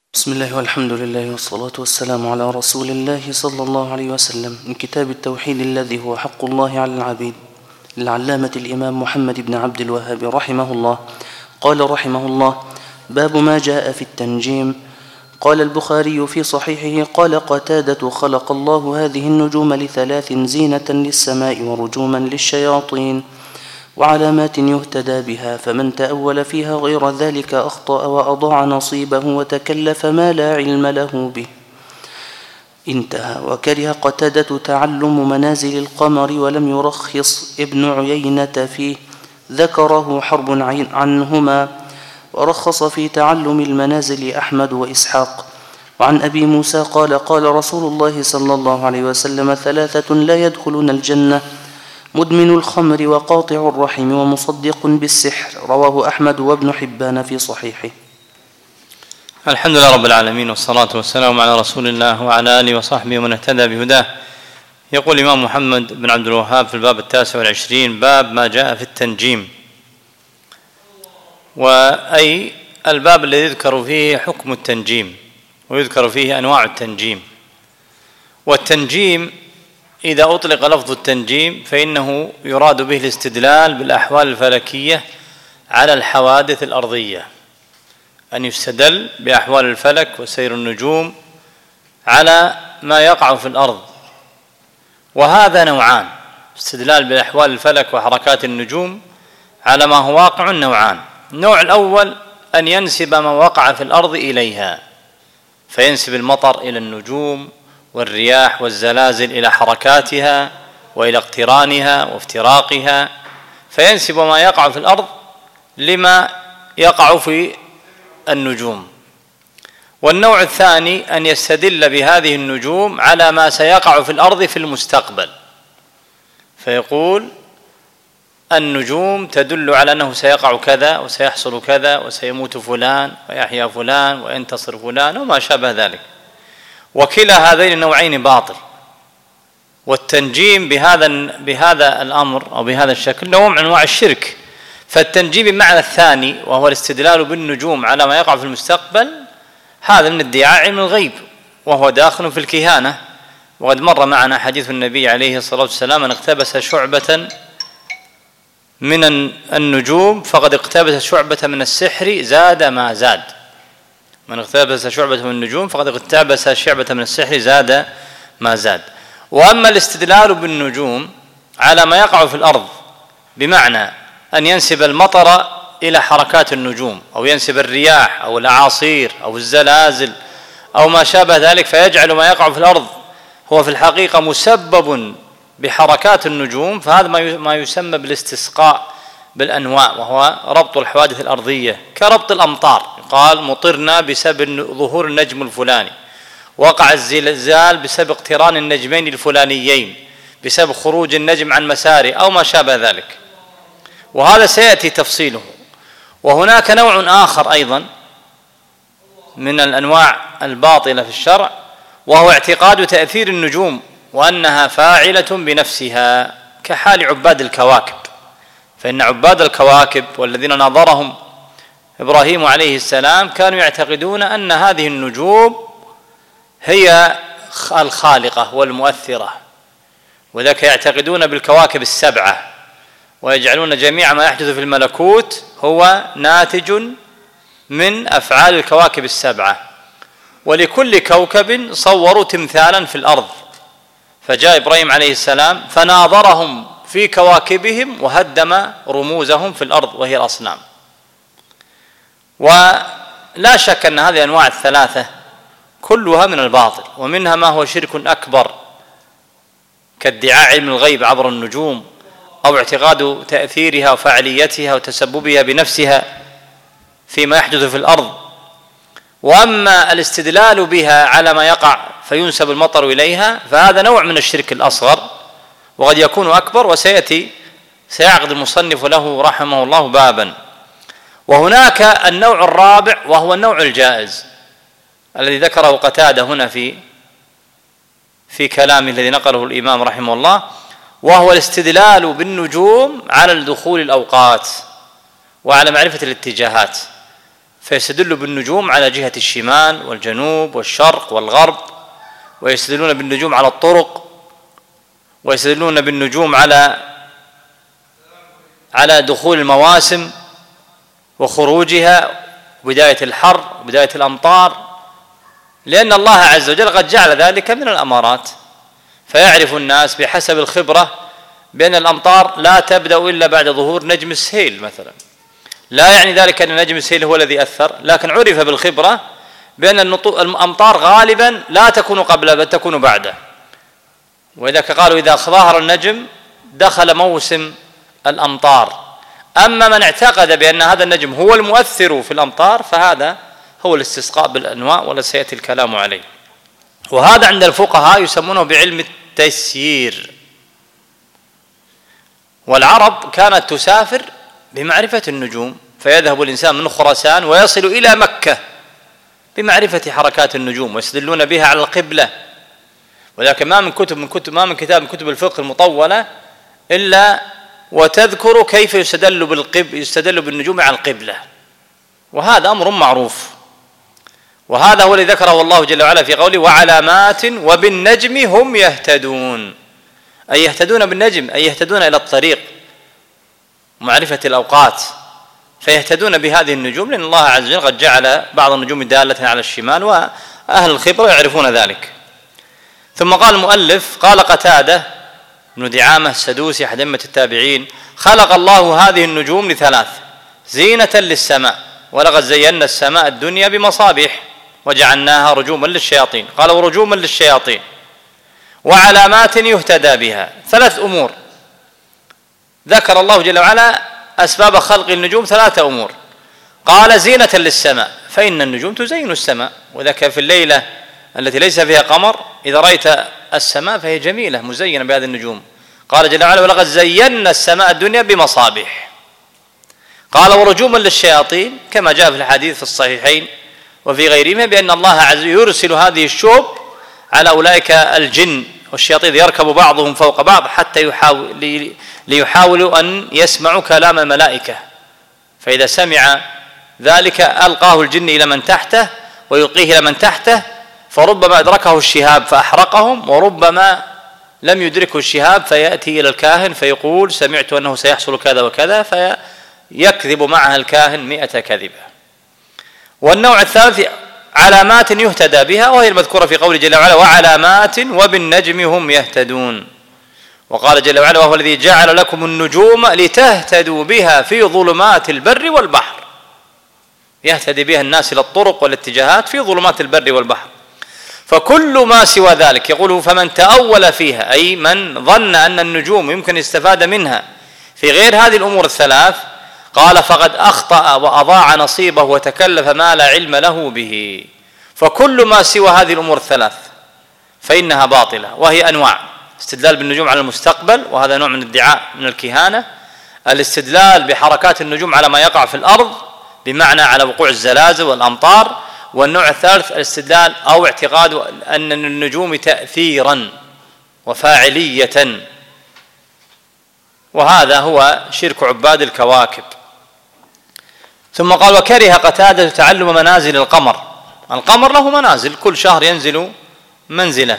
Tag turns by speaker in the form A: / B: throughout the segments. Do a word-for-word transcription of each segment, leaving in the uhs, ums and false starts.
A: بسم الله والحمد لله والصلاة والسلام على رسول الله صلى الله عليه وسلم، من كتاب التوحيد الذي هو حق الله على العبيد، للعلامة الإمام محمد بن عبد الوهاب رحمه الله. قال رحمه الله: باب ما جاء في التنجيم. قال البخاري في صحيحه: قال قتادة: خلق الله هذه النجوم لثلاث: زينة للسماء، ورجوما للشياطين، وعلامات يهتدى بها، فمن تأول فيها غير ذلك أخطأ وأضاع نصيبه وتكلف ما لا علم له به. انتهى. وكره قتادة تعلم منازل القمر ولم يرخص ابن عيينة فيه، ذكره حرب عنهما، ورخص في تعلم المنازل أحمد وإسحاق. وعن أبي موسى قال: قال رسول الله صلى الله عليه وسلم: ثلاثة لا يدخلون الجنة: مدمن الخمر، وقاطع الرحم، ومصدق بالسحر. رواه أحمد وابن حبان في صحيحه.
B: الحمد لله رب العالمين، والصلاة والسلام على رسول الله وعلى آله وصحبه ومن اهتدى بهداه. يقول الإمام محمد بن عبد الوهاب في الباب التاسع والعشرين: باب ما جاء في التنجيم، وأي الباب الذي يذكر فيه حكم التنجيم ويذكر فيه أنواع التنجيم. والتنجيم إذا أطلق لفظ التنجيم فإنه يراد به الاستدلال بالأحوال الفلكية على الحوادث الأرضية، أن يستدل بأحوال الفلك وسير النجوم على ما يقع في الأرض. وهذا نوعان: استدلال بأحوال الفلك وحركات النجوم على ما هو واقع نوعان. النوع الأول أن ينسب ما وقع في الأرض إليها، فينسب المطر إلى النجوم، والرياح والزلازل إلى حركاتها وإلى اقترانها وافتراقها، فينسب ما يقع في الأرض لما يقع في النجوم. والنوع الثاني أن يستدل بهذه النجوم على ما سيقع في الأرض في المستقبل، فيقول: النجوم تدل على أنه سيقع كذا وسيحصل كذا وسيموت فلان ويحيا فلان وينتصر فلان وما شابه ذلك. وكلا هذين النوعين باطل. والتنجيم بهذا بهذا الأمر أو بهذا الشكل نوع من أنواع الشرك. فالتنجيم بمعنى الثاني، وهو الاستدلال بالنجوم على ما يقع في المستقبل، هذا من ادعاء علم الغيب، وهو داخل في الكهانة. وقد مر معنا حديث النبي عليه الصلاة والسلام: من اقتبس شعبة من النجوم فقد اقتبس شعبة من السحر زاد ما زاد. من اقتبس شعبة من النجوم فقد اقتبس شعبة من السحر زاد ما زاد. وأما الاستدلال بالنجوم على ما يقع في الأرض بمعنى أن ينسب المطر إلى حركات النجوم، أو ينسب الرياح أو الأعاصير أو الزلازل أو ما شابه ذلك، فيجعل ما يقع في الأرض هو في الحقيقة مسبب بحركات النجوم، فهذا ما يسمى بالاستسقاء بالأنواع، وهو ربط الحوادث الأرضية كربط الأمطار. قال: مطرنا بسبب ظهور النجم الفلاني، وقع الزلزال بسبب اقتران النجمين الفلانيين، بسبب خروج النجم عن مساره أو ما شابه ذلك. وهذا سيأتي تفصيله. وهناك نوع آخر أيضا من الأنواع الباطلة في الشرع، وهو اعتقاد تأثير النجوم وأنها فاعلة بنفسها، كحال عباد الكواكب. فإن عباد الكواكب والذين ناظرهم إبراهيم عليه السلام كانوا يعتقدون أن هذه النجوم هي الخالقة والمؤثرة، وذلك يعتقدون بالكواكب السبعة، ويجعلون جميع ما يحدث في الملكوت هو ناتج من أفعال الكواكب السبعة. ولكل كوكب صوروا تمثالا في الأرض، فجاء إبراهيم عليه السلام فناظرهم في كواكبهم وهدم رموزهم في الأرض وهي الأصنام. ولا شك أن هذه الأنواع الثلاثة كلها من الباطل، ومنها ما هو شرك أكبر كادعاء علم الغيب عبر النجوم، أو اعتقاد تأثيرها وفاعليتها وتسببها بنفسها فيما يحدث في الأرض. وأما الاستدلال بها على ما يقع فينسب المطر إليها، فهذا نوع من الشرك الأصغر، وقد يكون أكبر، وسيأتي سيعقد المصنف له رحمه الله بابا. وهناك النوع الرابع، وهو النوع الجائز الذي ذكره قتادة هنا في في كلامه الذي نقله الإمام رحمه الله، وهو الاستدلال بالنجوم على الدخول الأوقات وعلى معرفة الاتجاهات. فيستدل بالنجوم على جهة الشمال والجنوب والشرق والغرب، ويستدلون بالنجوم على الطرق، ويستدلون بالنجوم على على دخول المواسم وخروجها، بداية الحر وبداية الأمطار، لأن الله عز وجل قد جعل ذلك من الأمارات. فيعرف الناس بحسب الخبرة بأن الأمطار لا تبدأ إلا بعد ظهور نجم السيل مثلا. لا يعني ذلك أن نجم السيل هو الذي أثر، لكن عرف بالخبرة بأن الأمطار غالبا لا تكون قبله بل تكون بعده. وإذا قالوا إذا ظهر النجم دخل موسم الأمطار. أما من اعتقد بأن هذا النجم هو المؤثر في الأمطار فهذا هو الاستسقاء بالأنواء، ولا سيأتي الكلام عليه. وهذا عند الفقهاء يسمونه بعلم التيسير. والعرب كانت تسافر بمعرفة النجوم، فيذهب الإنسان من خراسان ويصل إلى مكة بمعرفة حركات النجوم، ويستدلون بها على القبلة. ولكن ما من كتب من كتب ما من كتاب من كتب الفقه المطولة إلا وتذكر كيف يستدل بالقب يستدل بالنجوم على القبلة، وهذا أمر معروف. وهذا هو الذي ذكره الله جل وعلا في قوله وعلامات وبالنجم هم يهتدون، أي يهتدون بالنجم، أي يهتدون إلى الطريق، معرفة الأوقات، فيهتدون بهذه النجوم، لأن الله عز وجل قد جعل بعض النجوم دالة على الشمال، وأهل الخبرة يعرفون ذلك. ثم قال المؤلف قال قتادة بن دعامة السدوسي أحد أئمة التابعين: خلق الله هذه النجوم لثلاث: زينة للسماء، ولقد زينا السماء الدنيا بمصابيح وجعلناها رجوما للشياطين. قال ورجوما للشياطين، وعلامات يهتدى بها. ثلاث أمور ذكر الله جل وعلا أسباب خلق النجوم، ثلاثة أمور. قال زينة للسماء، فإن النجوم تزين السماء، وذاك في الليلة التي ليس فيها قمر إذا رأيت السماء فهي جميلة مزينة بهذه النجوم. قال جل وعلا ولقد زينا السماء الدنيا بمصابيح. قال ورجوما للشياطين، كما جاء في الحديث في الصحيحين وفي غيرهما بأن الله عز وجل يرسل هذه الشوب على أولئك الجن والشياطين، يركب بعضهم فوق بعض حتى يحاول ليحاولوا أن يسمعوا كلام الملائكة، فإذا سمع ذلك ألقاه الجن إلى من تحته ويلقيه إلى من تحته، فربما أدركه الشهاب فأحرقهم، وربما لم يدركه الشهاب فيأتي إلى الكاهن فيقول سمعت أنه سيحصل كذا وكذا، فيكذب معها الكاهن مئة كذبة. والنوع الثالث علامات يهتدى بها، وهي المذكورة في قوله جل وعلا وعلامات وبالنجم هم يهتدون. وقال جل وعلا وهو الذي جعل لكم النجوم لتهتدوا بها في ظلمات البر والبحر، يهتدي بها الناس إلى الطرق والاتجاهات في ظلمات البر والبحر. فكل ما سوى ذلك يقوله فمن تأول فيها، أي من ظن أن النجوم يمكن استفاد منها في غير هذه الأمور الثلاث، قال فقد أخطأ وأضاع نصيبه وتكلف ما لا علم له به. فكل ما سوى هذه الأمور الثلاث فإنها باطلة، وهي أنواع: استدلال بالنجوم على المستقبل، وهذا نوع من الادعاء من الكهانة. الاستدلال بحركات النجوم على ما يقع في الأرض، بمعنى على وقوع الزلازل والأمطار. والنوع الثالث الاستدلال أو اعتقاد أن النجوم تأثيرا وفاعلية، وهذا هو شرك عباد الكواكب. ثم قال وكره قتادة تعلم منازل القمر. القمر له منازل، كل شهر ينزل منزله.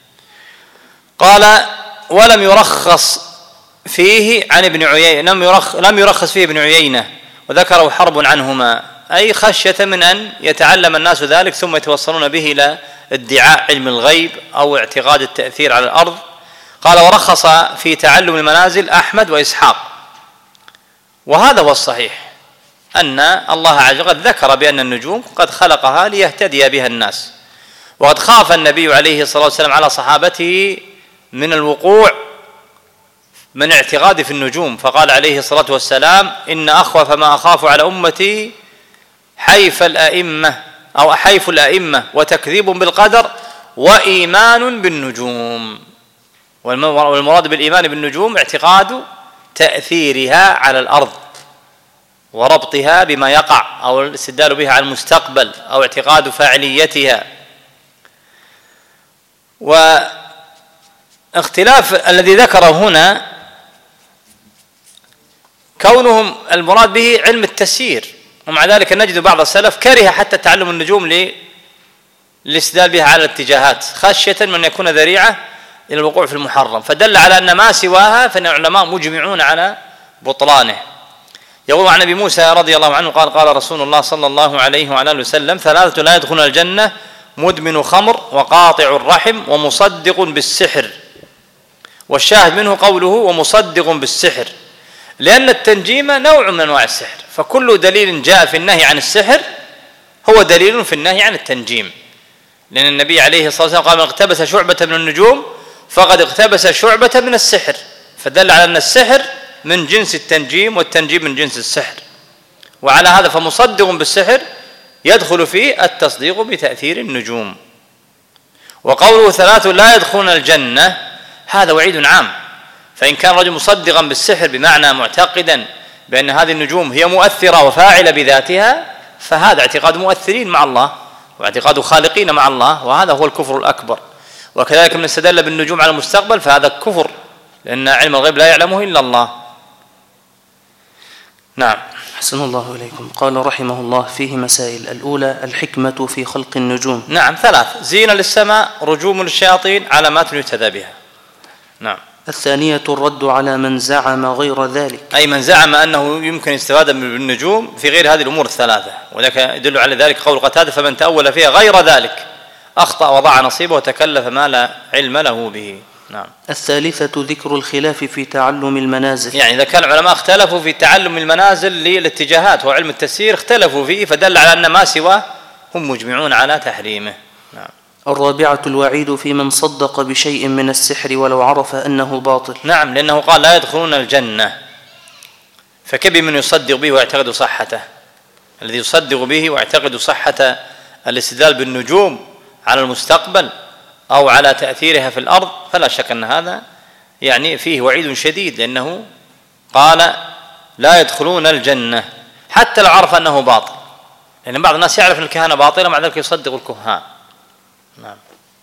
B: قال ولم يرخص فيه عن ابن عيينة، لم يرخ لم يرخص فيه ابن عيينة، وذكره حرب عنهما، أي خشية من أن يتعلم الناس ذلك ثم يتوصلون به إلى ادعاء علم الغيب أو اعتقاد التأثير على الأرض. قال ورخص في تعلم المنازل أحمد وإسحاق. وهذا هو الصحيح، أن الله عز وجل ذكر بأن النجوم قد خلقها ليهتدي بها الناس. وقد خاف النبي عليه الصلاة والسلام على صحابته من الوقوع من اعتقاد في النجوم، فقال عليه الصلاة والسلام إن أخوف ما أخاف على أمتي حيف الأئمة أو حيف الأئمة وتكذيب بالقدر وإيمان بالنجوم. والمراد بالإيمان بالنجوم اعتقاد تأثيرها على الأرض وربطها بما يقع، أو الاستدلال بها على المستقبل، أو اعتقاد فاعليتها. واختلاف الذي ذكره هنا كونهم المراد به علم التسيير، ومع ذلك نجد بعض السلف كره حتى تعلم النجوم للاستدلال بها على الاتجاهات خشية من أن يكون ذريعة إلى الوقوع في المحرم، فدل على أن ما سواها فإن العلماء مجمعون على بطلانه. يقول عن أبي موسى رضي الله عنه قال قال رسول الله صلى الله عليه وعلى آله وسلم ثلاثة لا يدخلون الجنة: مدمن خمر، وقاطع الرحم، ومصدق بالسحر. والشاهد منه قوله ومصدق بالسحر، لأن التنجيم نوع من أنواع السحر، فكل دليل جاء في النهي عن السحر هو دليل في النهي عن التنجيم، لأن النبي عليه الصلاة والسلام قال من اقتبس شعبة من النجوم فقد اقتبس شعبة من السحر، فدل على أن السحر من جنس التنجيم والتنجيم من جنس السحر. وعلى هذا فمصدق بالسحر يدخل فيه التصديق بتأثير النجوم. وقوله ثلاث لا يدخلون الجنة هذا وعيد عام، فإن كان رجل مصدقا بالسحر بمعنى معتقدا بأن هذه النجوم هي مؤثرة وفاعلة بذاتها فهذا اعتقاد مؤثرين مع الله واعتقاد خالقين مع الله، وهذا هو الكفر الأكبر. وكذلك من استدل بالنجوم على المستقبل فهذا كفر، لأن علم الغيب لا يعلمه إلا الله. نعم.
A: أحسن الله إليكم. قال رحمه الله فيه مسائل: الأولى الحكمة في خلق النجوم.
B: نعم، ثلاث: زينة للسماء، رجوم للشياطين، علامات يهتدى بها. نعم.
A: الثانية الرد على من زعم غير ذلك،
B: أي من زعم أنه يمكن استفادة من النجوم في غير هذه الأمور الثلاثة، وذلك يدل على ذلك قول قتادة: فمن تأول فيها غير ذلك أخطأ وضاع نصيبه وتكلف ما لا علم له به. نعم.
A: الثالثة ذكر الخلاف في تعلم المنازل،
B: يعني إذا كان العلماء اختلفوا في تعلم المنازل للاتجاهات وعلم التسيير اختلفوا فيه، فدل على أن ما سواه هم مجمعون على تحريمه. نعم.
A: الرابعة الوعيد في من صدق بشيء من السحر ولو عرف أنه باطل.
B: نعم، لأنه قال لا يدخلون الجنة، فكيف من يصدق به ويعتقد صحته؟ الذي يصدق به ويعتقد صحة الاستدلال بالنجوم على المستقبل أو على تأثيرها في الأرض فلا شك أن هذا يعني فيه وعيد شديد، لأنه قال لا يدخلون الجنة حتى لو عرف أنه باطل، لأن بعض الناس يعرف أن الكهانة باطلة مع ذلك يصدق الكهان. نعم.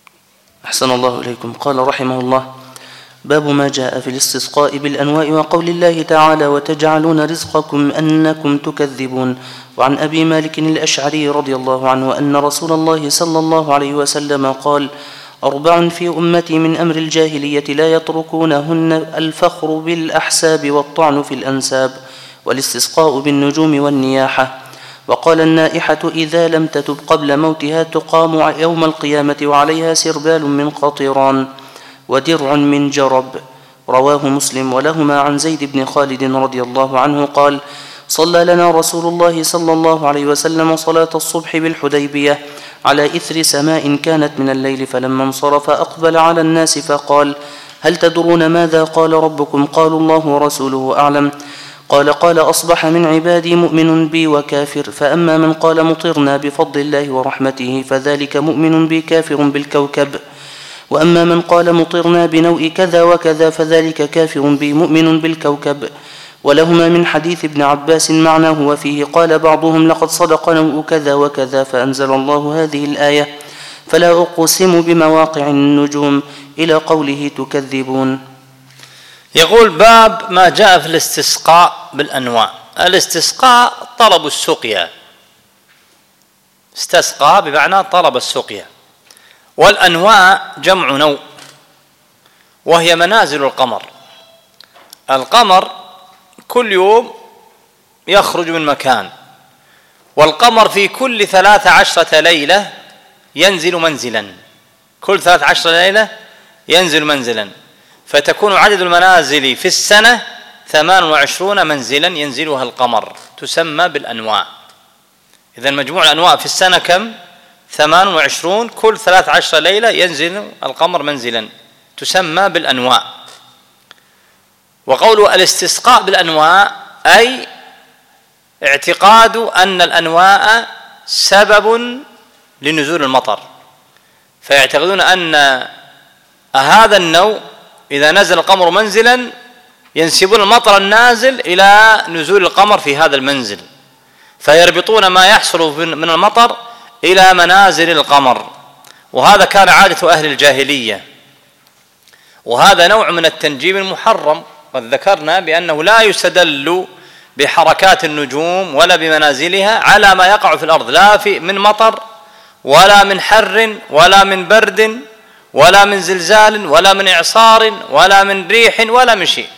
A: أحسن الله إليكم. قال رحمه الله: باب ما جاء في الاستسقاء بالأنواء وقول الله تعالى: وتجعلون رزقكم أنكم تكذبون. وعن أبي مالك الأشعري رضي الله عنه أن رسول الله صلى الله عليه وسلم قال: أربع في أمتي من أمر الجاهلية لا يتركونهن: الفخر بالأحساب، والطعن في الأنساب، والاستسقاء بالنجوم، والنياحة. وقال: النائحة إذا لم تتب قبل موتها تقام يوم القيامة وعليها سربال من قطران ودرع من جرب. رواه مسلم. ولهما عن زيد بن خالد رضي الله عنه قال: صلى لنا رسول الله صلى الله عليه وسلم صلاة الصبح بالحديبية على إثر سماء كانت من الليل، فلما انصرف أقبل على الناس فقال: هل تدرون ماذا قال ربكم؟ قالوا: الله ورسوله أعلم. قال: قال: أصبح من عبادي مؤمن بي وكافر، فأما من قال مطرنا بفضل الله ورحمته فذلك مؤمن بي كافر بالكوكب، وأما من قال مطرنا بنوء كذا وكذا فذلك كافر بي مؤمن بالكوكب. ولهما من حديث ابن عباس معناه وفيه قال بعضهم: لقد صدق نوء كذا وكذا، فأنزل الله هذه الآية: فلا أقسم بمواقع النجوم، إلى قوله: تكذبون.
B: يقول: باب ما جاء في الاستسقاء بالأنواع. الاستسقاء طلب السقيا، استسقى بمعنى طلب السقيا. والأنواع جمع نوء، وهي منازل القمر. القمر كل يوم يخرج من مكان، والقمر في كل ثلاث عشرة ليلة ينزل منزلا، كل ثلاث عشرة ليلة ينزل منزلا، فتكون عدد المنازل في السنة ثمان وعشرون منزلا ينزلها القمر، تسمى بالأنواع. إذن مجموع الأنواع في السنة كم؟ ثمان وعشرون، كل ثلاث عشرة ليلة ينزل القمر منزلا، تسمى بالأنواع. وقول الاستسقاء بالأنواع أي اعتقاد أن الأنواع سبب لنزول المطر، فيعتقدون أن هذا النوع إذا نزل القمر منزلا ينسبون المطر النازل إلى نزول القمر في هذا المنزل، فيربطون ما يحصل من المطر إلى منازل القمر. وهذا كان عادة أهل الجاهلية، وهذا نوع من التنجيم المحرم. قد ذكرنا بأنه لا يستدل بحركات النجوم ولا بمنازلها على ما يقع في الأرض، لا في من مطر ولا من حر ولا من برد ولا من زلزال ولا من إعصار ولا من ريح ولا من شيء.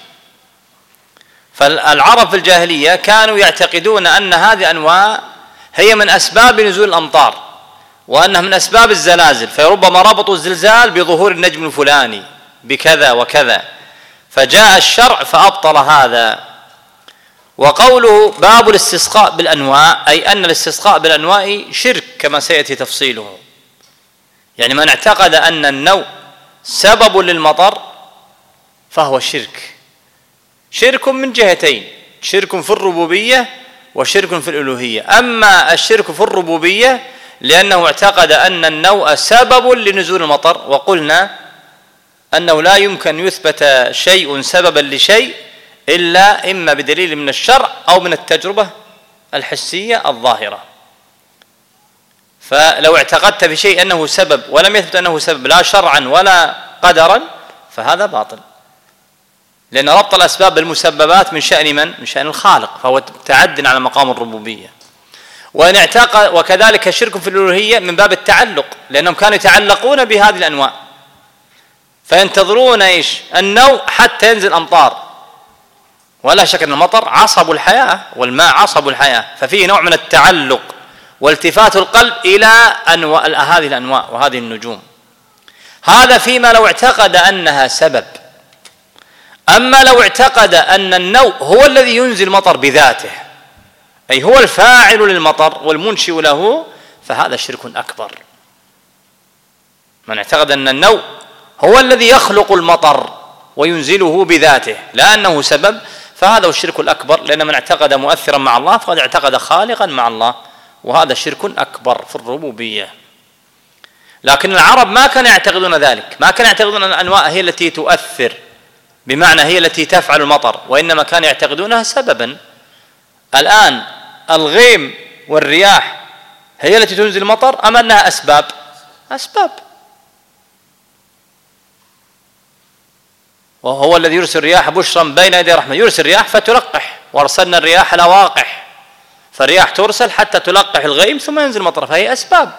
B: فالعرب في الجاهلية كانوا يعتقدون أن هذه الأنواع هي من أسباب نزول الأمطار، وأنها من أسباب الزلازل، فربما ربطوا الزلزال بظهور النجم الفلاني بكذا وكذا، فجاء الشرع فأبطل هذا. وقوله باب الاستسقاء بالأنواع أي أن الاستسقاء بالأنواع شرك كما سيأتي تفصيله. يعني من اعتقد أن النوء سبب للمطر فهو شرك، شرك من جهتين، شرك في الربوبية وشرك في الألوهية. أما الشرك في الربوبية لأنه اعتقد أن النوء سبب لنزول المطر، وقلنا أنه لا يمكن يثبت شيء سببا لشيء إلا إما بدليل من الشرع أو من التجربة الحسية الظاهرة. فلو اعتقدت في شيء أنه سبب ولم يثبت أنه سبب لا شرعا ولا قدرا فهذا باطل، لأن ربط الأسباب بالمسببات من شأن من؟ من شأن الخالق، فهو تعد على مقام الربوبية. وإن اعتقد وكذلك شرك في الألوهية من باب التعلق، لأنهم كانوا يتعلقون بهذه الأنواع، فينتظرون إيش؟ النوء حتى ينزل أمطار، ولا شك أن المطر عصب الحياة والماء عصب الحياة، ففيه نوع من التعلق والتفات القلب إلى أنواع هذه الأنواع وهذه النجوم. هذا فيما لو اعتقد أنها سبب. أما لو اعتقد أن النوء هو الذي ينزل المطر بذاته، أي هو الفاعل للمطر والمنشئ له، فهذا شرك أكبر. من اعتقد أن النوء هو الذي يخلق المطر وينزله بذاته لا أنه سبب، فهذا هو الشرك الأكبر، لأن من اعتقد مؤثرا مع الله فقد اعتقد خالقا مع الله، وهذا شرك أكبر في الربوبية. لكن العرب ما كانوا يعتقدون ذلك، ما كانوا يعتقدون أن الأنواع هي التي تؤثر بمعنى هي التي تفعل المطر، وإنما كانوا يعتقدونها سببا. الآن الغيم والرياح هي التي تنزل المطر أم أنها أسباب؟ أسباب. وهو الذي يرسل الرياح بشرا بين يدي رحمة، يرسل الرياح فتلقح، وارسلنا الرياح لواقح، فالرياح ترسل حتى تلقح الغيم ثم ينزل المطر، فهي أسباب.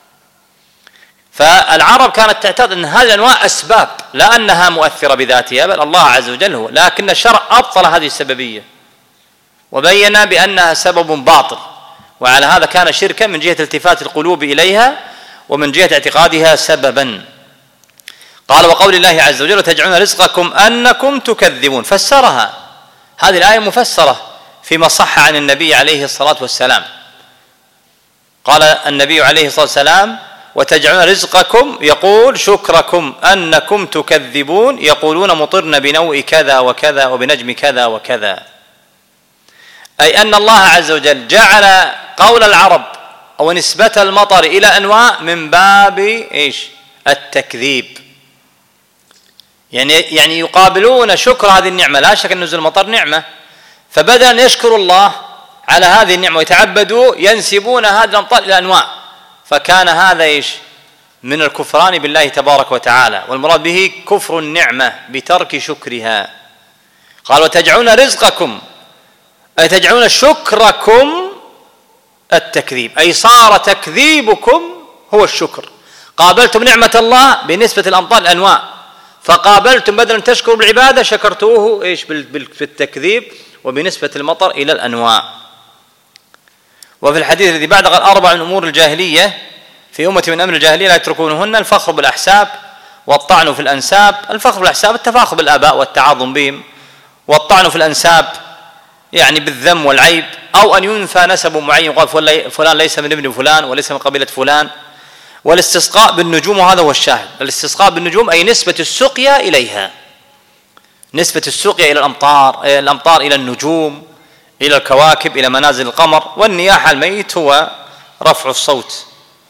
B: فالعرب كانت تعتقد أن هذه الأنواع أسباب لا أنها مؤثرة بذاتها، بل الله عز وجل هو، لكن الشرع أبطل هذه السببية وبين بأنها سبب باطل، وعلى هذا كان شركا من جهة التفات القلوب إليها ومن جهة اعتقادها سببا. قال وقول الله عز وجل وتجعلون رزقكم أنكم تكذبون، فسرها هذه الآية مفسرة فيما صح عن النبي عليه الصلاة والسلام. قال النبي عليه الصلاة والسلام وتجعلون رزقكم، يقول شكركم أنكم تكذبون، يقولون مطرنا بنوء كذا وكذا وبنجم كذا وكذا، أي أن الله عز وجل جعل قول العرب أو نسبة المطر إلى أنواع من باب إيش؟ التكذيب. يعني يعني يقابلون شكر هذه النعمة، لا شك أن نزول المطر نعمة، فبدل أن يشكروا الله على هذه النعمة ويتعبدوا ينسبون هذه الأمطار إلى أنواع، فكان هذا إيش؟ من الكفران بالله تبارك وتعالى، والمراد به كفر النعمة بترك شكرها. قال وتجعلون رزقكم أي تجعلون شكركم التكذيب، أي صار تكذيبكم هو الشكر. قابلتم نعمة الله بنسبة الأمطار الأنواع، فقابلتم بدل أن تشكروا بالعبادة شكرتوه إيش؟ بالتكذيب وبنسبة المطر إلى الأنواع. وفي الحديث الذي بعد قال أربع من أمور الجاهلية في أمة من أمر الجاهلية لا يتركونهن: الفخر بالأحساب والطعن في الأنساب. الفخر بالأحساب التفاخر بالآباء والتعاظم بهم، والطعن في الأنساب يعني بالذم والعيب، أو أن ينفى نسب معين يقال فلان ليس من ابن فلان وليس من قبيلة فلان. والاستسقاء بالنجوم، وهذا هو الشاهد، الاستسقاء بالنجوم أي نسبة السقيا إليها، نسبة السقيا إلى الأمطار، الأمطار إلى النجوم، إلى الكواكب، إلى منازل القمر. والنياح الميت هو رفع الصوت.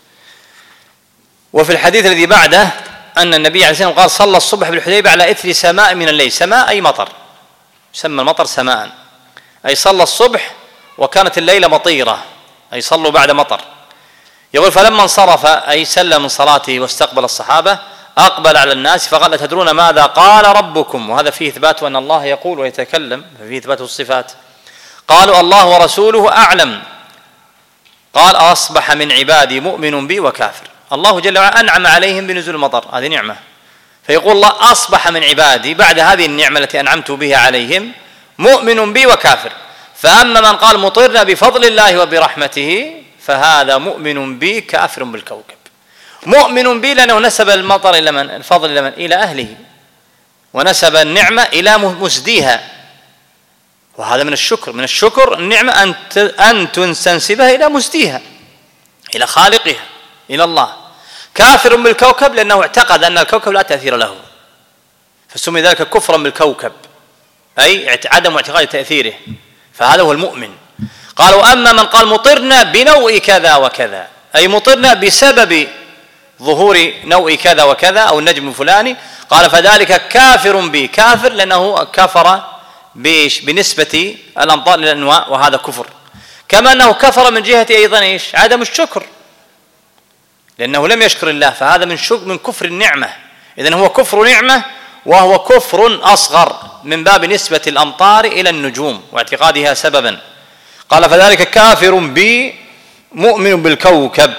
B: وفي الحديث الذي بعده أن النبي عليه الصلاة والسلام قال صلى الصبح بالحديبية على إثر سماء من الليل. سماء أي مطر، يسمى المطر سماء، أي صلى الصبح وكانت الليلة مطيرة، أي صلوا بعد مطر. يقول فلما انصرف أي سلم من صلاته واستقبل الصحابة أقبل على الناس فقال أتدرون ماذا قال ربكم؟ وهذا فيه إثبات أن الله يقول ويتكلم، فيه إثبات الصفات. قالوا الله ورسوله أعلم. قال أصبح من عبادي مؤمن بي وكافر. الله جل وعلا أنعم عليهم بنزول المطر، هذه نعمة، فيقول الله أصبح من عبادي بعد هذه النعمة التي أنعمت بها عليهم مؤمن بي وكافر. فأما من قال مطرنا بفضل الله وبرحمته فهذا مؤمن بي كافر بالكوكب. مؤمن بي لأنه نسب المطر إلى من؟ الفضل إلى من؟ إلى أهله، ونسب النعمة إلى مسديها، وهذا من الشكر. من الشكر النعمة أن أن تنسبها إلى مسديها، إلى خالقها، إلى الله. كافر بالكوكب لأنه اعتقد أن الكوكب لا تأثير له، فسمي ذلك كفرا بالكوكب، أي عدم اعتقاد تأثيره، فهذا هو المؤمن. قال وأما من قال مطرنا بنوء كذا وكذا، أي مطرنا بسبب ظهور نوء كذا وكذا أو النجم الفلاني، قال فذلك كافر بي، كافر لأنه كفر بنسبة الأمطار إلى الأنواع، وهذا كفر. كما أنه كفر من جهة أيضا إيش؟ عدم الشكر، لأنه لم يشكر الله، فهذا من شك من كفر النعمة. إذن هو كفر نعمة، وهو كفر أصغر من باب نسبة الأمطار إلى النجوم واعتقادها سببا. قال فذلك كافر بي مؤمن بالكوكب.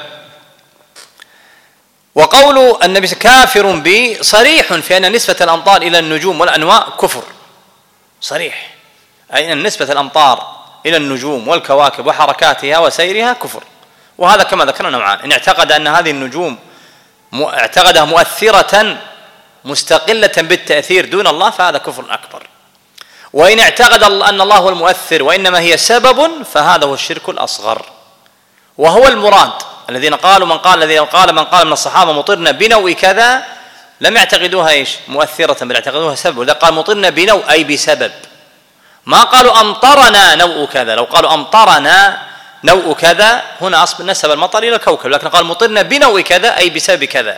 B: وقول النبي كافر بي صريح في أن نسبة الأمطار إلى النجوم والأنواع كفر صريح، أي أن نسبة الأمطار إلى النجوم والكواكب وحركاتها وسيرها كفر. وهذا كما ذكرنا نوعان: إن اعتقد أن هذه النجوم اعتقدها مؤثرة مستقلة بالتأثير دون الله فهذا كفر أكبر، وإن اعتقد أن الله هو المؤثر وإنما هي سبب فهذا هو الشرك الأصغر. وهو المراد الذين قالوا من قال الذي قال من قال من الصحابة مطرنا بنوء كذا لم يعتقدوها ايش؟ مؤثرة، بل اعتقدوها سبب. وإذا قال مطرنا بنوء أي بسبب، ما قالوا أمطرنا نوء كذا. لو قالوا أمطرنا نوء كذا هنا أصبح نسب المطر إلى الكوكب، لكن قال مطرنا بنوء كذا أي بسبب كذا،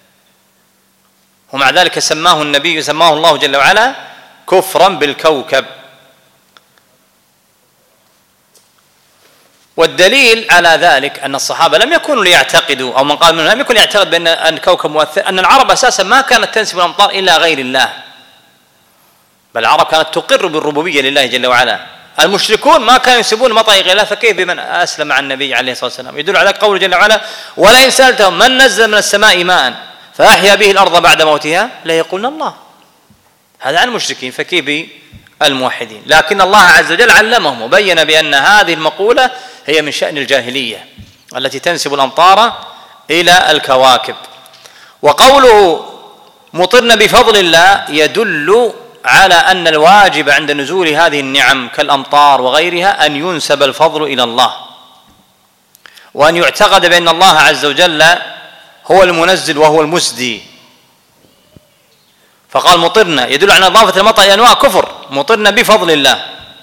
B: ومع ذلك سماه النبي سماه الله جل وعلا كفرا بالكوكب. والدليل على ذلك أن الصحابة لم يكونوا ليعتقدوا، أو من قال منهم لم يكن يعتقد بأن الكوكب مؤثر، أن العرب أساسا ما كانت تنسب الأمطار إلى غير الله، بل العرب كانت تقر بالربوبية لله جل وعلا. المشركون ما كانوا ينسبون المطر إلى الله، فكيف بمن أسلم مع النبي عليه الصلاة والسلام؟ يدل على قوله جل وعلا ولئن سألتهم من نزل من السماء ماء فأحيا به الأرض بعد موتها لا يقولن الله. هذا عن المشركين، فكيف الموحدين؟ لكن الله عز وجل علمهم وبين بأن هذه المقولة هي من شأن الجاهلية التي تنسب الأمطار إلى الكواكب. وقوله مطرنا بفضل الله يدل على أن الواجب عند نزول هذه النعم كالأمطار وغيرها أن ينسب الفضل إلى الله، وأن يعتقد بأن الله عز وجل هو المنزل وهو المسدي. فقال مطرنا يدل على إضافة المطر إلى أنواع كفر، مطرنا بفضل الله.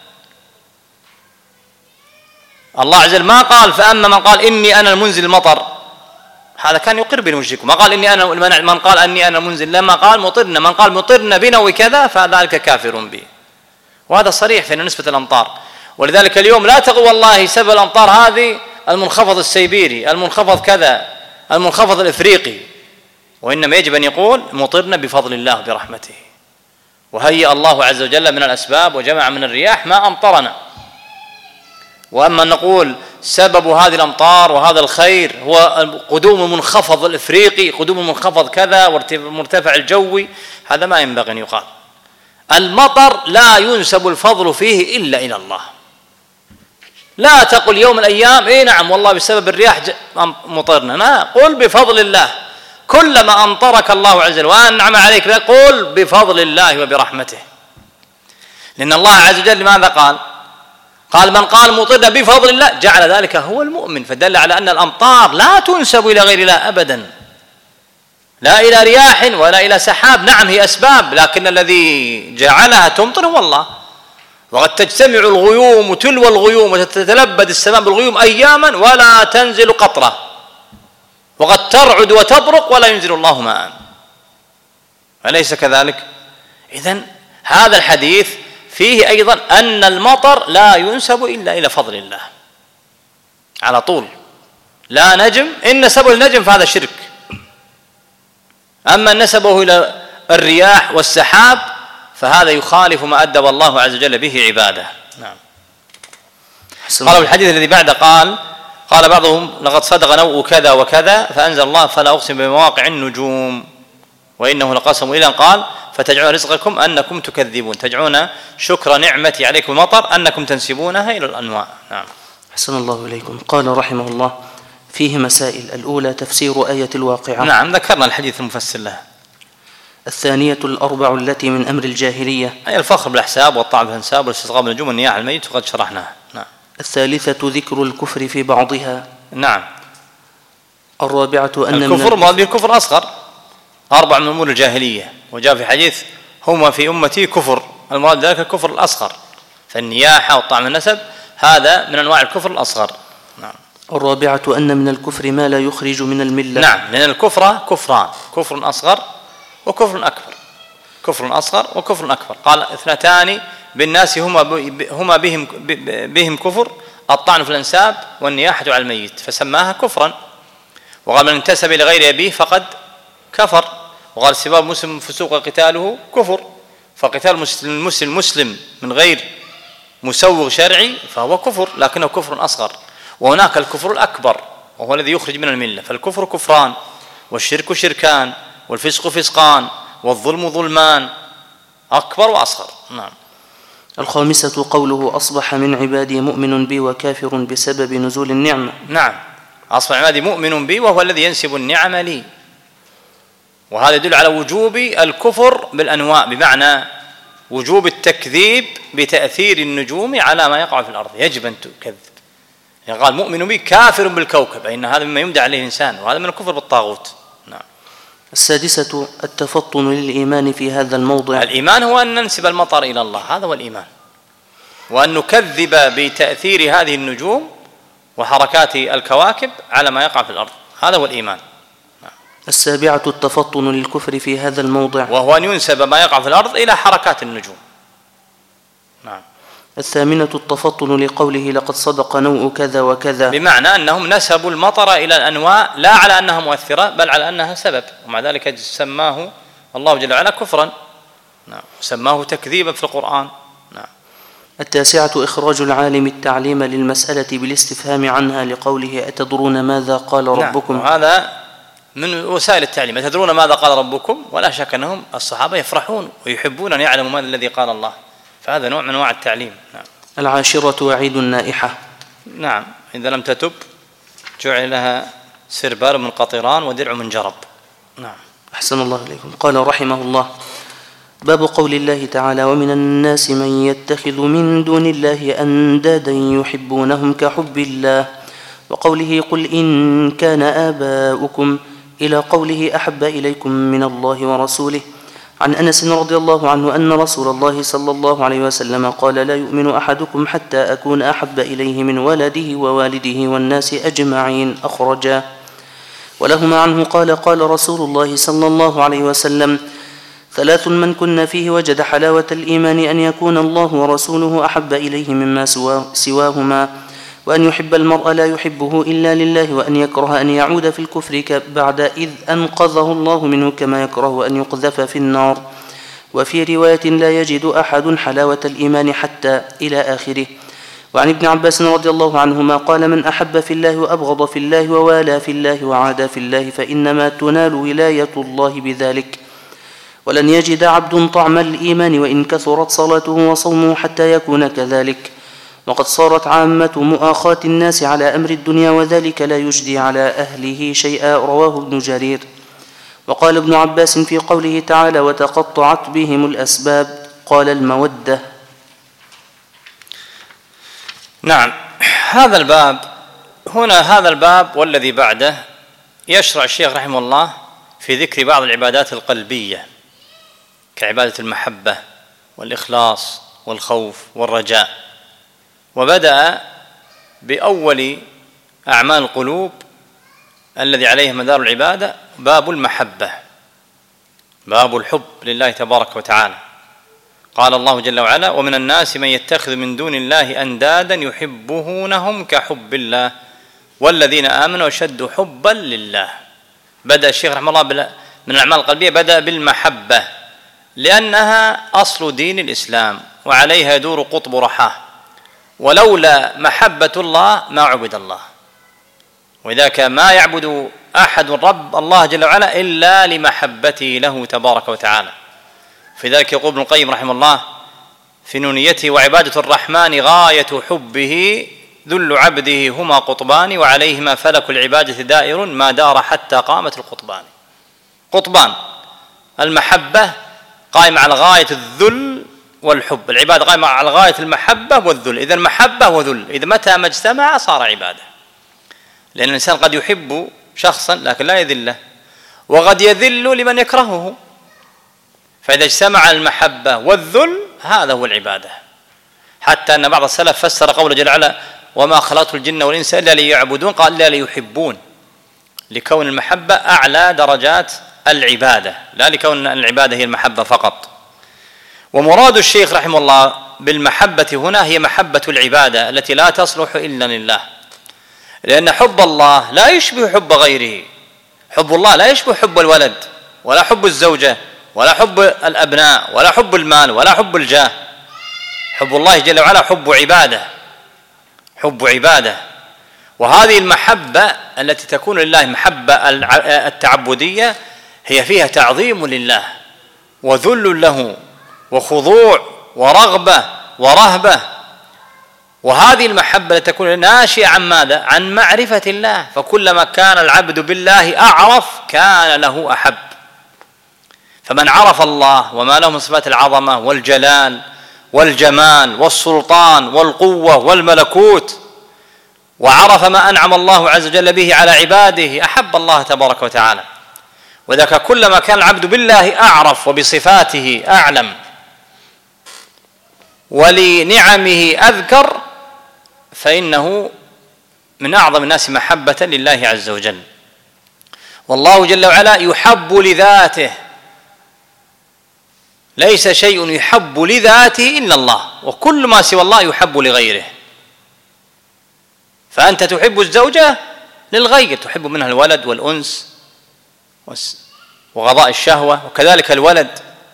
B: الله عز وجل ما قال فأما من قال إني أنا المنزل المطر، هذا كان يقر بالمشرك، ما قال إني أنا من قال أني أنا المنزل، لما قال مطرنا من قال مطرنا بنوء كذا فذلك كافر به، وهذا صريح في نسبة الأمطار. ولذلك اليوم لا تقول والله سبب الأمطار هذه المنخفض السيبيري، المنخفض كذا، المنخفض الإفريقي، وإنما يجب أن يقول مطرنا بفضل الله برحمته، وهيأ الله عز وجل من الأسباب وجمع من الرياح ما أمطرنا. وأما نقول سبب هذه الأمطار وهذا الخير هو قدوم المنخفض الإفريقي، قدوم المنخفض كذا وارتفاع الجوي، هذا ما ينبغي أن يقال. المطر لا ينسب الفضل فيه إلا إلى الله. لا تقل يوم من الأيام إيه نعم والله بسبب الرياح مطرنا، لا، قل بفضل الله. كلما أمطرك الله عز وجل وأنعم عليك قل بفضل الله وبرحمته، لأن الله عز وجل لماذا قال؟ قال من قال مطرنا بفضل الله جعل ذلك هو المؤمن، فدل على أن الأمطار لا تنسب إلى غير الله أبدا، لا إلى رياح ولا إلى سحاب. نعم هي أسباب، لكن الذي جعلها تمطر هو الله. وقد تجتمع الغيوم تلو الغيوم وتتلبد السماء بالغيوم أياما ولا تنزل قطرة، وقد ترعد وتبرق ولا ينزل الله ماء، أليس كذلك؟ إذن هذا الحديث فيه أيضا أن المطر لا ينسب إلا إلى فضل الله على طول، لا نجم. إن نسبه النجم فهذا شرك، أما نسبه إلى الرياح والسحاب فهذا يخالف ما أدب الله عز وجل به عباده. نعم. قال الحديث الذي بعده قال قال بعضهم لقد صدق نوء كذا وكذا فأنزل الله فلا أقسم بمواقع النجوم وإنه لقسم، إلى أن قال فتجعلون رزقكم أنكم تكذبون، تجعلون شكر نعمتي عليكم المطر أنكم تنسبونها إلى الأنواع. نعم.
A: أحسن الله إليكم. قال رحمه الله: فيه مسائل. الأولى تفسير آية الواقعة.
B: نعم، ذكرنا الحديث المفسر لها.
A: الثانية الأربع التي من أمر الجاهلية،
B: أي الفخر بالأحساب والطعن في الأنساب والاستسقاء بالنجوم والنياحة على الميت، وقد شرحناها. نعم.
A: الثالثة ذكر الكفر في بعضها.
B: نعم.
A: الرابعة أن
B: الكفر مراد به الكفر أصغر، أربع من أمور الجاهلية، وجاء في حديث هما في أمتي كفر، المراد ذلك الكفر الأصغر، فالنياحة والطعن في النسب هذا من أنواع الكفر الأصغر. نعم.
A: الرابعة أن من الكفر ما لا يخرج من الملة.
B: نعم، لأن الكفر كفران، كفر أصغر وكفر أكبر، كفر أصغر وكفر أكبر. قال اثنتان بالناس هما هما بهم بهم كفر، الطعن في الأنساب والنياحة على الميت، فسماها كفرا. وقال من انتسب لغير أبيه فقد كفر. وقال سباب مسلم فسوق قتاله كفر، فقتال المسلم المسلم من غير مسوغ شرعي فهو كفر، لكنه كفر أصغر. وهناك الكفر الأكبر وهو الذي يخرج من الملة، فالكفر كفران، والشرك شركان، والفسق فسقان، والظلم ظلمان، أكبر وأصغر. نعم.
A: الخامسة قوله أصبح من عبادي مؤمن بي وكافر بسبب نزول النعمة.
B: نعم، أصبح عبادي مؤمن بي وهو الذي ينسب النعم لي، وهذا يدل على وجوب الكفر بالأنواع، بمعنى وجوب التكذيب بتأثير النجوم على ما يقع في الأرض، يجب أن تكذب. يعني قال مؤمن بي كافر بالكوكب، أن هذا مما يمدع عليه الإنسان، وهذا من الكفر بالطاغوت. نعم.
A: السادسة التفطن للإيمان في هذا الموضع.
B: الإيمان هو أن ننسب المطر إلى الله، هذا هو الإيمان، وأن نكذب بتأثير هذه النجوم وحركات الكواكب على ما يقع في الأرض، هذا هو الإيمان. نعم.
A: السابعة التفطن للكفر في هذا الموضع،
B: وهو أن ينسب ما يقع في الأرض إلى حركات النجوم. نعم.
A: الثامنة التفطن لقوله لقد صدق نوء كذا وكذا،
B: بمعنى أنهم نسبوا المطر إلى الأنواع لا على أنها مؤثرة بل على أنها سبب، ومع ذلك سماه الله جل وعلا كفرا. نعم. سماه تكذيبا في القرآن. نعم.
A: التاسعة إخراج العالم التعليم للمسألة بالاستفهام عنها لقوله أتدرون ماذا قال ربكم.
B: نعم. وهذا من وسائل التعليم، أتدرون ماذا قال ربكم، ولا شك أنهم الصحابة يفرحون ويحبون أن يعلموا ماذا الذي قال الله، فهذا نوع من أنواع التعليم. نعم.
A: العاشرة وعيد النائحة.
B: نعم، إذا لم تتب جعل لها سربال من قطران ودرع من جرب. نعم.
A: أحسن الله إليكم. قال رحمه الله: باب قول الله تعالى: ومن الناس من يتخذ من دون الله أندادا يحبونهم كحب الله، وقوله قل إن كان آباؤكم، إلى قوله أحب إليكم من الله ورسوله. عن أنس رضي الله عنه أن رسول الله صلى الله عليه وسلم قال: لا يؤمن أحدكم حتى أكون أحب إليه من ولده ووالده والناس أجمعين. أخرجا. ولهما عنه قال: قال رسول الله صلى الله عليه وسلم: ثلاث من كن فيه وجد حلاوة الإيمان أن يكون الله ورسوله أحب إليه مما سواهما، وأن يحب المرء لا يحبه إلا لله، وأن يكره أن يعود في الكفر بعد إذ أنقذه الله منه، كما يكره أن يقذف في النار. وفي رواية: لا يجد أحد حلاوة الإيمان حتى، إلى آخره. وعن ابن عباس رضي الله عنهما قال: من أحب في الله وأبغض في الله ووالى في الله وعادى في الله فإنما تنال ولاية الله بذلك. ولن يجد عبد طعم الإيمان وإن كثرت صلاته وصومه حتى يكون كذلك. وقد صارت عامة مؤاخاة الناس على أمر الدنيا، وذلك لا يجدي على أهله شيئا. رواه ابن جرير. وقال ابن عباس في قوله تعالى: وتقطعت بهم الأسباب، قال: المودة.
B: نعم. هذا الباب هنا هذا الباب والذي بعده يشرع الشيخ رحمه الله في ذكر بعض العبادات القلبية كعبادة المحبة والإخلاص والخوف والرجاء. وبدأ بأول أعمال القلوب الذي عليه مدار العبادة باب المحبة، باب الحب لله تبارك وتعالى. قال الله جل وعلا: ومن الناس من يتخذ من دون الله أندادا يحبونهم كحب الله والذين آمنوا أشد حبا لله. بدأ الشيخ رحمه الله من الأعمال القلبية بدأ بالمحبة، لأنها أصل دين الإسلام وعليها يدور قطب رحاه. ولولا محبة الله ما عبد الله. ولذلك ما يعبد أحد رب الله جل وعلا إلا لمحبته له تبارك وتعالى. في ذلك يقول ابن القيم رحمه الله في نونيته: وعبادة الرحمن غاية حبه ذل عبده هما قطبان وعليهما فلك العبادة دائر ما دار حتى قامت القطبان. قطبان المحبة قائمة على غاية الذل والحب، العبادة قائمة على غاية المحبة والذل. إذا المحبة وذل إذا متى ما اجتمع صار عبادة، لأن الإنسان قد يحب شخصا لكن لا يذله، وقد يذل لمن يكرهه، فإذا اجتمع المحبة والذل هذا هو العبادة. حتى أن بعض السلف فسر قوله جل وعلا: وما خلقت الجن والإنس إلا ليعبدون، قال إلا ليحبون، لكون المحبة أعلى درجات العبادة، لا لكون العبادة هي المحبة فقط. ومراد الشيخ رحمه الله بالمحبة هنا هي محبة العبادة التي لا تصلح إلا لله، لأن حب الله لا يشبه حب غيره. حب الله لا يشبه حب الولد ولا حب الزوجة ولا حب الأبناء ولا حب المال ولا حب الجاه. حب الله جل وعلا حب عبادة، حب عبادة. وهذه المحبة التي تكون لله محبة التعبدية هي فيها تعظيم لله وذل له وخضوع ورغبة ورهبة. وهذه المحبة التي تكون ناشئة عن ماذا؟ عن معرفة الله، فكلما كان العبد بالله أعرف كان له أحب. فمن عرف الله وما له من صفات العظمة والجلال والجمال والسلطان والقوة والملكوت، وعرف ما أنعم الله عز وجل به على عباده، أحب الله تبارك وتعالى. وذاك كلما كان العبد بالله أعرف وبصفاته أعلم ولنعمه أذكر، فإنه من أعظم الناس محبة لله عز وجل. والله جل وعلا يحب لذاته، ليس شيء يحب لذاته إلا الله، وكل ما سوى الله يحب لغيره. فأنت تحب الزوجة للغير، تحب منها الولد والأنس وغضاء الشهوة، وكذلك الولد.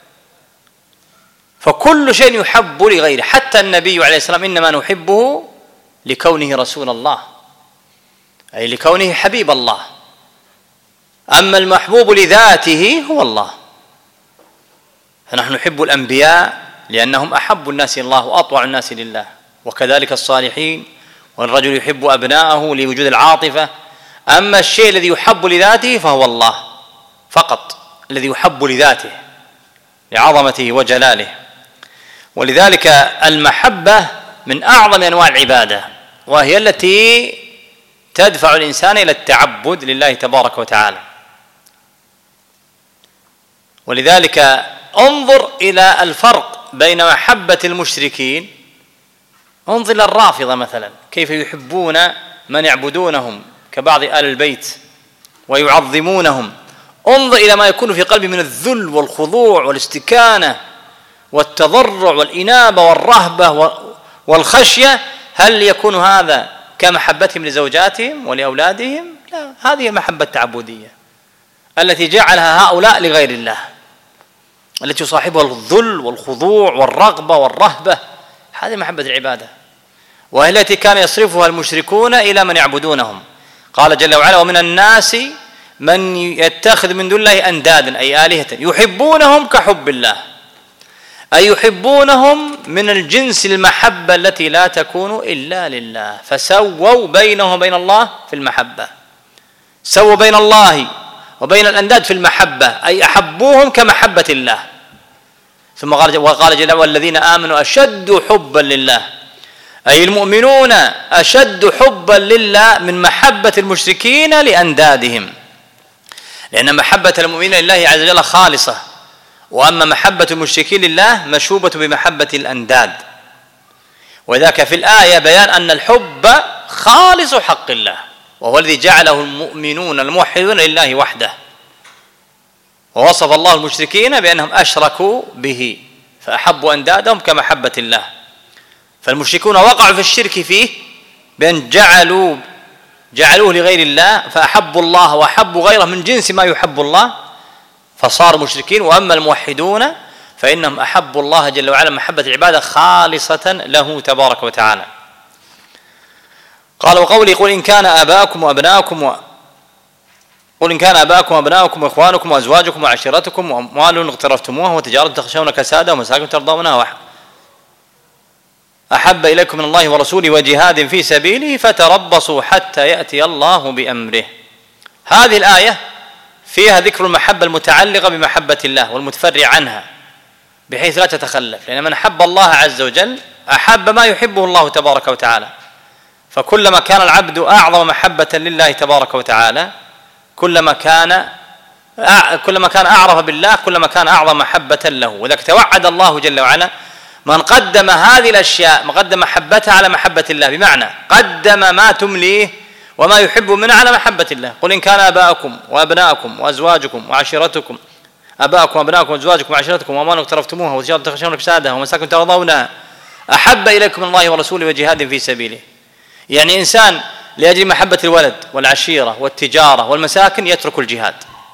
B: فكل شيء يحب لغيره، حتى النبي عليه السلام إنما نحبه لكونه رسول الله، أي لكونه حبيب الله. أما المحبوب لذاته هو الله. فنحن نحب الأنبياء لأنهم أحب الناس الله وأطوع الناس لله، وكذلك الصالحين. والرجل يحب أبناءه لوجود العاطفة. أما الشيء الذي يحب لذاته فهو الله فقط، الذي يحب لذاته لعظمته وجلاله. ولذلك المحبة من أعظم أنواع العبادة، وهي التي تدفع الإنسان إلى التعبد لله تبارك وتعالى. ولذلك انظر إلى الفرق بين محبة المشركين. انظر إلى الرافضة مثلا كيف يحبون من يعبدونهم كبعض آل البيت ويعظمونهم. انظر إلى ما يكون في قلبه من الذل والخضوع والاستكانة والتضرع والإنابة والرهبة والخشية. هل يكون هذا كمحبتهم لزوجاتهم ولأولادهم؟ لا، هذه المحبة التعبدية التي جعلها هؤلاء لغير الله، التي يصاحبها الذل والخضوع والرغبة والرهبة. هذه محبة العبادة، وهي التي كان يصرفها المشركون إلى من يعبدونهم. قال جل وعلا: ومن الناس من يتخذ من دون الله أندادا، أي آلهة يحبونهم كحب الله، أي يحبونهم من الجنس المحبة التي لا تكون إلا لله. فسووا بينهم وبين الله في المحبة، سووا بين الله وبين الأنداد في المحبة، أي أحبوهم كمحبة الله. ثم وقال جل وعلا: والذين آمنوا أشد حبا لله، أي المؤمنون أشد حبا لله من محبة المشركين لأندادهم، لأن محبة المؤمنين لله عز وجل خالصة، وأما محبة المشركين لله مشوبة بمحبة الأنداد. وذاك في الآية بيان أن الحب خالص حق الله، وهو الذي جعله المؤمنون الموحدون لله وحده. ووصف الله المشركين بأنهم أشركوا به فأحبوا أندادهم كمحبة الله. فالمشركون وقعوا في الشرك فيه بأن جعلوا جعلوه لغير الله، فأحبوا الله وأحبوا غيره من جنس ما يحب الله، فصاروا مشركين. وأما الموحدون فإنهم أحبوا الله جل وعلا محبة العبادة خالصة له تبارك وتعالى. قال وقولي قل إن كان آباؤكم وأبناؤكم و... قل إن كان آباؤكم وأبناؤكم وإخوانكم وأزواجكم وعشيرتكم وأموال اقترفتموها وتجارة تخشون كسادها ومساكن ترضونها أحب إليكم من الله ورسوله وجهاد في سبيله فتربصوا حتى يأتي الله بأمره. هذه الآية فيها ذكر المحبة المتعلقة بمحبة الله والمتفرع عنها بحيث لا تتخلف، لأن من أحب الله عز وجل أحب ما يحبه الله تبارك وتعالى، فكلما كان العبد أعظم محبة لله تبارك وتعالى كلما كان كلما كان أعرف بالله كلما كان أعظم محبة له. وذلك توعد الله جل وعلا من قدم هذه الأشياء من قدم محبتها على محبة الله، بمعنى قدم ما تمليه وما يحب منه على محبة الله. قل إن كان آباؤكم وأبناؤكم وأزواجكم وعشيرتكم آباؤكم وأبناؤكم وأزواجكم وعشيرتكم وأموال اقترفتموها وتجارة تخشون كسادها ومساكن ترضونها أحب إليكم من الله ورسوله وجهاد في سبيله. يعني إنسان لأجل محبة الولد والعشيرة والتجارة والمساكن يترك الجهاد،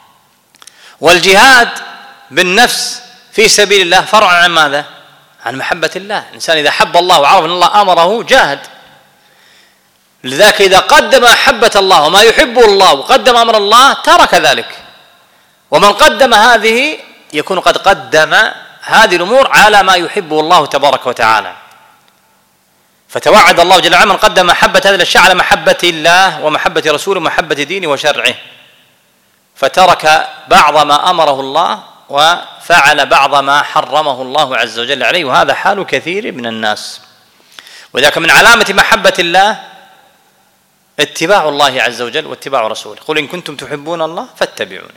B: والجهاد بالنفس في سبيل الله فرع عن ماذا؟ عن محبة الله. الإنسان إذا حب الله وعرف أن الله أمره جاهد. لذلك إذا قدم محبة الله وما يحبه الله وقدم أمر الله ترك ذلك. ومن قدم هذه يكون قد قدم هذه الأمور على ما يحبه الله تبارك وتعالى. فتوعد الله جل وعلا من قدم محبة هذه الأشياء على محبة الله ومحبة رسوله ومحبة دينه وشرعه، فترك بعض ما أمره الله وفعل بعض ما حرمه الله عز وجل عليه، وهذا حال كثير من الناس. وذلك من علامة محبة الله اتباع الله عز وجل واتباع رسوله. قل إن كنتم تحبون الله فاتبعوني.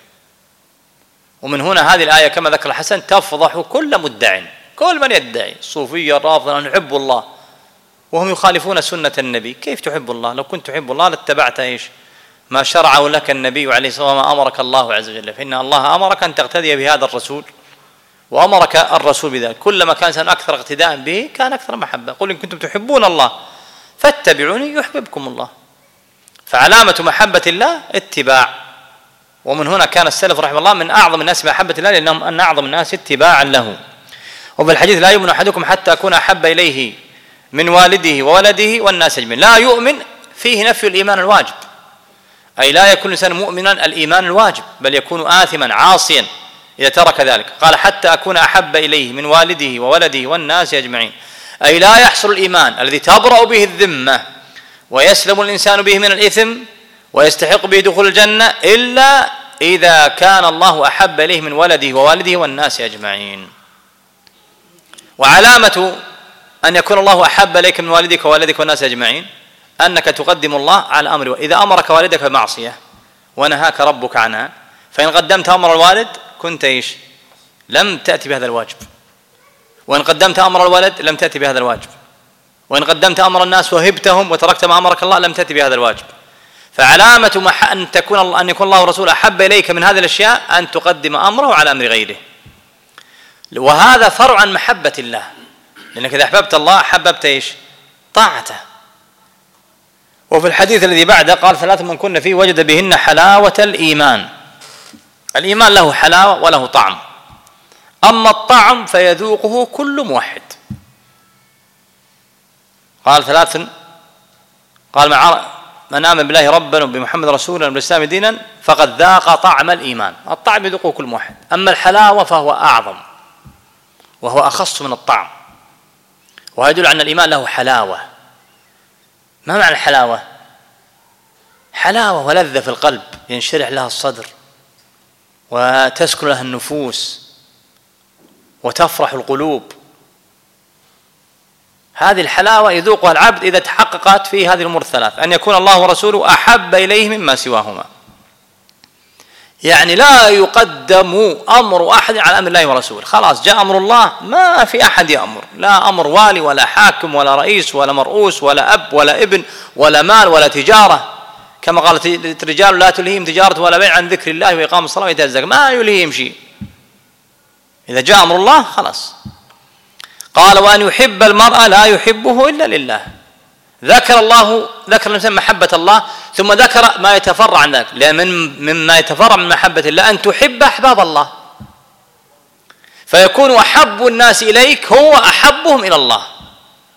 B: ومن هنا هذه الآية كما ذكر الحسن تفضح كل مدع، كل من يدعي الصوفية الرافضة أن يحب الله وهم يخالفون سنة النبي. كيف تحب الله؟ لو كنت تحب الله لاتبعت ايش؟ ما شرعه لك النبي عليه الصلاة والسلام، ما أمرك الله عز وجل، فإن الله أمرك أن تقتدي بهذا الرسول وأمرك الرسول بذلك. كلما كان الإنسان أكثر اقتداء به كان أكثر محبة. قل إن كنتم تحبون الله فاتبعوني يحببكم الله. فعلامة محبة الله اتباع. ومن هنا كان السلف رحمه الله من أعظم الناس محبة الله، لأنهم أن أعظم الناس اتباعا له. وفي الحديث لا يؤمن أحدكم حتى أكون أحب إليه من والده وولده والناس أجمعين. لا يؤمن فيه نفي الإيمان الواجب، أي لا يكون الإنسان مؤمنا الإيمان الواجب، بل يكون آثما عاصيا إذا ترك ذلك. قال حتى أكون أحب إليه من والده وولده والناس أجمعين، أي لا يحصل الإيمان الذي تبرأ به الذمة ويسلم الإنسان به من الإثم ويستحق به دخول الجنة إلا إذا كان الله أحب إليه من ولده ووالده والناس أجمعين. وعلامة أن يكون الله أحب إليك من والدك ووالدك والناس أجمعين أنك تقدم الله على أمره. إذا أمرك والدك بمعصية ونهاك ربك عنها، فإن قدمت أمر الوالد كنت إيش؟ لم تأتي بهذا الواجب. وإن قدمت أمر الولد لم تأتي بهذا الواجب. وإن قدمت أمر الناس وهبتهم وتركت ما أمرك الله لم تأتي بهذا الواجب. فعلامة أن تكون أن يكون الله ورسوله أحب إليك من هذه الأشياء أن تقدم أمره على أمر غيره. وهذا فرع عن محبة الله، لأنك إذا أحببت الله أحببت إيش؟ طاعته. وفي الحديث الذي بعده قال ثلاث من كن فيه وجد بهن حلاوة الإيمان. الإيمان له حلاوة وله طعم، أما الطعم فيذوقه كل موحد. قال ثلاث قال من آمن بالله ربا وبمحمد رسولا وبالإسلام دينا فقد ذاق طعم الإيمان. الطعم يذوقه كل موحد، أما الحلاوة فهو أعظم وهو أخص من الطعم، ويدل على أن الإيمان له حلاوة. ما معنى الحلاوة؟ حلاوة ولذة في القلب ينشرح لها الصدر وتسكن لها النفوس وتفرح القلوب. هذه الحلاوة يذوقها العبد إذا تحققت فيه هذه الأمور الثلاث: أن يكون الله ورسوله أحب إليه مما سواهما، يعني لا يقدم أمر أحد على أمر الله ورسوله. خلاص جاء أمر الله ما في أحد يأمر، لا أمر والي ولا حاكم ولا رئيس ولا مرؤوس ولا أب ولا ابن ولا مال ولا تجارة، كما قالت الرجال لا تلهيهم تجارة ولا بيع عن ذكر الله وإقام الصلاة وإيتاء الزكاة، ما يلهيهم شيء. إذا جاء أمر الله خلاص. قال وأن يحب المرء لا يحبه إلا لله. ذكر الله ذكر الإنسان محبة الله ثم ذكر ما يتفرع عن ذلك، لأن من مما يتفرع من محبة الله أن تحب أحباب الله، فيكون أحب الناس إليك هو أحبهم إلى الله.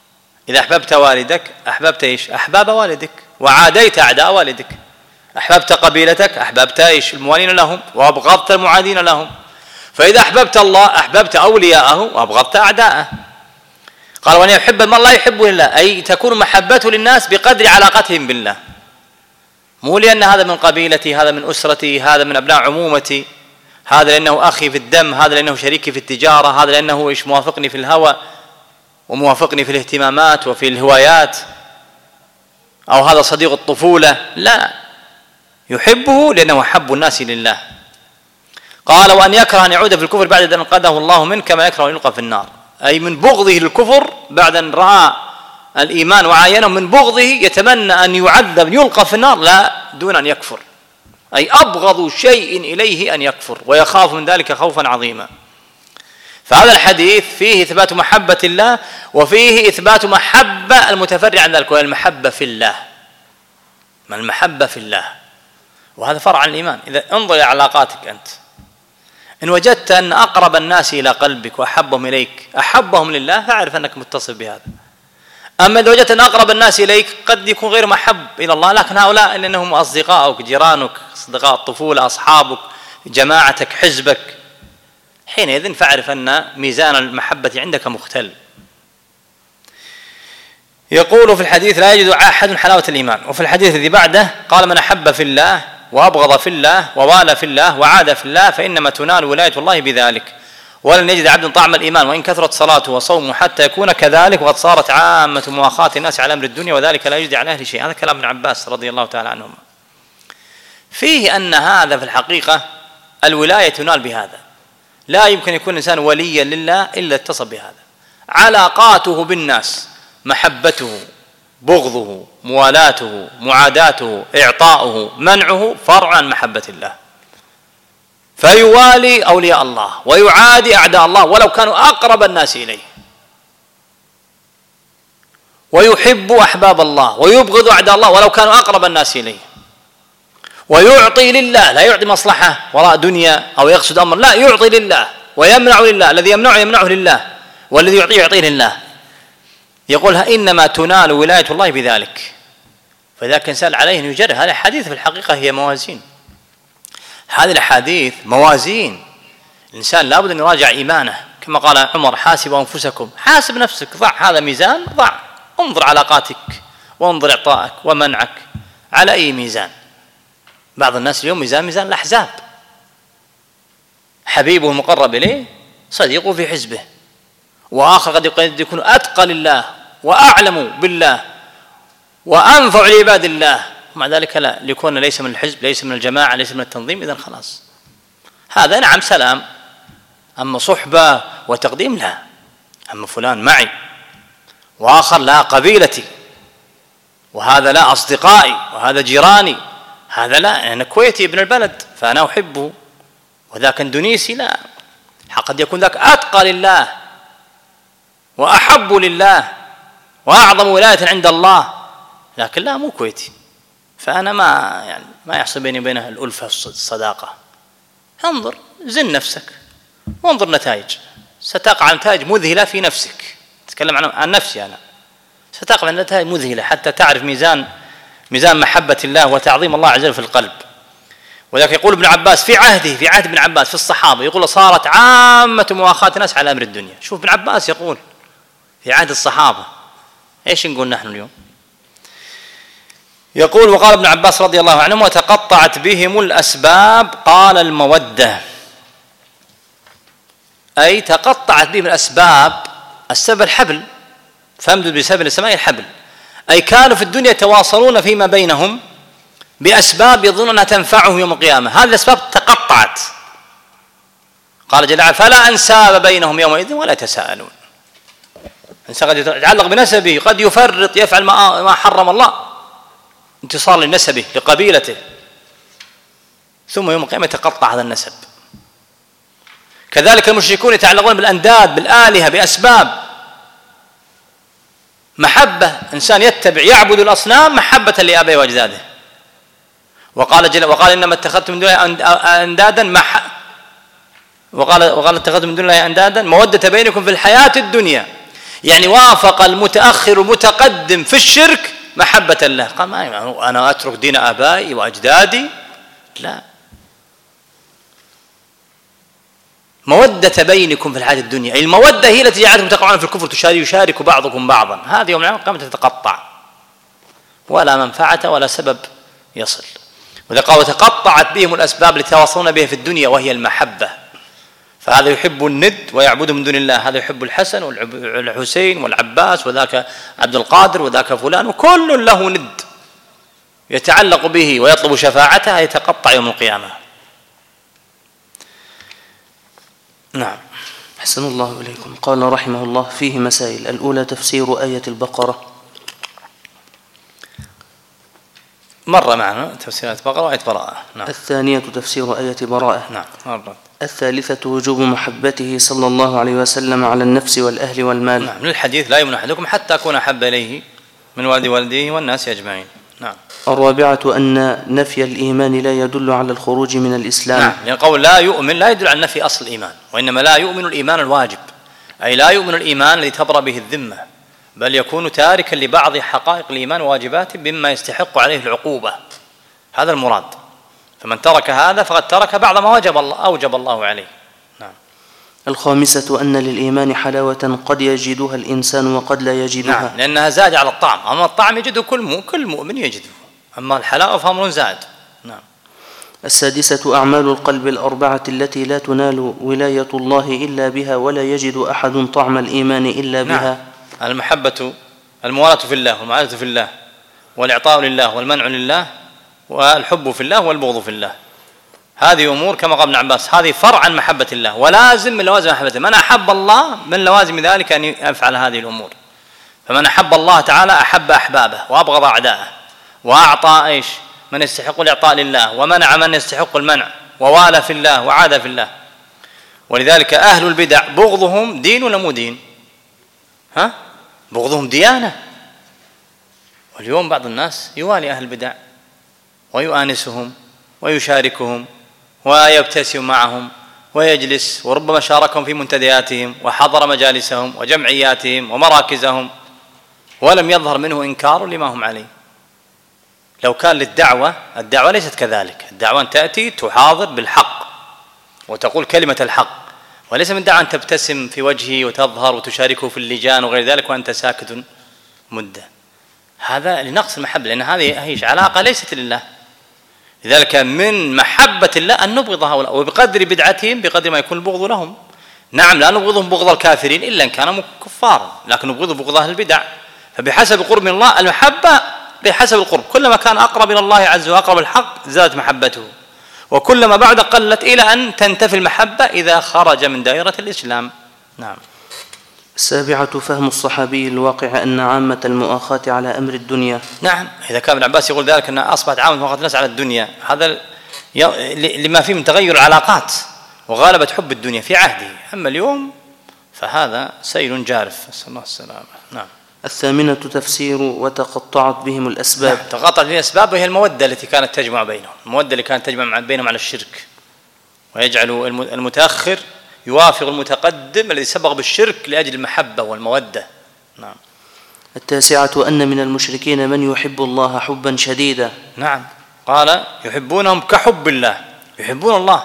B: إذا أحببت والدك أحببت إيش؟ أحباب والدك، وعاديت أعداء والدك. أحببت قبيلتك أحببت إيش؟ الموالين لهم، وأبغضت المعادين لهم. فإذا أحببت الله أحببت أولياءه وأبغضت أعداءه. قال وأن يحب من لا يحبه لله، أي تكون محبته للناس بقدر علاقتهم بالله، مو لأن هذا من قبيلتي، هذا من أسرتي، هذا من أبناء عمومتي، هذا لأنه أخي في الدم، هذا لأنه شريكي في التجارة، هذا لأنه إيش موافقني في الهوى وموافقني في الاهتمامات وفي الهوايات، أو هذا صديق الطفولة. لا، يحبه لأنه أحب الناس لله. قال وأن يكره أن يعود في الكفر بعد أن أنقذه الله منه كما يكره أن يلقى في النار، أي من بغضه للكفر بعد أن رأى الإيمان وعاينه، من بغضه يتمنى أن يعذب يلقى في النار لا دون أن يكفر، أي أبغض شيء إليه أن يكفر ويخاف من ذلك خوفا عظيما. فهذا الحديث فيه إثبات محبة الله وفيه إثبات محبة المتفرع عن ذلك، وهي المحبة في الله. ما المحبة في الله، وهذا فرع عن الإيمان. إذا انظر إلى علاقاتك أنت، إن وجدت أن أقرب الناس إلى قلبك وأحبهم إليك أحبهم لله فاعرف أنك متصل بهذا. أما إذا وجدت أن أقرب الناس إليك قد يكون غير محب إلى الله، لكن هؤلاء لأنهم أصدقائك، جيرانك، أصدقاء الطفولة، أصحابك، جماعتك، حزبك، حينئذ فاعرف أن ميزان المحبة عندك مختل. يقول في الحديث لا يجد أحد حلاوة الإيمان. وفي الحديث الذي بعده قال من أحب في الله وأبغض في الله ووالى في الله وعاد في الله فإنما تنال ولاية الله بذلك، ولن يجد عبد طعم الإيمان وإن كثرت صلاته وصومه حتى يكون كذلك، وقد صارت عامة مواخاة الناس على أمر الدنيا وذلك لا يجدي على أهل شيء. هذا كلام ابن عباس رضي الله تعالى عنهما. فيه أن هذا في الحقيقة الولاية تنال بهذا، لا يمكن يكون الإنسان وليا لله إلا اتصل بهذا. علاقاته بالناس، محبته، بغضه، موالاته، معاداته، إعطاؤه، منعه، فرع عن محبة الله. فيوالي أولياء الله ويعادي أعداء الله ولو كانوا أقرب الناس إليه، ويحب أحباب الله ويبغض أعداء الله ولو كانوا أقرب الناس إليه، ويعطي لله، لا يعطي مصلحة وراء دنيا أو يقصد أمر، لا، يعطي لله ويمنع لله، الذي يمنعه يمنعه لله، والذي يعطيه يعطيه لله. يقولها إنما تنال ولاية الله بذلك. فإذا كان سأل عليه أن يجرب هذه الحديث في الحقيقة هي موازين، هذه الحديث موازين. الإنسان لابد أن يراجع إيمانه، كما قال عمر حاسبوا أنفسكم، حاسب نفسك، ضع هذا ميزان، ضع، انظر علاقاتك وانظر إعطائك ومنعك على أي ميزان. بعض الناس اليوم ميزان ميزان الأحزاب، حبيبه المقرب إليه صديقه في حزبه، وآخر قد يكون أتقى لله وأعلم بالله وأنفع لعباد الله، مع ذلك لا، ليكون ليس من الحزب، ليس من الجماعة، ليس من التنظيم، إذن خلاص هذا نعم سلام، أما صحبة وتقديم لا. أما فلان معي وآخر لا قبيلتي، وهذا لا أصدقائي، وهذا جيراني، هذا لا، أنا كويتي ابن البلد فأنا أحبه، وذاك اندونيسي لا، قد يكون ذاك أتقى لله وأحب لله وأعظم ولاية عند الله، لكن لا مو كويتي، فأنا ما يعني ما يحصل بيني وبينه الألفة الصداقة. انظر، زن نفسك وانظر نتائج، ستقع نتائج مذهلة في نفسك. تتكلم عن عن نفسي أنا، ستقع نتائج مذهلة حتى تعرف ميزان ميزان محبة الله وتعظيم الله عز وجل في القلب. ولذلك يقول ابن عباس في عهده، في عهد ابن عباس في الصحابة، يقول صارت عامة مواخاة الناس على أمر الدنيا. شوف ابن عباس يقول في عهد الصحابة، ايش نقول نحن اليوم؟ يقول وقال ابن عباس رضي الله عنه وتقطعت بهم الأسباب، قال المودة، أي تقطعت بهم الأسباب، السبب الحبل، فامدد بسبب السماء الحبل، أي كانوا في الدنيا يتواصلون فيما بينهم بأسباب يظنون أنها تنفعهم يوم القيامة، هذه الأسباب تقطعت. قال جل وعلا فلا أنساب بينهم يومئذ ولا يتساءلون. الإنسان قد يتعلق بنسبه، قد يفرط، يفعل ما حرم الله، انتصار لنسبه لقبيلته، ثم يوم القيامة يتقطع هذا النسب. كذلك المشركون يتعلقون بالأنداد، بالآلهة، بأسباب محبة، إنسان يتبع يعبد الأصنام محبة لآبائه وأجداده. وقال جل وقال إنما اتخذتم من دون الله أندادا مح وقال وقال اتخذتم من دون الله أندادا مودة بينكم في الحياة الدنيا، يعني وافق المتأخر المتقدم في الشرك محبة الله. قال ما أنا أترك دين آبائي وأجدادي، لا، مودة بينكم في الحياة الدنيا، المودة هي التي جعلتكم تقعون في الكفر، يشارك بعضكم بعضا. هذه يوم القيامة تتقطع، ولا منفعة ولا سبب يصل. وإذا قال وتقطعت بهم الأسباب التي يتواصلون بها في الدنيا وهي المحبة، فهذا يحب الند ويعبد من دون الله، هذا يحب الحسن والحسين والعباس، وذاك عبد القادر، وذاك فلان، وكل له ند يتعلق به ويطلب شفاعته، يتقطع يوم القيامة. نعم.
A: أحسن الله إليكم. قال رحمه الله: فيه مسائل. الأولى تفسير آية البقرة.
B: مر معنا تفسير آية البقرة وآية براءة. نعم.
A: الثانية تفسير آية براءة.
B: نعم مرت.
A: الثالثة وجوب محبته صلى الله عليه وسلم على النفس والأهل والمال.
B: نعم. من الحديث لا يؤمن أحدكم حتى أكون أحب إليه من والد والديه والناس أجمعين. نعم.
A: الرابعة أن نفي الإيمان لا يدل على الخروج من الإسلام.
B: نعم. لأن قول لا يؤمن لا يدل على نفي أصل الإيمان، وإنما لا يؤمن الإيمان الواجب، أي لا يؤمن الإيمان الذي تبرأ به الذمة، بل يكون تاركا لبعض حقائق الإيمان وواجباته بما يستحق عليه العقوبة. هذا المراد. فمن ترك هذا فقد ترك بعض ما وجب الله أوجب الله عليه. نعم.
A: الخامسة أن للإيمان حلاوة قد يجدها الإنسان وقد لا يجدها.
B: نعم. لأنها زاد على الطعم، أما الطعم يجده كل كل مؤمن يجده، أما الحلاوة فأمر زاد. نعم.
A: السادسة أعمال القلب الأربعة التي لا تنال ولاية الله إلا بها، ولا يجد أحد طعم الإيمان إلا بها.
B: نعم. المحبة، الموالاة في الله، والمعادة في الله، والإعطاء لله، والمنع لله، والحب في الله، والبغض في الله. هذه أمور كما قال ابن عباس هذه فرع عن محبة الله، ولازم من لوازم محبته. من أحب الله من لوازم ذلك أن يفعل هذه الأمور. فمن أحب الله تعالى أحب أحبابه وأبغض أعداءه، وأعطى إيش من يستحق الإعطاء لله، ومنع من يستحق المنع، ووالى في الله وعاد في الله. ولذلك أهل البدع بغضهم دين ولا مو دين؟ ها؟ بغضهم ديانة. واليوم بعض الناس يوالي أهل البدع ويؤانسهم ويشاركهم ويبتسم معهم ويجلس، وربما شاركهم في منتدياتهم وحضر مجالسهم وجمعياتهم ومراكزهم، ولم يظهر منه إنكار لما هم عليه. لو كان للدعوة، الدعوة ليست كذلك، الدعوة أن تأتي تحاضر بالحق وتقول كلمة الحق، وليس من دعوة أن تبتسم في وجهه وتظهر وتشاركه في اللجان وغير ذلك وأنت ساكت مدة. هذا لنقص المحبة، لأن هذه هي علاقة ليست لله. لذلك من محبة الله أن نبغض هؤلاء، وبقدر بدعتهم بقدر ما يكون البغض لهم. نعم لا نبغضهم بغض الكافرين إلا إن كانوا كفارا، لكن نبغض بغض أهل البدع. فبحسب قرب من الله المحبة بحسب القرب، كلما كان أقرب إلى الله عز وجل وأقرب الحق زادت محبته، وكلما بعد قلت إلى أن تنتفي المحبة إذا خرج من دائرة الإسلام. نعم.
A: السابعة فهم الصحابي الواقع أن عامة المؤاخاة على أمر الدنيا.
B: نعم. إذا كان ابن عباس يقول ذلك أن أصبحت عامة مؤاخاة الناس على الدنيا، هذا لما فيه من تغير العلاقات وغالبة حب الدنيا في عهده. أما اليوم فهذا سيل جارف، نسأل الله السلامة. نعم.
A: الثامنة تفسير وتقطعت بهم الأسباب.
B: نعم. تقطعت بهم الأسباب، وهي المودة التي كانت تجمع بينهم، المودة اللي كانت تجمع بينهم على الشرك، ويجعل المتأخر يوافق المتقدم الذي سبق بالشرك لأجل المحبة والمودة. نعم.
A: التاسعة أن من المشركين من يحب الله حبا شديدا.
B: نعم. قال يحبونهم كحب الله، يحبون الله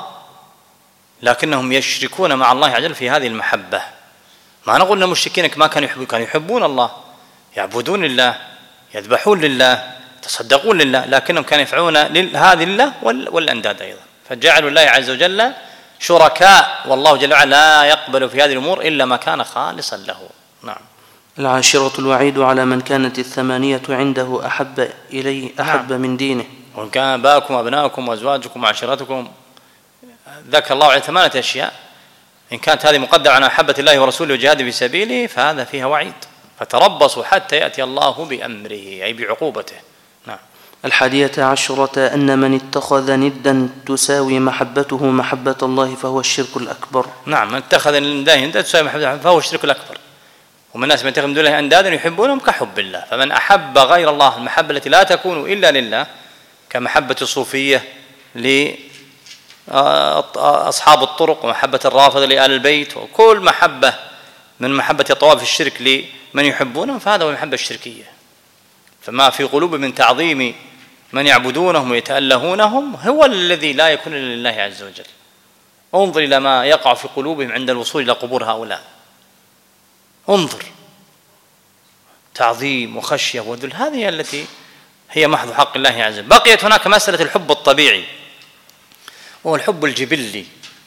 B: لكنهم يشركون مع الله عز وجل في هذه المحبة. ما نقول أن المشركين ما كانوا يحبون، كانوا يحبون الله، يعبدون الله، يذبحون لله، يتصدقون لله، لكنهم كانوا يفعلون هذه الله والأنداد أيضا، فجعلوا الله عز وجل شركاء، والله جل وعلا لا يقبل في هذه الأمور إلا ما كان خالصا له. نعم.
A: العاشرة الوعيد على من كانت الثمانية عنده أحب إليه أحب نعم. من دينه.
B: وإن كان آباؤكم وأبناؤكم وأزواجكم وعشيرتكم، ذكر الله على ثمانية أشياء، إن كانت هذه مقدمة على محبة الله ورسوله وجهاد في سبيله فهذا فيها وعيد، فتربصوا حتى يأتي الله بأمره أي بعقوبته. نعم.
A: الحادية عشرة أن من اتخذ ندا تساوي محبته محبة الله فهو الشرك الأكبر.
B: نعم. من اتخذ ندا تساوي محبته فهو الشرك الأكبر. ومن الناس من يتخذ من دونه أندادا يحبونهم كحب الله. فمن أحب غير الله المحبة التي لا تكون إلا لله، كمحبة الصوفية لأصحاب الطرق، ومحبة الرافضة لآل البيت، وكل محبة من محبة الطواف الشرك لمن يحبونهم، فهذا هو المحبة الشركية. فما في قلوبهم من تعظيم من يعبدونهم ويتألهونهم هو الذي لا يكون لله عز وجل. انظر إلى ما يقع في قلوبهم عند الوصول إلى قبور هؤلاء، انظر، تعظيم وخشية وذل، هذه التي هي محض حق الله عز وجل. بقيت هناك مسألة الحب الطبيعي وهو الحب الجبلي،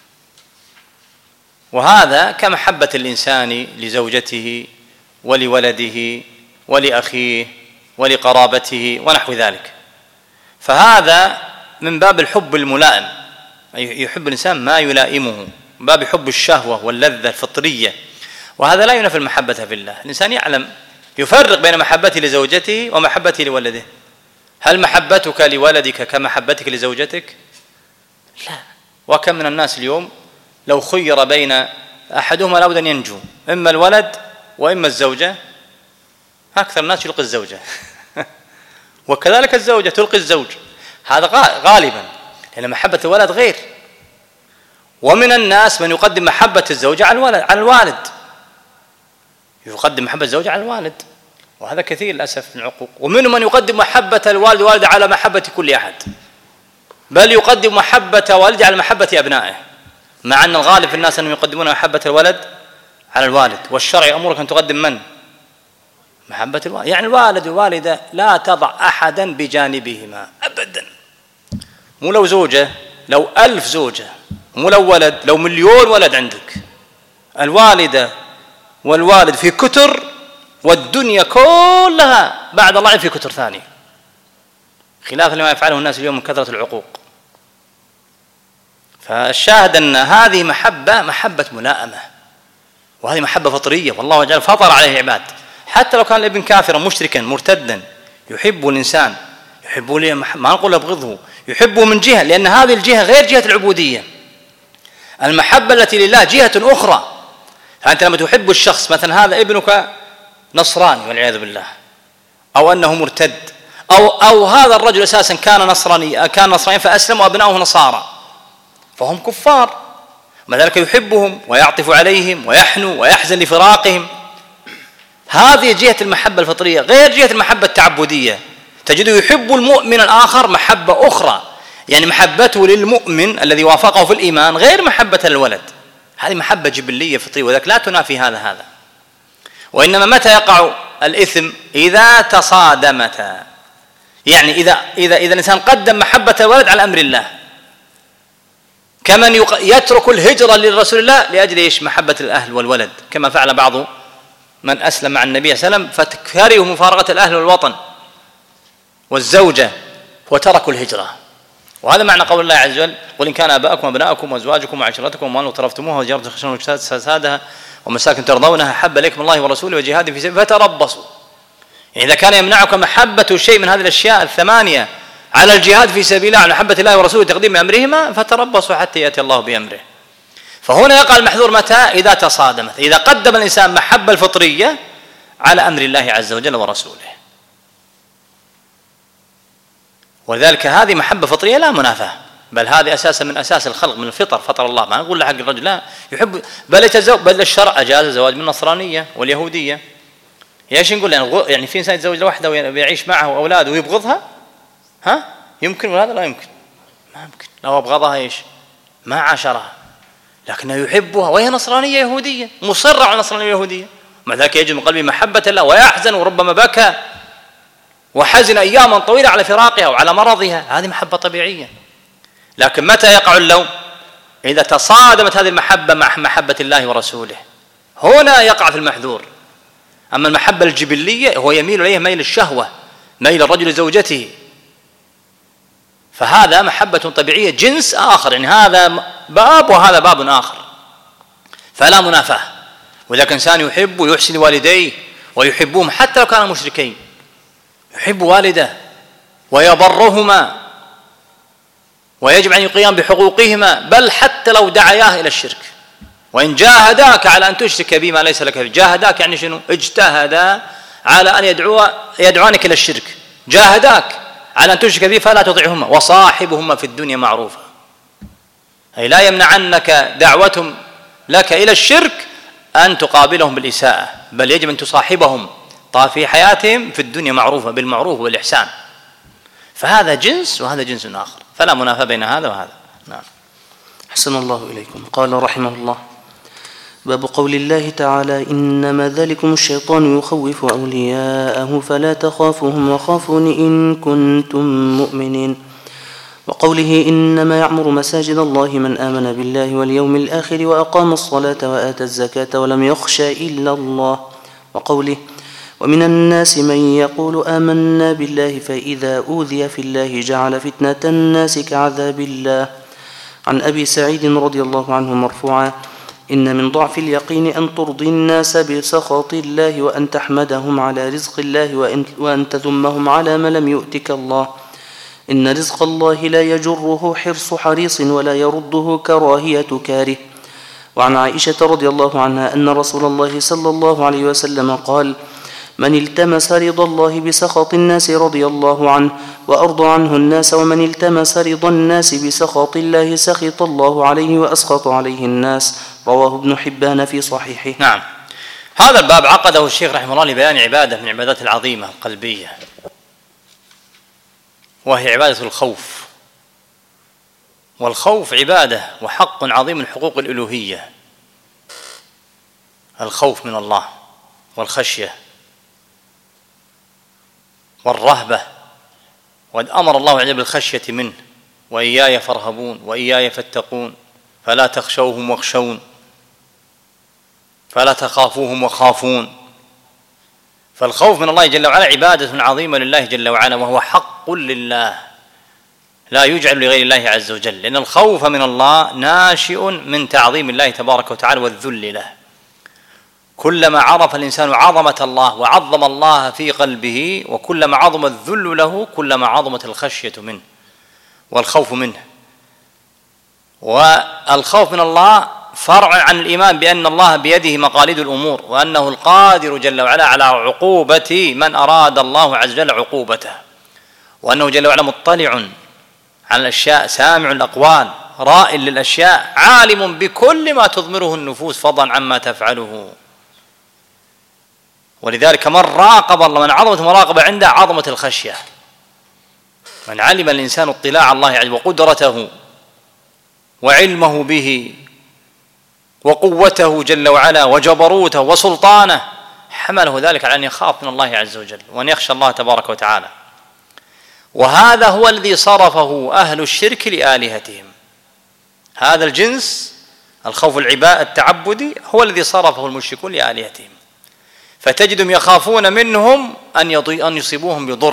B: وهذا كمحبة الإنسان لزوجته ولولده ولأخيه ولقرابته ونحو ذلك، فهذا من باب الحب الملائم، أي يحب الإنسان ما يلائمه، من باب حب الشهوة واللذة الفطرية، وهذا لا ينافي المحبة في الله. الإنسان يعلم يفرق بين محبته لزوجته ومحبته لولده. هل محبتك لولدك كمحبتك لزوجتك؟ لا. وكم من الناس اليوم لو خير بين أحدهما لابد أن ينجو، إما الولد وإما الزوجة، أكثر الناس يلقي الزوجة وكذلك الزوجة تلقي الزوج، هذا غالبا لأن محبة الولد غير. ومن الناس من يقدم محبة الزوجة على الولد على الوالد، يقدم محبة الزوجة على الوالد، وهذا كثير للأسف من العقوق. ومنهم من يقدم محبة الوالد والده على محبة كل أحد، بل يقدم محبة والده على محبة أبنائه، مع أن الغالب في الناس أنهم يقدمون محبة الولد على الوالد، والشرع يأمرك أن تقدم من؟ محبة الوالد. يعني الوالد والوالدة لا تضع أحدا بجانبهما أبدا، مو لو زوجة، لو ألف زوجة، مو لو ولد، لو مليون ولد عندك، الوالدة والوالد في كتر، والدنيا كلها بعد الله في كتر ثاني، خلاف لما يفعله الناس اليوم من كثرة العقوق. فالشاهد أن هذه محبة محبة ملائمة، وهذه محبة فطرية، والله جل فطر عليه عباد، حتى لو كان الابن كافرا مشركا مرتدا يحب الإنسان، يحبه ليه، ما نقول يبغضه، يحبه من جهة، لأن هذه الجهة غير جهة العبودية. المحبة التي لله جهة أخرى. فأنت لما تحب الشخص، مثلا هذا ابنك نصراني والعياذ بالله، أو أنه مرتد، أو أو هذا الرجل أساسا كان نصراني كان نصراني فأسلم وأبناؤه نصارى، فهم كفار، مع ذلك يحبهم ويعطف عليهم ويحنو ويحزن لفراقهم. هذه جهة المحبة الفطرية غير جهة المحبة التعبدية. تجده يحب المؤمن الآخر محبة أخرى، يعني محبته للمؤمن الذي وافقه في الإيمان غير محبة الولد، هذه محبة جبلية فطرية، وذلك لا تنافي هذا هذا. وإنما متى يقع الإثم؟ إذا تصادمتا، يعني إذا إذا إذا الإنسان قدم محبة الولد على أمر الله، كمن يترك الهجرة للرسول الله لأجل إيش؟ محبة الأهل والولد، كما فعل بعض من أسلم مع النبي صلى الله عليه وسلم فكرهوا مفارقة الأهل والوطن والزوجة وتركوا الهجرة. وهذا معنى قول الله عز وجل: قل إن كان آباءكم وأبناؤكم وأزواجكم وعشيرتكم وأموال اقترفتموها وتجارة تخشون كسادها ومساكن ترضونها أحب إليكم الله ورسوله وجهاد في سبيله فتربصوا. يعني إذا كان يمنعك محبة شيء من هذه الأشياء الثمانية على الجهاد في سبيل الله، على محبة الله ورسوله وتقديم أمرهما، فتربصوا حتى يأتي الله بأمره. فهنا يقع المحذور متى؟ إذا تصادمت، إذا قدم الإنسان محبة الفطرية على أمر الله عز وجل ورسوله. ولذلك هذه محبة فطرية لا منافاة، بل هذه أساسا من أساس الخلق، من الفطر، فطر الله. ما نقول لحق الرجل لا يحب، بل يتزوج، بل الشرع أجاز الزواج من النصرانية واليهودية. ايش نقول؟ يعني في إنسان يتزوج لوحده ويعيش معه أولاده ويبغضها؟ ها؟ يمكن ولا هذا لا يمكن؟ ما يمكن. لو أبغضها ايش؟ ما عاشرها، لكنه يحبها وهي نصرانية يهودية، مصرة على النصرانية اليهودية، مع ذلك يجد من قلبه محبة الله ويحزن وربما بكى وحزن أياما طويلة على فراقها وعلى مرضها، هذه محبة طبيعية. لكن متى يقع اللوم؟ إذا تصادمت هذه المحبة مع محبة الله ورسوله، هنا يقع في المحذور. أما المحبة الجبلية هو يميل إليها ميل الشهوة، ميل الرجل لزوجته، فهذا محبة طبيعية جنس آخر، يعني هذا باب وهذا باب آخر، فلا منافاة. وإذا إنسان يحب ويحسن والديه ويحبهم حتى لو كانوا مشركين، يحب والده ويبرهما ويجب أن يقيم بحقوقهما، بل حتى لو دعياه إلى الشرك، وإن جاهداك على أن تشرك بما ليس لك به. جاهداك يعني شنو؟ اجتهدا على أن يدعو يدعونك إلى الشرك، جاهداك على أن تشرك به فلا تطيعهما وصاحبهما في الدنيا معروفا، أي لا يمنعنك دعوتهم لك إلى الشرك أن تقابلهم بالإساءة، بل يجب أن تصاحبهم في حياتهم في الدنيا معروفة بالمعروف والإحسان. فهذا جنس وهذا جنس آخر، فلا منافاة بين هذا وهذا. نعم.
A: أحسن الله إليكم. قال رحمه الله: باب قول الله تعالى: إنما ذلكم الشيطان يخوف أولياءه فلا تخافوهم وخافون إن كنتم مؤمنين. وقوله: إنما يعمر مساجد الله من آمن بالله واليوم الآخر وأقام الصلاة وآتى الزكاة ولم يخش إلا الله. وقوله: ومن الناس من يقول آمنا بالله فإذا أوذي في الله جعل فتنة الناس كعذاب الله. عن أبي سعيد رضي الله عنه مرفوعا: إن من ضعف اليقين أن ترضي الناس بسخط الله وأن تحمدهم على رزق الله وأن, وأن تذمهم على ما لم يؤتك الله. إن رزق الله لا يجره حرص حريص ولا يرده كراهية كاره. وعن عائشة رضي الله عنها أن رسول الله صلى الله عليه وسلم قال: من التمس رضا الله بسخط الناس رضي الله عنه وأرضى عنه الناس، ومن التمس رضا الناس بسخط الله سخط الله عليه وأسخط عليه الناس. رواه ابن حبان في صحيحه.
B: نعم. هذا الباب عقده الشيخ رحمه الله لبيان عبادة من العبادات العظيمة القلبية، وهي عبادة الخوف. والخوف عبادة وحق عظيم من حقوق الألوهية، الخوف من الله والخشية والرهبة. وقد أمر الله عز وجل بالخشية منه: وإياي فارهبون وإياي فاتقون فلا تخشوهم واخشون فلا تخافوهم وخافون. فالخوف من الله جل وعلا عبادة عظيمة لله جل وعلا، وهو حق لله لا يجعل لغير الله عز وجل، لأن الخوف من الله ناشئ من تعظيم الله تبارك وتعالى والذل له. كلما عرف الإنسان عظمة الله وعظم الله في قلبه، وكلما عظم الذل له، كلما عظمت الخشية منه والخوف منه. والخوف من الله فرع عن الإيمان بأن الله بيده مقاليد الأمور، وأنه القادر جل وعلا على عقوبة من أراد الله عز وجل عقوبته، وأنه جل وعلا مطلع على الأشياء، سامع الأقوال، رائع للأشياء، عالم بكل ما تضمره النفوس فضلا عما تفعله. ولذلك من راقب الله، من عظمة مراقبة عنده عظمة الخشية. من علم الإنسان اطلاع الله عز وجل وقدرته وعلمه به وقوته جل وعلا وجبروته وسلطانه، حمله ذلك على أن يخاف من الله عز وجل وأن يخشى الله تبارك وتعالى. وهذا هو الذي صرفه أهل الشرك لآلهتهم. هذا الجنس الخوف العباء التعبدي هو الذي صرفه المشركون لآلهتهم، فتجدهم يخافون منهم أن أن يصيبوهم بضر،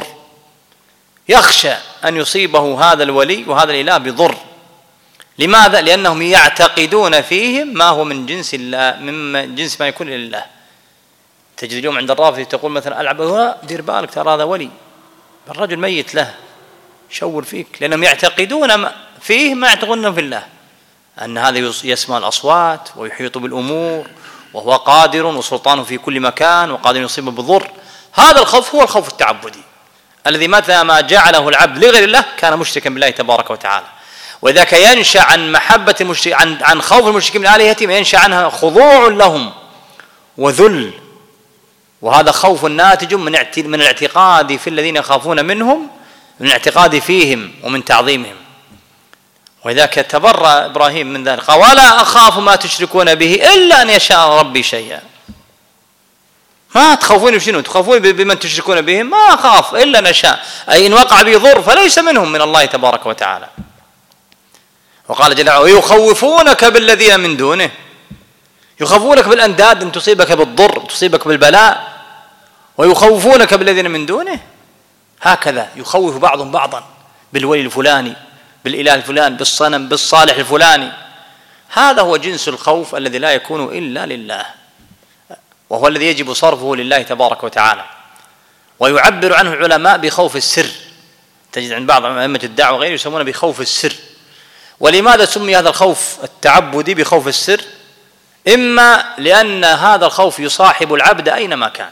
B: يخشى أن يصيبه هذا الولي وهذا الإله بضر. لماذا؟ لأنهم يعتقدون فيهم ما هو من جنس الله، من جنس ما يكون لله. تجد اليوم عند الرافضة تقول مثلا: ألعب، دير بالك ترى هذا ولي، الرجل ميت له، شور فيك، لأنهم يعتقدون فيه ما يعتقدون في الله، أن هذا يسمع الأصوات ويحيط بالأمور وهو قادر وسلطانه في كل مكان وقادر يصيبه بالضر. هذا الخوف هو الخوف التعبدي الذي متى ما جعله العبد لغير الله كان مشركا بالله تبارك وتعالى. وذاك ينشأ عن محبة المشرك، عن عن خوف المشركين من آلهتهم، ينشأ عنها خضوع لهم وذل، وهذا خوف ناتج من من الاعتقاد في الذين يخافون منهم، من الاعتقاد فيهم ومن تعظيمهم. وذاك تبرأ إبراهيم من ذلك، قال: ولا أخاف ما تشركون به إلا أن يشاء ربي شيئا. ما تخافون بشنو؟ تخافون بمن تشركون به؟ ما أخاف إلا نشاء، أي إن وقع بي ضر فليس منهم، من الله تبارك وتعالى. وقال جل وعلا: ويخوفونك بالذين من دونه، يخوفونك بالأنداد أن تصيبك بالضر، تصيبك بالبلاء، ويخوفونك بالذين من دونه. هكذا يخوف بعضهم بعضا بالولي الفلاني، بالإله الفلاني، بالصنم، بالصالح الفلاني. هذا هو جنس الخوف الذي لا يكون إلا لله، وهو الذي يجب صرفه لله تبارك وتعالى. ويعبر عنه العلماء بخوف السر، تجد عند بعض أئمة الدعوة وغيره يسمونه بخوف السر. ولماذا سمي هذا الخوف التعبدي بخوف السر؟ إما لأن هذا الخوف يصاحب العبد أينما كان.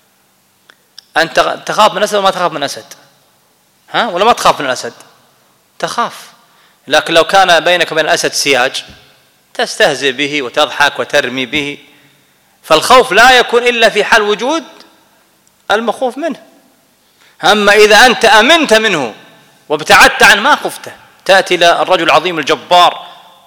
B: أنت تخاف من أسد وما تخاف من أسد، ها؟ ولا ما تخاف من الأسد؟ تخاف. لكن لو كان بينك وبين الأسد سياج تستهزئ به وتضحك وترمي به، فالخوف لا يكون إلا في حال وجود المخوف منه. أما إذا أنت أمنت منه وابتعدت عن ما خفته، تأتي إلى الرجل العظيم الجبار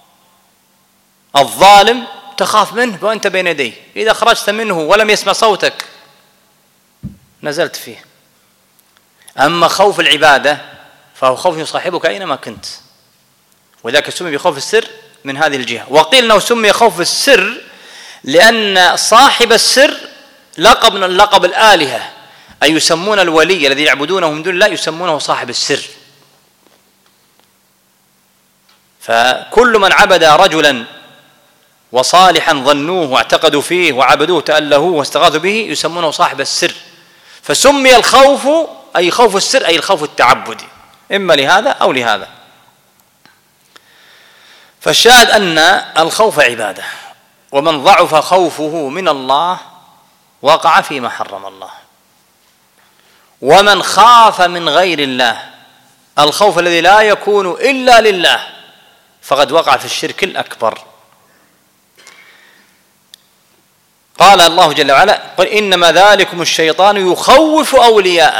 B: الظالم تخاف منه وأنت بين يديه، إذا خرجت منه ولم يسمع صوتك نزلت فيه. أما خوف العبادة فهو خوف يصاحبك أينما كنت، وذاك سمي بخوف السر من هذه الجهة. وقيل أنه سمي خوف السر لأن صاحب السر لقب من لقب الآلهة، أي يسمون الولي الذي يعبدونه من دون الله يسمونه صاحب السر. فكل من عبد رجلا وصالحا ظنوه واعتقدوا فيه وعبدوه تألهوه واستغاثوا به يسمونه صاحب السر. فسمي الخوف أي خوف السر أي الخوف التعبدي، إما لهذا أو لهذا. فالشاهد أن الخوف عبادة، ومن ضعف خوفه من الله وقع فيما حرم الله. ومن خاف من غير الله الخوف الذي لا يكون إلا لله فقد وقع في الشرك الأكبر. قال الله جل وعلا: قل إنما ذلكم الشيطان يخوف أولياءه،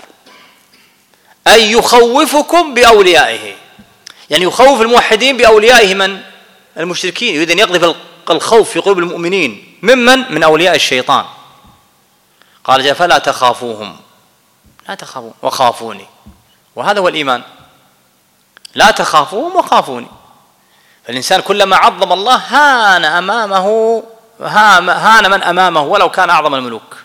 B: أي يخوفكم بأوليائه، يعني يخوف الموحدين بأوليائه من المشركين، يريد أن يقذف الخوف في قلوب المؤمنين ممن من أولياء الشيطان. قال جل: فلا تخافوهم، لا تخافون وخافوني، وهذا هو الإيمان، لا تخافوهم وخافوني. فالإنسان كلما عظم الله هان أمامه هان من أمامه ولو كان أعظم الملوك.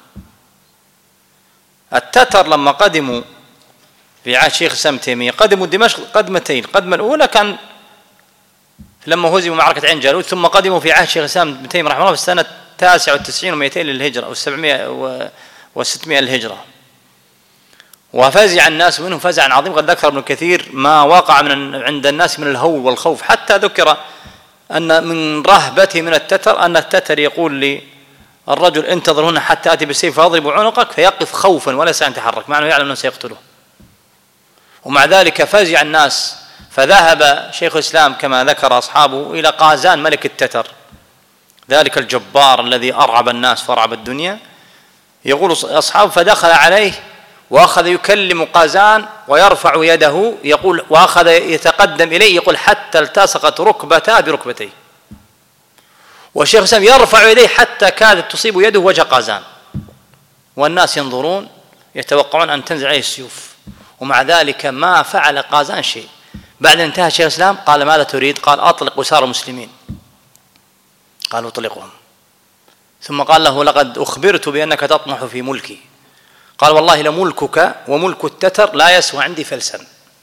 B: التتر لما قدموا في عهد شيخ الإسلام ابن تيمية قدموا دمشق قدمتين، القدمة الأولى كان لما هزموا معركة عين جالوت، ثم قدموا في عهد شيخ الإسلام ابن تيمية رحمه الله في السنة تسعة وتسعين ومئتين للهجرة أو سبعمائة وستمائة للهجرة، وفزع الناس منهم فزعا عظيم. قد ذكر ابن كثير ما وقع من عند الناس من الهول والخوف، حتى ذكر أن من رهبته من التتر أن التتر يقول للرجل: انتظر هنا حتى آتي بالسيف فأضرب عنقك، فيقف خوفا ولا يستطيع أن يتحرك مع أنه يعلم أنه سيقتله. ومع ذلك فزع الناس، فذهب شيخ الإسلام كما ذكر أصحابه إلى قازان ملك التتر، ذلك الجبار الذي أرعب الناس فأرعب الدنيا. يقول أصحابه: فدخل عليه وأخذ يكلم قازان ويرفع يده، يقول وأخذ يتقدم إليه يقول حتى التصقت ركبتاه بركبتيه، والشيخ الإسلام يرفع يديه حتى كادت تصيب يده وجه قازان، والناس ينظرون يتوقعون أن تنزل عليه السيوف، ومع ذلك ما فعل قازان شيء. بعد أن انتهى شيخ الإسلام قال: ماذا تريد؟ قال: أطلق أسار المسلمين. قالوا: اطلقهم. ثم قال له: لقد أخبرت بأنك تطمح في ملكي. قال: والله لملكك وملك التتر لا يسوى عندي فلسا.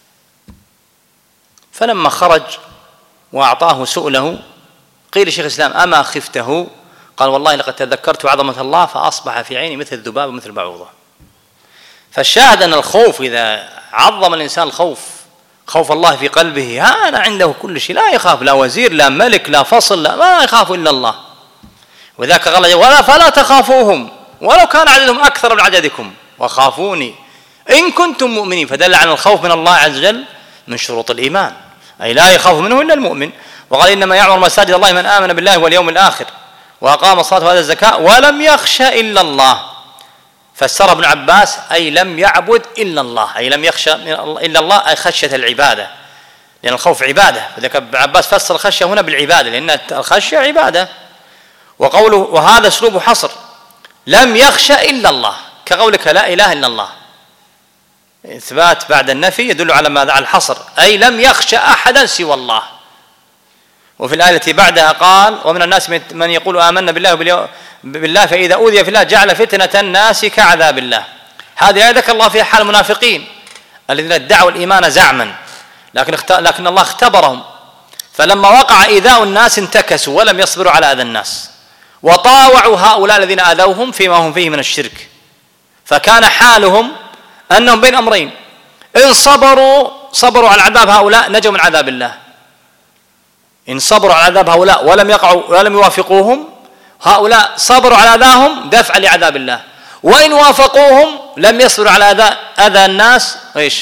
B: فلما خرج وأعطاه سؤله قيل شيخ الإسلام: أما خفته؟ قال: والله لقد تذكرت عظمة الله فأصبح في عيني مثل الذباب ومثل البعوضة. فالشاهد أن الخوف إذا عظم الإنسان الخوف خوف الله في قلبه هان عنده كل شيء، لا يخاف لا وزير لا ملك لا فصل، لا ما يخاف إلا الله. وذاك قال: ولا فلا تخافوهم ولو كان عددهم أكثر من عددكم وخافوني إن كنتم مؤمنين. فدل على الخوف من الله عز وجل من شروط الإيمان، أي لا يخاف منه إلا المؤمن. وقال: إنما يعمر مساجد الله من آمن بالله واليوم الآخر وأقام الصلاة وآتى الزكاة ولم يخش إلا الله. فسر ابن عباس: أي لم يعبد إلا الله، أي لم يخشى إلا الله، أي خشية العبادة، لأن الخوف عبادة. فذلك ابن عباس فسر الخشية هنا بالعبادة، لأن الخشية عبادة. وقوله وهذا أسلوب حصر، لم يخشى إلا الله، كقولك لا إله إلا الله، إثبات بعد النفي يدل على ماذا؟ على الحصر، أي لم يخشى أحدا سوى الله. وفي الآية التي بعدها قال: ومن الناس من يقول آمنا بالله بالله فإذا أوذي في الله جعل فتنة الناس كعذاب الله. هذه آية ذكر الله فيها حال المنافقين الذين ادعوا الإيمان زعما، لكن لكن الله اختبرهم، فلما وقع إيذاء الناس انتكسوا ولم يصبروا على أذى الناس، وطاوعوا هؤلاء الذين آذوهم فيما هم فيه من الشرك. فكان حالهم أنهم بين أمرين: إن صبروا صبروا على عذاب هؤلاء نجوا من عذاب الله، إن صبروا على عذاب هؤلاء ولم يقعوا ولم يوافقوهم هؤلاء صبروا على أذاهم دفعا لعذاب الله، وإن وافقوهم لم يصبروا على أذى أذى الناس إيش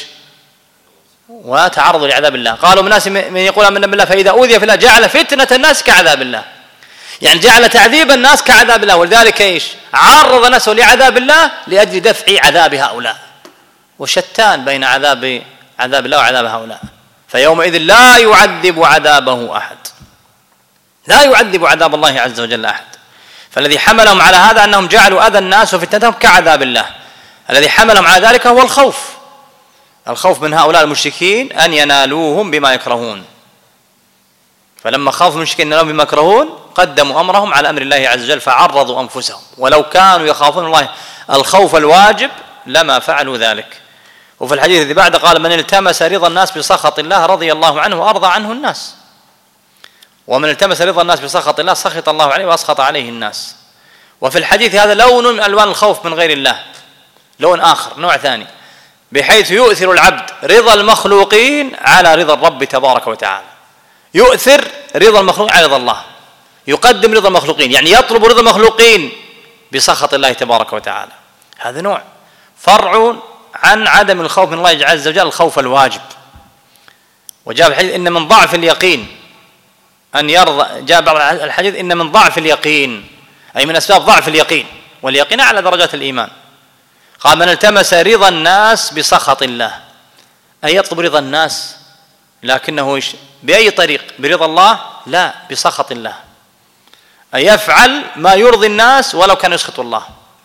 B: وتعرضوا لعذاب الله. قالوا من الناس من يقول آمنا بالله فإذا أوذي في الله جعل فتنة الناس كعذاب الله. يعني جعل تعذيب الناس كعذاب الله، ولذلك ايش؟ عرض نفسه لعذاب الله لأجل دفع عذاب هؤلاء، وشتان بين عذاب عذاب الله وعذاب هؤلاء. فيومئذ لا يعذب عذابه أحد، لا يعذب عذاب الله عز وجل أحد. فالذي حملهم على هذا أنهم جعلوا أذى الناس وفتنتهم كعذاب الله. الذي حملهم على ذلك هو الخوف، الخوف من هؤلاء المشركين أن ينالوهم بما يكرهون. فلما خافوا المشركين ينالوهم بما يكرهون قدموا أمرهم على أمر الله عز وجل فعرضوا أنفسهم، ولو كانوا يخافون الله الخوف الواجب لما فعلوا ذلك. وفي الحديث الذي بعد قال: من التمس رضا الناس بسخط الله رضي الله عنه وأرضى عنه الناس، ومن التمس رضا الناس بسخط الله سخط الله عليه وأسخط عليه الناس. وفي الحديث هذا لون من ألوان الخوف من غير الله، لون آخر، نوع ثاني، بحيث يؤثر العبد رضا المخلوقين على رضا الرب تبارك وتعالى. يؤثر رضا المخلوق على رضا الله، يقدم رضا المخلوقين، يعني يطلب رضا المخلوقين بسخط الله تبارك وتعالى. هذا نوع فرع عن عدم الخوف من الله عز وجل، الخوف الواجب. وجاء في الحديث إن من ضعف اليقين أن يرضى، جاء بعض الحديث إن من ضعف اليقين، أي من أسباب ضعف اليقين، واليقين على درجات الإيمان. قال: من التمس رضا الناس بسخط الله، أي يطلب رضا الناس لكنه بأي طريق؟ برضا الله؟ لا، بسخط الله، أي يفعل ما يرضي الناس ولو كان يسخط الله.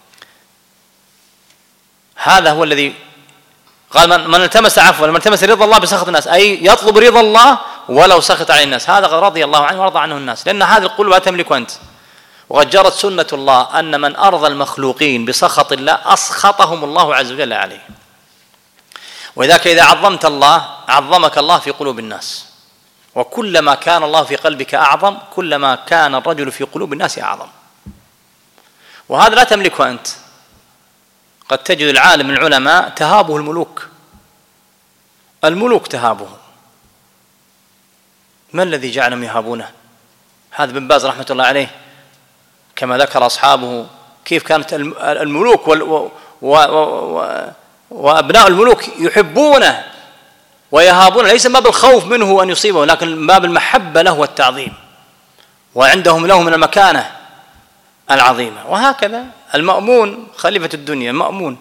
B: هذا هو الذي قال: من التمس عفوا من التمس رضا الله بسخط الناس، أي يطلب رضا الله ولو سخط على الناس. هذا رضي الله عنه ورضى عنه الناس، لأن هذه القلوب لا تملك أنت. وقد جرت سنة الله أن من أرضى المخلوقين بسخط الله أسخطهم الله عز وجل عليه. ولذلك إذا عظمت الله عظمك الله في قلوب الناس، وكلما كان الله في قلبك أعظم كلما كان الرجل في قلوب الناس أعظم. وهذا لا تملكه أنت. قد تجد العالم من العلماء تهابه الملوك، الملوك تهابه. ما الذي جعلهم يهابونه؟ هذا بن باز رحمة الله عليه كما ذكر أصحابه كيف كانت الملوك وأبناء الملوك يحبونه ويهابونه، ليس ما بالخوف منه أن يصيبه، لكن ما بالمحبة له والتعظيم، وعندهم له من المكانة العظيمة. وهكذا المأمون خليفة الدنيا، مأمون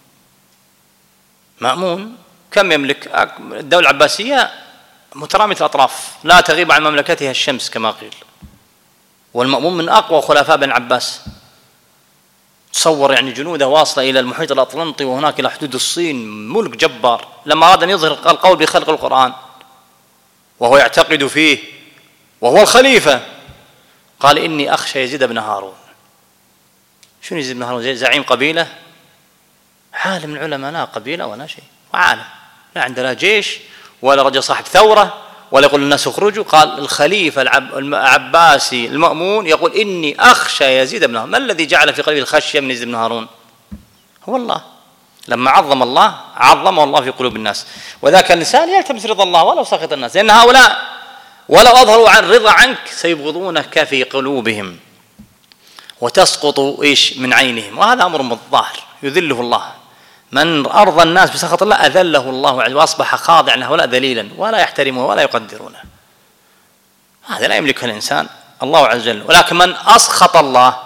B: مأمون كم يملك؟ الدولة العباسية مترامية الأطراف، لا تغيب عن مملكتها الشمس كما قيل. والمأمون من أقوى خلفاء بن عباس، تصور يعني جنوده واصلة إلى المحيط الأطلنطي وهناك إلى حدود الصين، ملك جبار. لما أراد أن يظهر القول بخلق القرآن وهو يعتقد فيه وهو الخليفة قال: إني أخشى يزيد بن هارون. شنو يزيد بن هارون؟ زعيم قبيلة، عالم من العلماء، لا قبيلة ولا شيء، وعالم لا عنده لا جيش ولا رجل صاحب ثورة ولا يقول للناس اخرجوا. قال الخليفة العباسي المأمون يقول: إني أخشى يزيد بن هارون. ما الذي جعل في قلبه الخشية من يزيد بن هارون؟ هو الله. لما عظم الله عظمه الله في قلوب الناس. وذاك الإنسان يلتمس رضا الله ولو سخط الناس، لأن هؤلاء ولو أظهروا عن رضا عنك سيبغضونك في قلوبهم وتسقط إيش من عينهم. وهذا أمر بالظاهر يذله الله. من أرضى الناس بسخط الله أذله الله عز وجل وأصبح خاضعا لهؤلاء ذليلا ولا يحترمه ولا يقدرونه. هذا لا يملكه الإنسان، الله عز وجل. ولكن من أسخط الله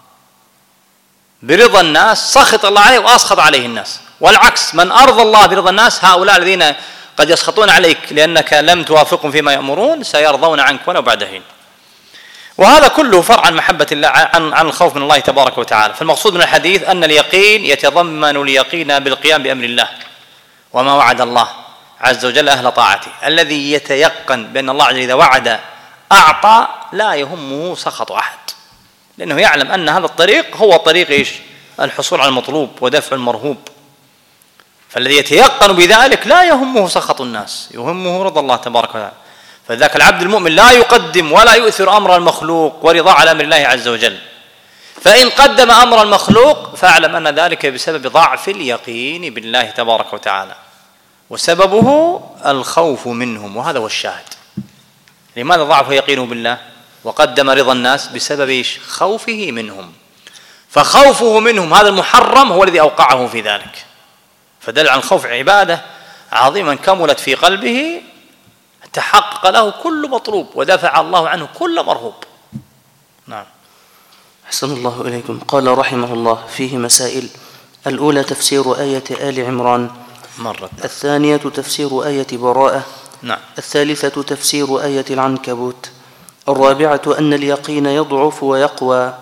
B: برضا الناس سخط الله عليه وأسخط عليه الناس. والعكس، من أرضى الله برضا الناس هؤلاء الذين قد يسخطون عليك لأنك لم توافقهم فيما يأمرون سيرضون عنك ولو بعد حين. وهذا كله فرع عن محبة الله، عن عن الخوف من الله تبارك وتعالى. فالمقصود من الحديث أن اليقين يتضمن اليقين بالقيام بأمر الله وما وعد الله عز وجل أهل طاعته. الذي يتيقن بأن الله عز وجل إذا وعد أعطى لا يهمه سخط أحد، لأنه يعلم أن هذا الطريق هو طريق إيش؟ الحصول على المطلوب ودفع المرهوب. فالذي يتيقن بذلك لا يهمه سخط الناس، يهمه رضا الله تبارك وتعالى. فذاك العبد المؤمن لا يقدم ولا يؤثر أمر المخلوق ورضا على أمر الله عز وجل. فإن قدم أمر المخلوق فاعلم أن ذلك بسبب ضعف اليقين بالله تبارك وتعالى، وسببه الخوف منهم. وهذا هو الشاهد. لماذا ضعف يقينه بالله وقدم رضا الناس؟ بسبب إيش؟ خوفه منهم. فخوفه منهم هذا المحرم هو الذي أوقعه في ذلك. فدل عن الخوف عبادة عظيما كملت في قلبه، تحقق له كل مطلوب ودفع الله عنه كل مرهوب. نعم.
A: أحسن الله إليكم. قال رحمه الله: فيه مسائل: الأولى تفسير آية آل عمران،
B: مرة.
A: الثانية تفسير آية براءة،
B: نعم.
A: الثالثة تفسير آية العنكبوت، الرابعة أن اليقين يضعف ويقوى.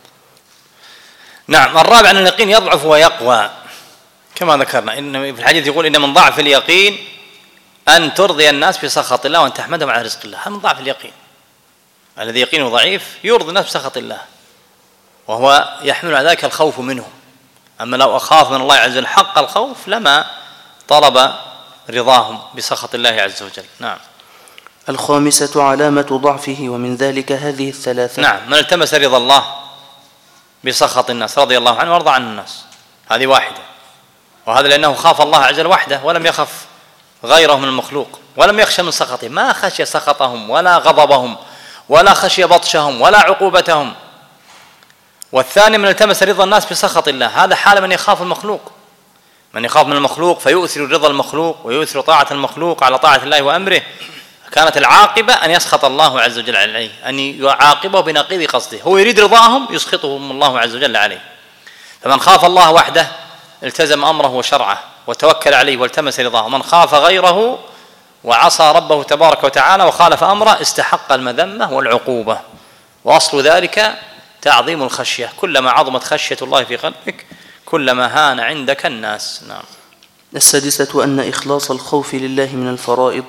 B: نعم. الرابع أن اليقين يضعف ويقوى كما ذكرنا، إن في الحديث يقول إن من ضعف اليقين أن ترضي الناس بسخط الله وأن تحمدهم على رزق الله. هذا من ضعف اليقين. الذي يقينه ضعيف يرضي الناس بسخط الله، وهو يحمل على ذلك الخوف منه. أما لو أخاف من الله عز وجل حق الخوف لما طلب رضاهم بسخط الله عز وجل. نعم.
A: الخامسة علامة ضعفه، ومن ذلك هذه الثلاثة.
B: نعم. من التمس رضا الله بسخط الناس رضي الله عنه وارضى عن الناس، هذه واحدة. وهذا لأنه خاف الله عز وجل وحده ولم يخف غيره من المخلوق، ولم يخشى من سخطه، ما خشي سخطهم ولا غضبهم ولا خشي بطشهم ولا عقوبتهم. والثاني من التمس رضا الناس بسخط الله، هذا حال من يخاف المخلوق، من يخاف من المخلوق فيؤثر رضا المخلوق ويؤثر طاعة المخلوق على طاعة الله وأمره، كانت العاقبة أن يسخط الله عز وجل عليه، أن يعاقبه بنقيض قصده. هو يريد رضاهم يسخطهم الله عز وجل عليه. فمن خاف الله وحده التزم أمره وشرعه وتوكل عليه والتمس رضاه، ومن خاف غيره وعصى ربه تبارك وتعالى وخالف أمره استحق المذمة والعقوبة. وأصل ذلك تعظيم الخشية، كلما عظمت خشية الله في قلبك كلما هان عندك الناس. نعم.
A: السادسة أن إخلاص الخوف لله من الفرائض.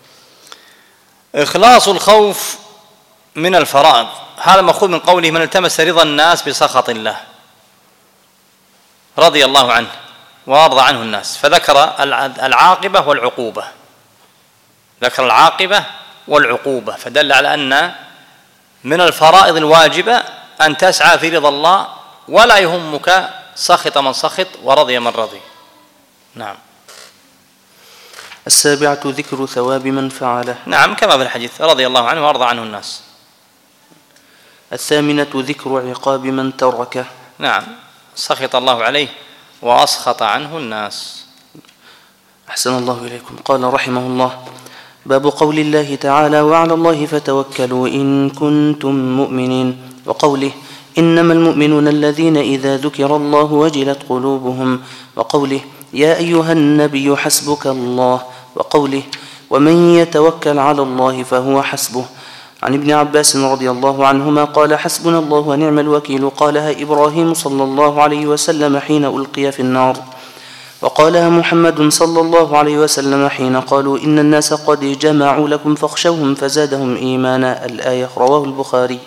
B: إخلاص الخوف من الفرائض هذا مأخوذ من قوله: من التمس رضا الناس بسخط الله رضي الله عنه وارضى عنه الناس، فذكر العاقبة والعقوبة، ذكر العاقبة والعقوبة، فدل على أن من الفرائض الواجبة أن تسعى في رضا الله ولا يهمك سخط من سخط ورضي من رضي. نعم.
A: السابعة ذكر ثواب من فعله.
B: نعم، كما في الحديث: رضي الله عنه وارضى عنه الناس.
A: الثامنة ذكر عقاب من تركه.
B: نعم، سخط الله عليه وأسخط عنه الناس.
A: أحسن الله إليكم. قال رحمه الله: باب قول الله تعالى: وعلى الله فتوكلوا إن كنتم مؤمنين، وقوله: إنما المؤمنون الذين إذا ذكر الله وجلت قلوبهم، وقوله: يا أيها النبي حسبك الله، وقوله: ومن يتوكل على الله فهو حسبه. عن ابن عباس رضي الله عنهما قال: حسبنا الله ونعم الوكيل، قالها إبراهيم صلى الله عليه وسلم حين ألقي في النار، وقالها محمد صلى الله عليه وسلم حين قالوا: إن الناس قد جمعوا لكم فاخشوهم فزادهم إيمانا. الآية. رواه البخاري.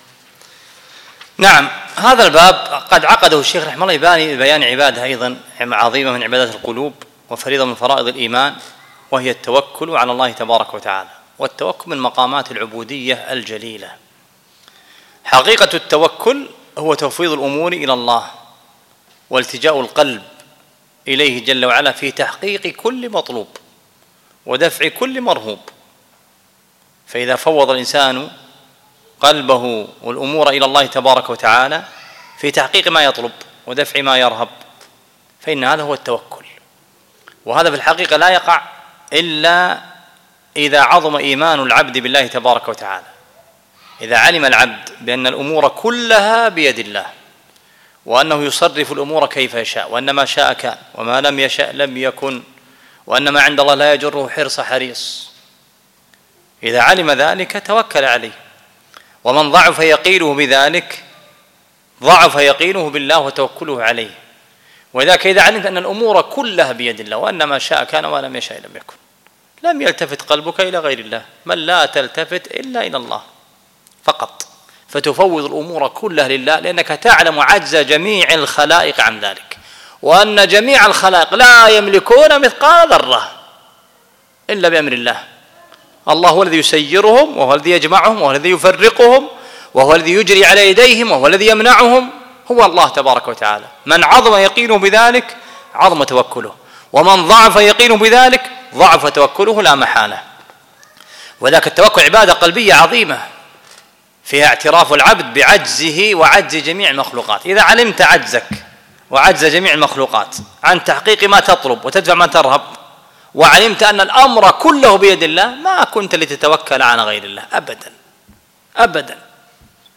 B: نعم. هذا الباب قد عقده الشيخ رحمه الله بيان عبادة أيضا عظيمة من عبادات القلوب وفريضة من فرائض الإيمان، وهي التوكل على الله تبارك وتعالى. والتوكل من مقامات العبودية الجليلة. حقيقة التوكل هو تفويض الأمور إلى الله والتجاء القلب إليه جل وعلا في تحقيق كل مطلوب ودفع كل مرهوب. فإذا فوض الإنسان قلبه والأمور إلى الله تبارك وتعالى في تحقيق ما يطلب ودفع ما يرهب فإن هذا هو التوكل. وهذا في الحقيقة لا يقع إلا إذا عظم إيمان العبد بالله تبارك وتعالى، إذا علم العبد بأن الأمور كلها بيد الله، وأنه يصرف الأمور كيف يشاء، وأن ما شاء كان وما لم يشاء لم يكن، وأن ما عند الله لا يجره حرص حريص. إذا علم ذلك توكل عليه. ومن ضعف يقينه بذلك ضعف يقينه بالله وتوكله عليه. وذاك إذا علمت أن الأمور كلها بيد الله وأن ما شاء كان وما لم يشاء لم يكن، لم يلتفت قلبك إلى غير الله، بل لا تلتفت إلا إلى الله فقط، فتفوض الأمور كلها لله، لأنك تعلم عجز جميع الخلائق عن ذلك، وأن جميع الخلائق لا يملكون مثقال ذرة إلا بأمر الله. الله هو الذي يسيرهم، وهو الذي يجمعهم، وهو الذي يفرقهم، وهو الذي يجري على يديهم، وهو الذي يمنعهم، هو الله تبارك وتعالى. من عظم يقينه بذلك عظم توكله، ومن ضعف يقينه بذلك ضعف توكله لا محالة. وذاك التوكل عبادة قلبية عظيمة فيها اعتراف العبد بعجزه وعجز جميع المخلوقات. إذا علمت عجزك وعجز جميع المخلوقات عن تحقيق ما تطلب وتدفع ما ترهب، وعلمت أن الأمر كله بيد الله، ما كنت لتتوكل على غير الله أبدا أبدا.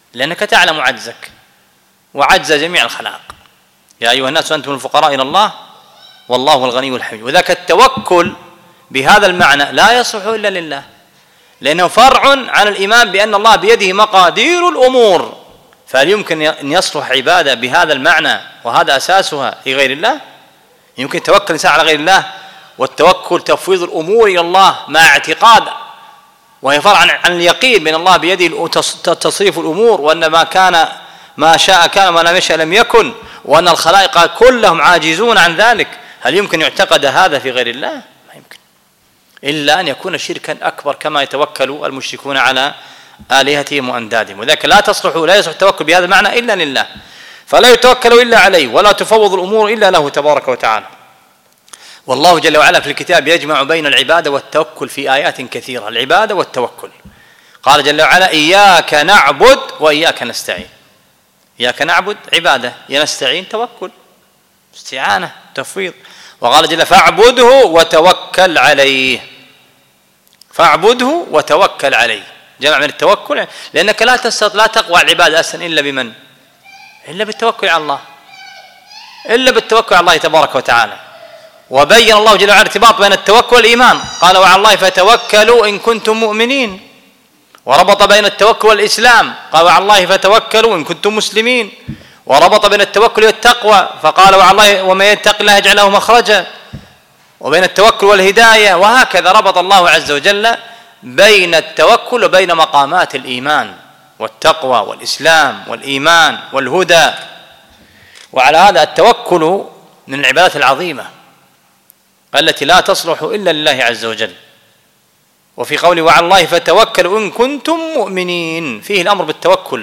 B: لأنك تعلم عجزك وعجز جميع الخلائق. يا أيها الناس أنتم الفقراء إلى الله والله هو الغني الحميد. وذاك التوكل بهذا المعنى لا يصلح إلا لله، لأنه فرع عن الإيمان بأن الله بيده مقادير الأمور. فهل يمكن أن يصلح عبادة بهذا المعنى وهذا أساسها في غير الله؟ يمكن توكل الإنسان على غير الله؟ والتوكل تفويض الأمور إلى الله مع اعتقاد، وهي فرع عن اليقين بأن الله بيده تصريف الأمور، وأن ما كان ما شاء كان وما لم يشاء لم يكن، وأن الخلائق كلهم عاجزون عن ذلك. هل يمكن يعتقد هذا في غير الله؟ ما يمكن، إلا أن يكون شركا أكبر كما يتوكل المشركون على آلهتهم وأندادهم. وذلك لا تصلح لا يصلح التوكل بهذا المعنى إلا لله، فلا يتوكل إلا عليه ولا تفوض الأمور إلا له تبارك وتعالى. والله جل وعلا في الكتاب يجمع بين العبادة والتوكل في آيات كثيرة، العبادة والتوكل. قال جل وعلا: إياك نعبد وإياك نستعين. إياك نعبد عبادة، يا نستعين توكل استعانة تفويض. وقال جل: فاعبده وتوكل عليه. فاعبده وتوكل عليه، جمع من التوكل، لأنك لا تستطيع لا تقوى العبادة أصلا إلا بمن؟ إلا بالتوكل على الله، إلا بالتوكل على الله تبارك وتعالى. وبين الله جل وعلا ارتباط بين التوكل والإيمان، قال: وعلى الله فتوكلوا إن كنتم مؤمنين. وربط بين التوكل والإسلام، قال: وعلى الله فتوكلوا إن كنتم مسلمين. وربط بين التوكل والتقوى، فقال: وعلى الله ومن يتق الله يجعل له مخرجا. وبين التوكل والهداية، وهكذا ربط الله عز وجل بين التوكل وبين مقامات الإيمان والتقوى والإسلام والإيمان والهدى. وعلى هذا التوكل من العبادات العظيمة التي لا تصلح إلا لله عز وجل. وفي قوله: وعلى الله فتوكلوا إن كنتم مؤمنين، فيه الأمر بالتوكل،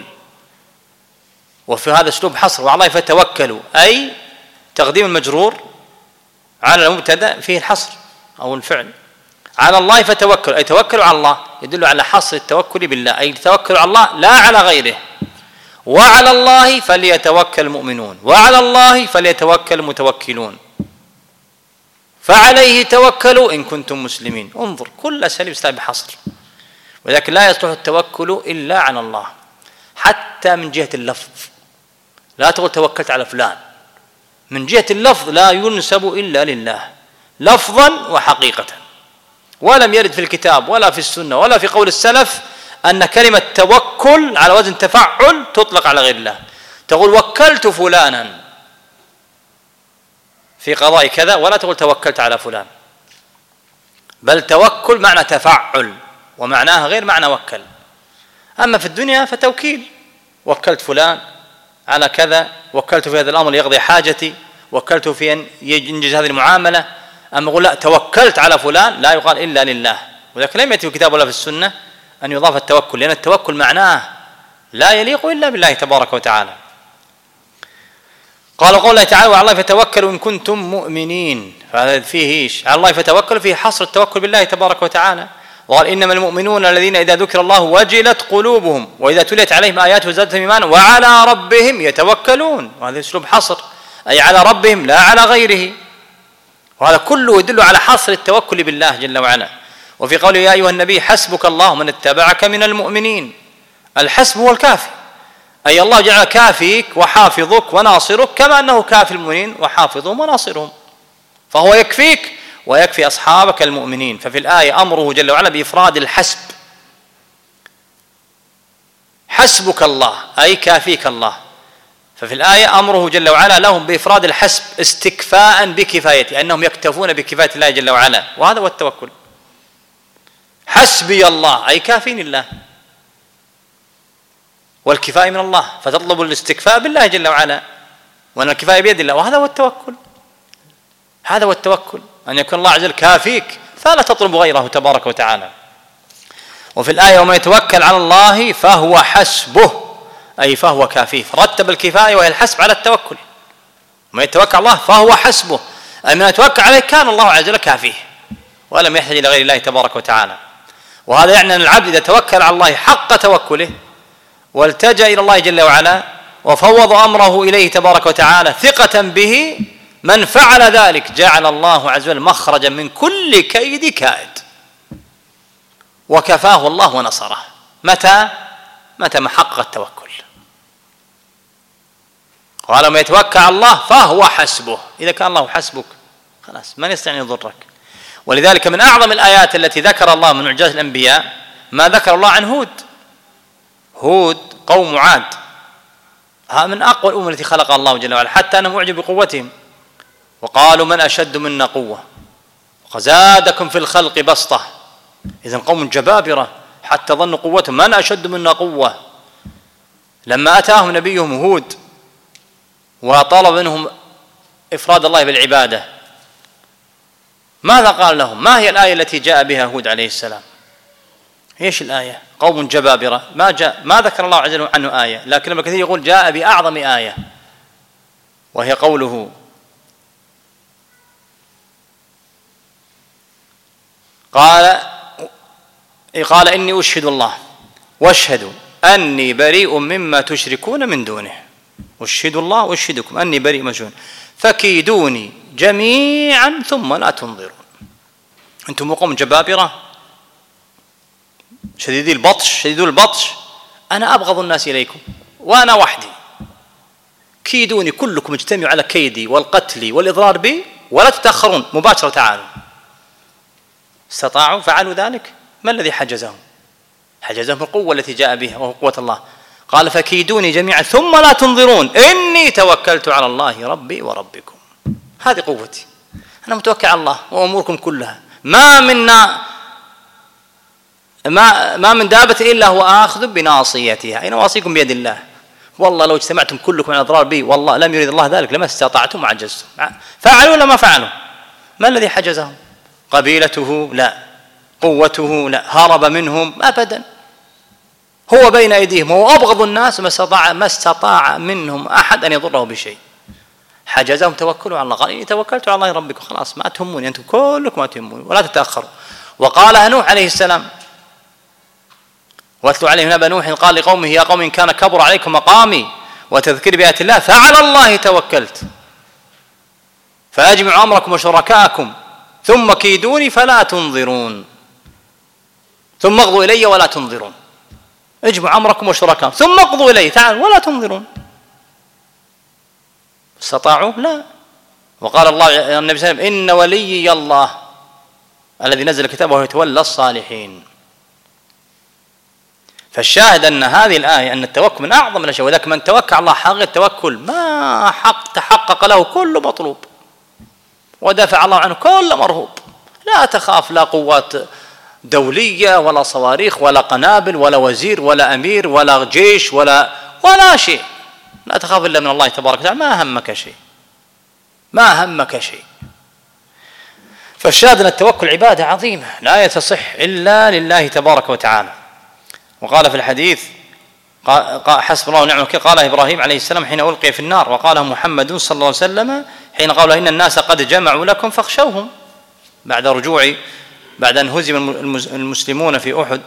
B: وفي هذا أسلوب حصر. وعلى الله فتوكلوا أي تقديم المجرور على المبتدأ فيه الحصر أو الفعل. على الله فتوكلوا أي توكلوا على الله، يدل على حصر التوكل بالله، أي توكلوا على الله لا على غيره. وعلى الله فليتوكل المؤمنون، وعلى الله فليتوكل المتوكلون، فعليه توكلوا إن كنتم مسلمين. انظر كل أساليب الإسلام بحصر. ولكن لا يصلح التوكل إلا على الله، حتى من جهة اللفظ. لا تقول توكلت على فلان، من جهة اللفظ لا ينسب إلا لله لفظا وحقيقة. ولم يرد في الكتاب ولا في السنة ولا في قول السلف أن كلمة توكل على وزن تفعل تطلق على غير الله. تقول وكلت فلانا في قضاء كذا، ولا تقول توكلت على فلان، بل توكل معنى تفعل ومعناها غير معنى وكل. أما في الدنيا فتوكيل، وكلت فلان على كذا، وكلت في هذا الأمر ليقضي حاجتي، وكلته في أن ينجز هذه المعاملة. أما أقول لا توكلت على فلان لا يقال إلا لله. ولكن لم يأتي في الكتاب ولا في السنة أن يضاف التوكل، لأن التوكل معناه لا يليق إلا بالله تبارك وتعالى. قال قول الله تعالى: وعلى الله فتوكلوا إن كنتم مؤمنين. فهذا فيه إيش؟ على الله فتوكلوا فيه حصر التوكل بالله تبارك وتعالى. وقال: إنما المؤمنون الذين إذا ذكر الله وجلت قلوبهم وإذا تليت عليهم آياته زادتهم إيمانا وعلى ربهم يتوكلون. وهذا أسلوب حصر، أي على ربهم لا على غيره. وهذا كله يدل على حصر التوكل بالله جل وعلا. وفي قوله: يا أيها النبي حسبك الله من اتبعك من المؤمنين. الحسب هو الكافي، أي الله جعل كافيك وحافظك وناصرك كما أنه كافي المؤمنين وحافظهم وناصرهم، فهو يكفيك ويكفي أصحابك المؤمنين. ففي الآية أمره جل وعلا بإفراد الحسب، حسبك الله أي كافيك الله. ففي الآية أمره جل وعلا لهم بإفراد الحسب استكفاء بكفايته، أنهم يكتفون بكفاية الله جل وعلا، وهذا هو التوكل. حسبي الله أي كافين الله، والكفاية من الله، فتطلب الاستكفاء بالله جل وعلا، وأن الكفاية بيد الله، وهذا هو التوكل. هذا هو التوكل، أن يكون الله عز وجل كافيك فلا تطلب غيره تبارك وتعالى. وفي الآية: ومن يتوكل على الله فهو حسبه أي فهو كافيه. رتب الكفاية وهي الحسب على التوكل. ومن يتوكل على الله فهو حسبه أي من يتوكل عليه كان الله عز وجل كافيه ولم يحتاج إلى غير الله تبارك وتعالى. وهذا يعني أن العبد إذا توكل على الله حق توكله والتجأ إلى الله جل وعلا وفوض أمره إليه تبارك وتعالى ثقة به، من فعل ذلك جعل الله عز وجل مخرجا من كل كيد كائد، وكفاه الله ونصره. متى؟ متى ما حقق التوكل. قال من يتوكل على الله فهو حسبه. إذا كان الله حسبك خلاص من يستطيع أن يضرك. ولذلك من أعظم الآيات التي ذكر الله من معجزات الأنبياء ما ذكر الله عن هود. هود قوم عاد ها من أقوى الأمم التي خلقها الله جل وعلا، حتى أنهم أعجبوا بقوتهم وقالوا من أشد منا قوة وزادكم في الخلق بسطة. إذن قوم جبابرة حتى ظنوا قوتهم، من أشد منا قوة. لما أتاهم نبيهم هود وطلب منهم إفراد الله بالعبادة ماذا قال لهم؟ ما هي الآية التي جاء بها هود عليه السلام؟ ايش الآية؟ قوم جبابرة، ما جاء ما ذكر الله عز وجل عنه آية، لكن لما كثير يقول جاء بأعظم آية وهي قوله قال قال إني أشهد الله واشهدوا أني بريء مما تشركون من دونه. أشهد الله وأشهدكم أني بريء مجنون فكيدوني جميعا ثم لا تنظرون. أنتم قوم جبابرة شديدي البطش شديدو البطش، أنا أبغض الناس إليكم وأنا وحدي، كيدوني كلكم اجتمعوا على كيدي والقتل والإضرار بي ولا تتأخرون، مباشرة تعالوا. استطاعوا فعلوا ذلك. ما الذي حجزهم؟ حجزهم القوة التي جاء بها وهو قوة الله. قال فكيدوني جميعا ثم لا تنظرون إني توكلت على الله ربي وربكم. هذه قوتي، أنا متوكل على الله وأموركم كلها، ما منا ما ما من دابة إلا هو آخذ بناصيتها، أي نواصيكم بيد الله. والله لو اجتمعتم كلكم على الأضرار بي والله لم يريد الله ذلك لما استطعتم وعجزتم. فعلوا ولا ما فعلوا؟ ما الذي حجزهم؟ قبيلته؟ لا. قوته؟ لا. هرب منهم؟ أبدا. هو بين أيديهم، هو أبغض الناس، ما استطاع ما استطاع منهم أحد أن يضره بشيء. حجزهم توكلوا على الله. قال إني توكلت على الله ربكم، خلاص ما تهموني أنتم كلكم ما تهموني ولا تتأخروا. وقال نوح عليه السلام واتلو عليهم نبأ نوح قال لقومه يا قوم إن كان كبر عليكم مقامي وتذكير بآيات الله فعلى الله توكلت فأجمعوا أمركم وشركاءكم ثم كيدوني فلا تنظرون ثم اقضوا إلي ولا تنظرون. اجمعوا أمركم وشركاءكم ثم اقضوا إلي تعالوا ولا تنظرون. استطاعوا؟ لا. وقال الله النبي صلى الله عليه وسلم إن وليي الله الذي نزل كتابه ويتولى الصالحين. فالشاهد أن هذه الآية أن التوكل من أعظم الأشياء، ولكن من توكل على الله حق التوكل ما حق تحقق له كل مطلوب ودفع الله عنه كل مرهوب. لا تخاف لا قوات دولية ولا صواريخ ولا قنابل ولا وزير ولا أمير ولا جيش ولا ولا شيء، لا تخاف إلا من الله تبارك وتعالى. ما همك شيء ما همك شيء. فالشاهد أن التوكل عبادة عظيمة لا يتصح إلا لله تبارك وتعالى. وقال في الحديث قال حسب الله ونعم الوكيل قال إبراهيم عليه السلام حين ألقي في النار، وقال محمد صلى الله عليه وسلم حين قال إن الناس قد جمعوا لكم فاخشوهم، بعد رجوع بعد أن هزم المسلمون في أحد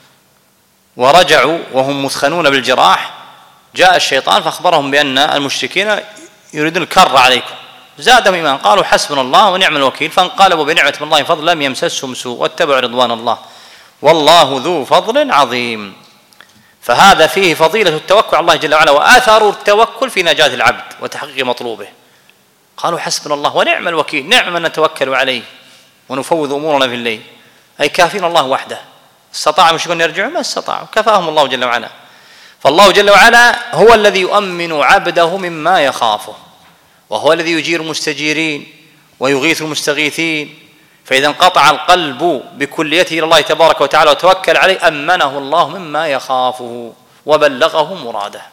B: ورجعوا وهم مثخنون بالجراح، جاء الشيطان فأخبرهم بأن المشركين يريدون الكر عليكم، زادهم إيمان قالوا حسبنا الله ونعم الوكيل، فانقلبوا بنعمة من الله فضل لم يمسسهم سوء واتبعوا رضوان الله والله ذو فضل عظيم. فهذا فيه فضيلة التوكل على الله جل وعلا وآثار التوكل في نجاة العبد وتحقيق مطلوبه. قالوا حسبنا الله ونعم الوكيل، نعم أن نتوكل عليه ونفوض أمورنا في الليل، أي كافينا الله وحده. استطاع المشركون يرجعوا؟ ما استطاعوا، كفاهم الله جل وعلا. فالله جل وعلا هو الذي يؤمن عبده مما يخافه، وهو الذي يجير المستجيرين ويغيث المستغيثين. فإذا انقطع القلب بكليته إلى الله تبارك وتعالى وتوكل عليه أمنه الله مما يخافه وبلغه مراده.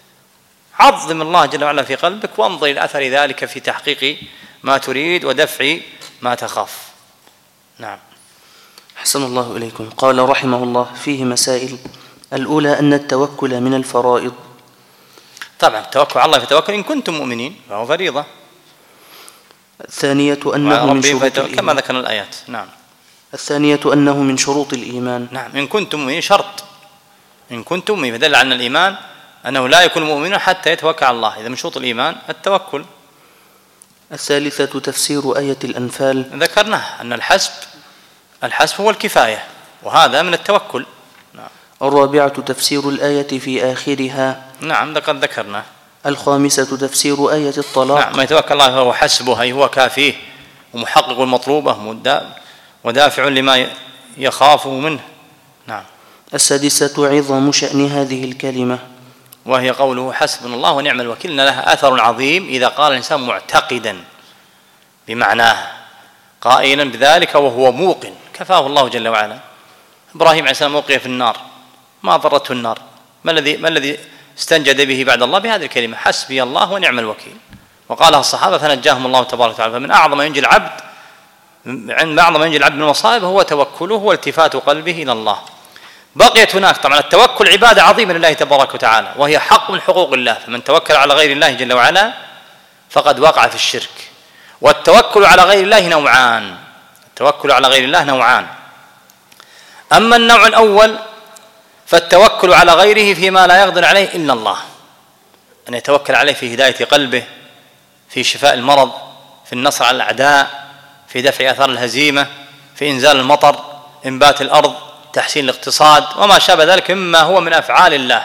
B: عظم الله جل وعلا في قلبك وانظر إلى أثر ذلك في تحقيق ما تريد ودفع ما تخاف. نعم.
A: أحسن الله إليكم. قال رحمه الله فيه مسائل. الأولى أن التوكل من الفرائض.
B: طبعا التوكل على الله في التوكل إن كنتم مؤمنين فهو فريضة.
A: الثانية أنه من شروط الإيمان
B: كما ذكرنا الآيات. نعم.
A: الثانية أنه من شروط الإيمان.
B: نعم إن كنتم مؤمنين شرط، إن كنتم مؤمنين فدل على الإيمان أنه لا يكون مؤمنا حتى يتوكل على الله. إذا من شروط الإيمان التوكل.
A: الثالثة تفسير آية الأنفال.
B: ذكرنا أن الحسب الحسب هو الكفاية وهذا من التوكل. نعم.
A: الرابعة تفسير الآية في آخرها.
B: نعم قد ذكرنا.
A: الخامسة تفسير آية الطلاق.
B: نعم ما يتوكل الله هو حسبه، أي هو كافيه ومحقق المطلوبة ودافع لما يخافه منه. نعم.
A: السادسة عظم شأن هذه الكلمة،
B: وهي قوله حسبنا الله ونعم الوكيل، لها أثر عظيم إذا قال الإنسان معتقدا بمعناها قائلا بذلك وهو موقن. كفاه الله جل وعلا. إبراهيم عليه السلام وقع في النار ما ضرته النار، ما الذي ما الذي استنجد به بعد الله؟ بهذه الكلمة حسبي الله ونعم الوكيل، وقالها الصحابة فنجاهم الله تبارك وتعالى. فمن أعظم ما ينجي العبد عند أعظم ما ينجي العبد من المصائب هو توكله والتفات قلبه إلى الله. بقيت هناك طبعا التوكل عبادة عظيمة لله تبارك وتعالى، وهي حق من حقوق الله، فمن توكل على غير الله جل وعلا فقد وقع في الشرك. والتوكل على غير الله نوعان، التوكل على غير الله نوعان. أما النوع الأول فالتوكل على غيره فيما لا يقدر عليه إلا الله، أن يتوكل عليه في هداية قلبه، في شفاء المرض، في النصر على الأعداء، في دفع آثار الهزيمة، في إنزال المطر، إنبات الأرض، تحسين الاقتصاد وما شابه ذلك مما هو من أفعال الله.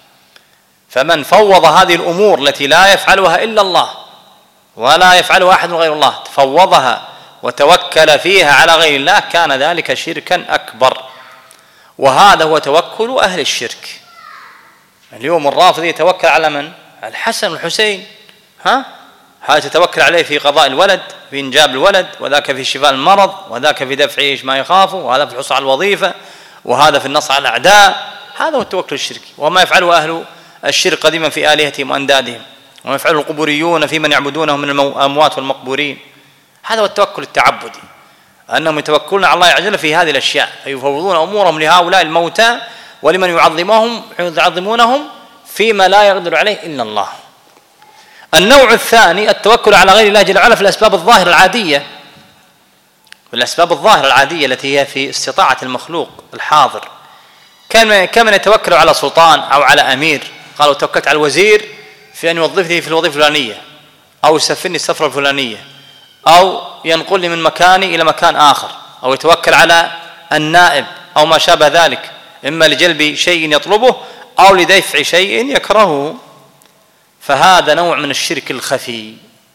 B: فمن فوض هذه الأمور التي لا يفعلها إلا الله ولا يفعلها أحد غير الله، فوضها وتوكل فيها على غير الله، كان ذلك شركا أكبر، وهذا هو توكل أهل الشرك. اليوم الرافضي يتوكل على من؟ الحسن والحسين، ها؟ هذا تتوكل عليه في قضاء الولد، في إنجاب الولد، وذاك في شفاء المرض، وذاك في دفع إيش ما يخافه، وهذا في الحصول على الوظيفة، وهذا في النصر على الأعداء. هذا هو التوكل الشركي، وما يفعله أهل الشرك قديما في آلهتهم وأندادهم، وما يفعله القبوريون في من يعبدونهم من الأموات والمقبورين. هذا هو التوكل التعبدي، أنهم يتوكلون على الله عز وجل في هذه الأشياء، فيفوضون أمورهم لهؤلاء الموتى ولمن يعظمهم يعظمونهم فيما لا يقدر عليه إلا الله. النوع الثاني التوكل على غير الله جل وعلا في الأسباب الظاهرة العادية، والأسباب الظاهرة العادية التي هي في استطاعة المخلوق الحاضر، كمن يتوكل على سلطان أو على أمير، قالوا توكلت على الوزير في أن يوظفني في الوظيفة الفلانية، أو يسفرني السفرة الفلانية، أو ينقلني من مكاني إلى مكان آخر، أو يتوكل على النائب أو ما شابه ذلك، إما لجلب شيء يطلبه أو لدفع شيء يكرهه. فهذا نوع من الشرك الخفي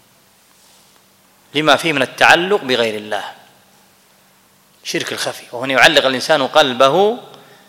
B: لما فيه من التعلق بغير الله، شرك الخفي، وهنا يعلق الإنسان قلبه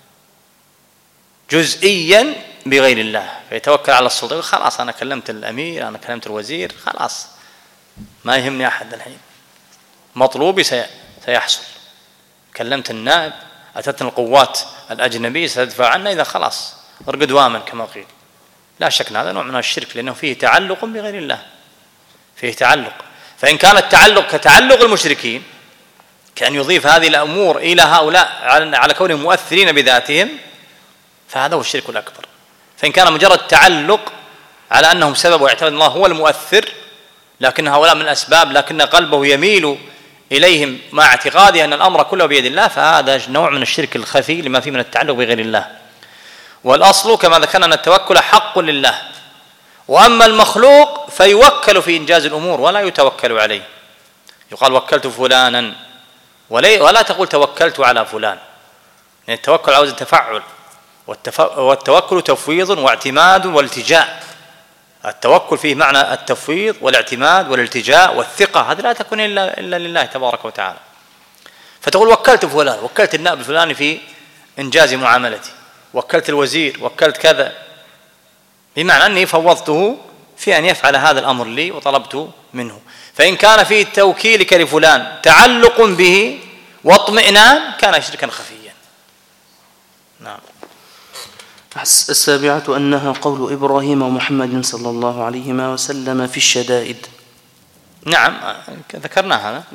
B: جزئيا بغير الله، فيتوكل على السلطان، خلاص أنا كلمت الأمير، أنا كلمت الوزير، خلاص ما يهمني أحد الحين، مطلوبي سيحصل، كلمت النائب، أتتنا القوات الأجنبية ستدفع عنا، إذا خلاص ارقد وامن كما قيل. لا شك هذا نوع من الشرك، لأنه فيه تعلق بغير الله، فيه تعلق. فإن كان التعلق كتعلق المشركين، كأن يضيف هذه الأمور إلى هؤلاء على كونهم مؤثرين بذاتهم، فهذا هو الشرك الأكبر. فإن كان مجرد تعلق على أنهم سبب واعتماد الله هو المؤثر، لكن هؤلاء من الأسباب، لكن قلبه يميل إليهم مع اعتقاده أن الأمر كله بيد الله، فهذا نوع من الشرك الخفي لما فيه من التعلق بغير الله. والأصل كما ذكرنا أن التوكل حق لله، وأما المخلوق فيوكل في إنجاز الأمور ولا يتوكل عليه. يقال وكلت فلانا، ولا تقول توكلت على فلان، يعني التوكل عاوز التفعل، والتوكل تفويض واعتماد والالتجاء. التوكل فيه معنى التفويض والاعتماد والالتجاء والثقة، هذا لا تكون إلا, إلا لله تبارك وتعالى. فتقول وكلت فلان، وكلت النائب الفلاني في إنجاز معاملتي، وكلت الوزير، وكلت كذا، بمعنى أني فوضته في أن يفعل هذا الأمر لي وطلبت منه. فإن كان في توكيلك لفلان تعلق به واطمئنان كان شركا خفيا. نعم.
A: السابعة أنها قول إبراهيم ومحمد صلى الله عليه وسلم في الشدائد.
B: نعم ذكرنا هذا.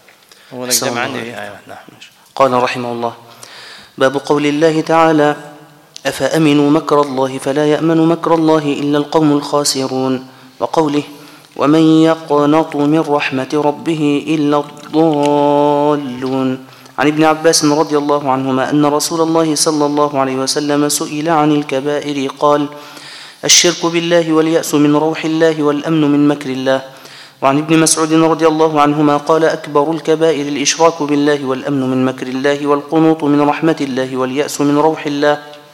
B: نعم.
A: قال رحمه الله: باب قول الله تعالى: أفأمنوا مكر الله فلا يأمن مكر الله إلا القوم الخاسرون، وقوله: ومن يقنط من رحمة ربه إلا الضالون. عن ابن عباس رضي الله عنهما أن رسول الله صلى الله عليه وسلم سئل عن الكبائر قال: الشرك بالله واليأس من روح الله والأمن من مكر الله. وعن ابن مسعود رضي الله عنهما قال: أكبر الكبائر الإشراك بالله والأمن من مكر الله والقنوط من رحمة الله واليأس من روح الله.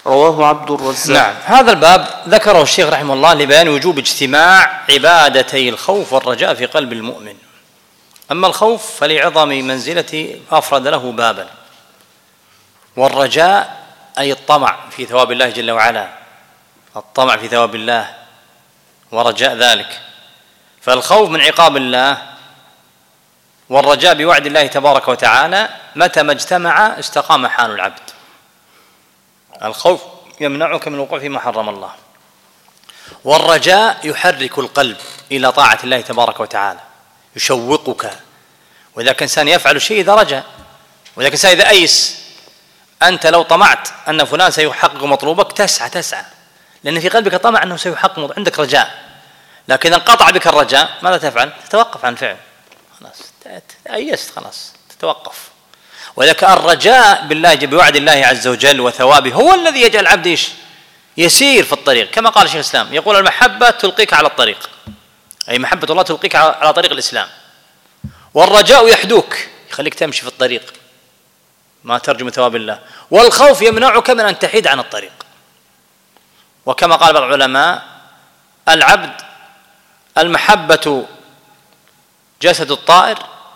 A: رواه عبد الرزاق.
B: نعم. هذا الباب ذكره الشيخ رحمه الله لبيان وجوب اجتماع عبادتي الخوف والرجاء في قلب المؤمن. أما الخوف فلعظم منزلته أفرد له بابا، والرجاء أي الطمع في ثواب الله جل وعلا، الطمع في ثواب الله ورجاء ذلك. فالخوف من عقاب الله والرجاء بوعد الله تبارك وتعالى متى ما اجتمع استقام حال العبد. الخوف يمنعك من الوقوع فيما حرم الله، والرجاء يحرك القلب إلى طاعة الله تبارك وتعالى، يشوقك. وإذا كان إنسان يفعل شيء إذا رجع، وإذا كان إنسان إذا أيس، أنت لو طمعت أن فلان سيحقق مطلوبك تسعى تسعى لأن في قلبك طمع أنه سيحقق مطلوبك، عندك رجاء. لكن إذا انقطع بك الرجاء ماذا تفعل؟ تتوقف عن فعل، خلاص أيست، خلاص تتوقف. وإذا كان الرجاء بالله بوعد الله عز وجل وثوابه هو الذي يجعل العبد إيش؟ يسير في الطريق، كما قال شيخ الإسلام يقول المحبة تلقيك على الطريق، أي محبة الله تلقيك على طريق الإسلام، والرجاء يحدوك يخليك تمشي في الطريق ما ترجو من ثواب الله، والخوف يمنعك من أن تحيد عن الطريق. وكما قال بعض العلماء العبد المحبة جسد الطائر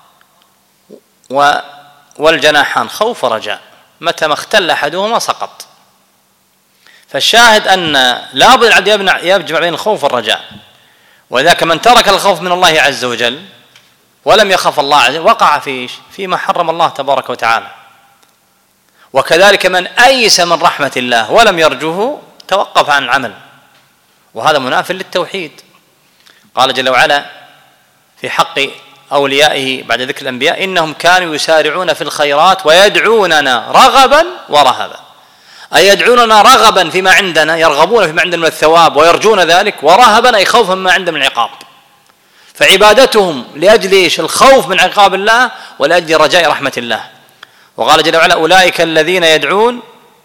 B: والجناحان خوف ورجاء، متى ما اختل أحدهما سقط. فالشاهد أن لابد العبد يجمع بين الخوف والرجاء. وذاك من ترك الخوف من الله عز وجل ولم يخف الله عز وجل وقع في فيما حرم الله تبارك وتعالى. وكذلك من أيس من رحمة الله ولم يرجوه توقف عن العمل، وهذا مناف للتوحيد. قال جل وعلا في حق أوليائه بعد ذكر الأنبياء إنهم كانوا يسارعون في الخيرات ويدعوننا رغبا ورهبا، أي يدعوننا رغبا فيما عندنا، يرغبون فيما عندنا من الثواب ويرجون ذلك، ورهبا أي خوفا ما عندهم من العقاب. فعبادتهم لأجل إيش؟ الخوف من عقاب الله ولأجل رجاء رحمة الله. وقال جل وعلا أولئك الذين يدعون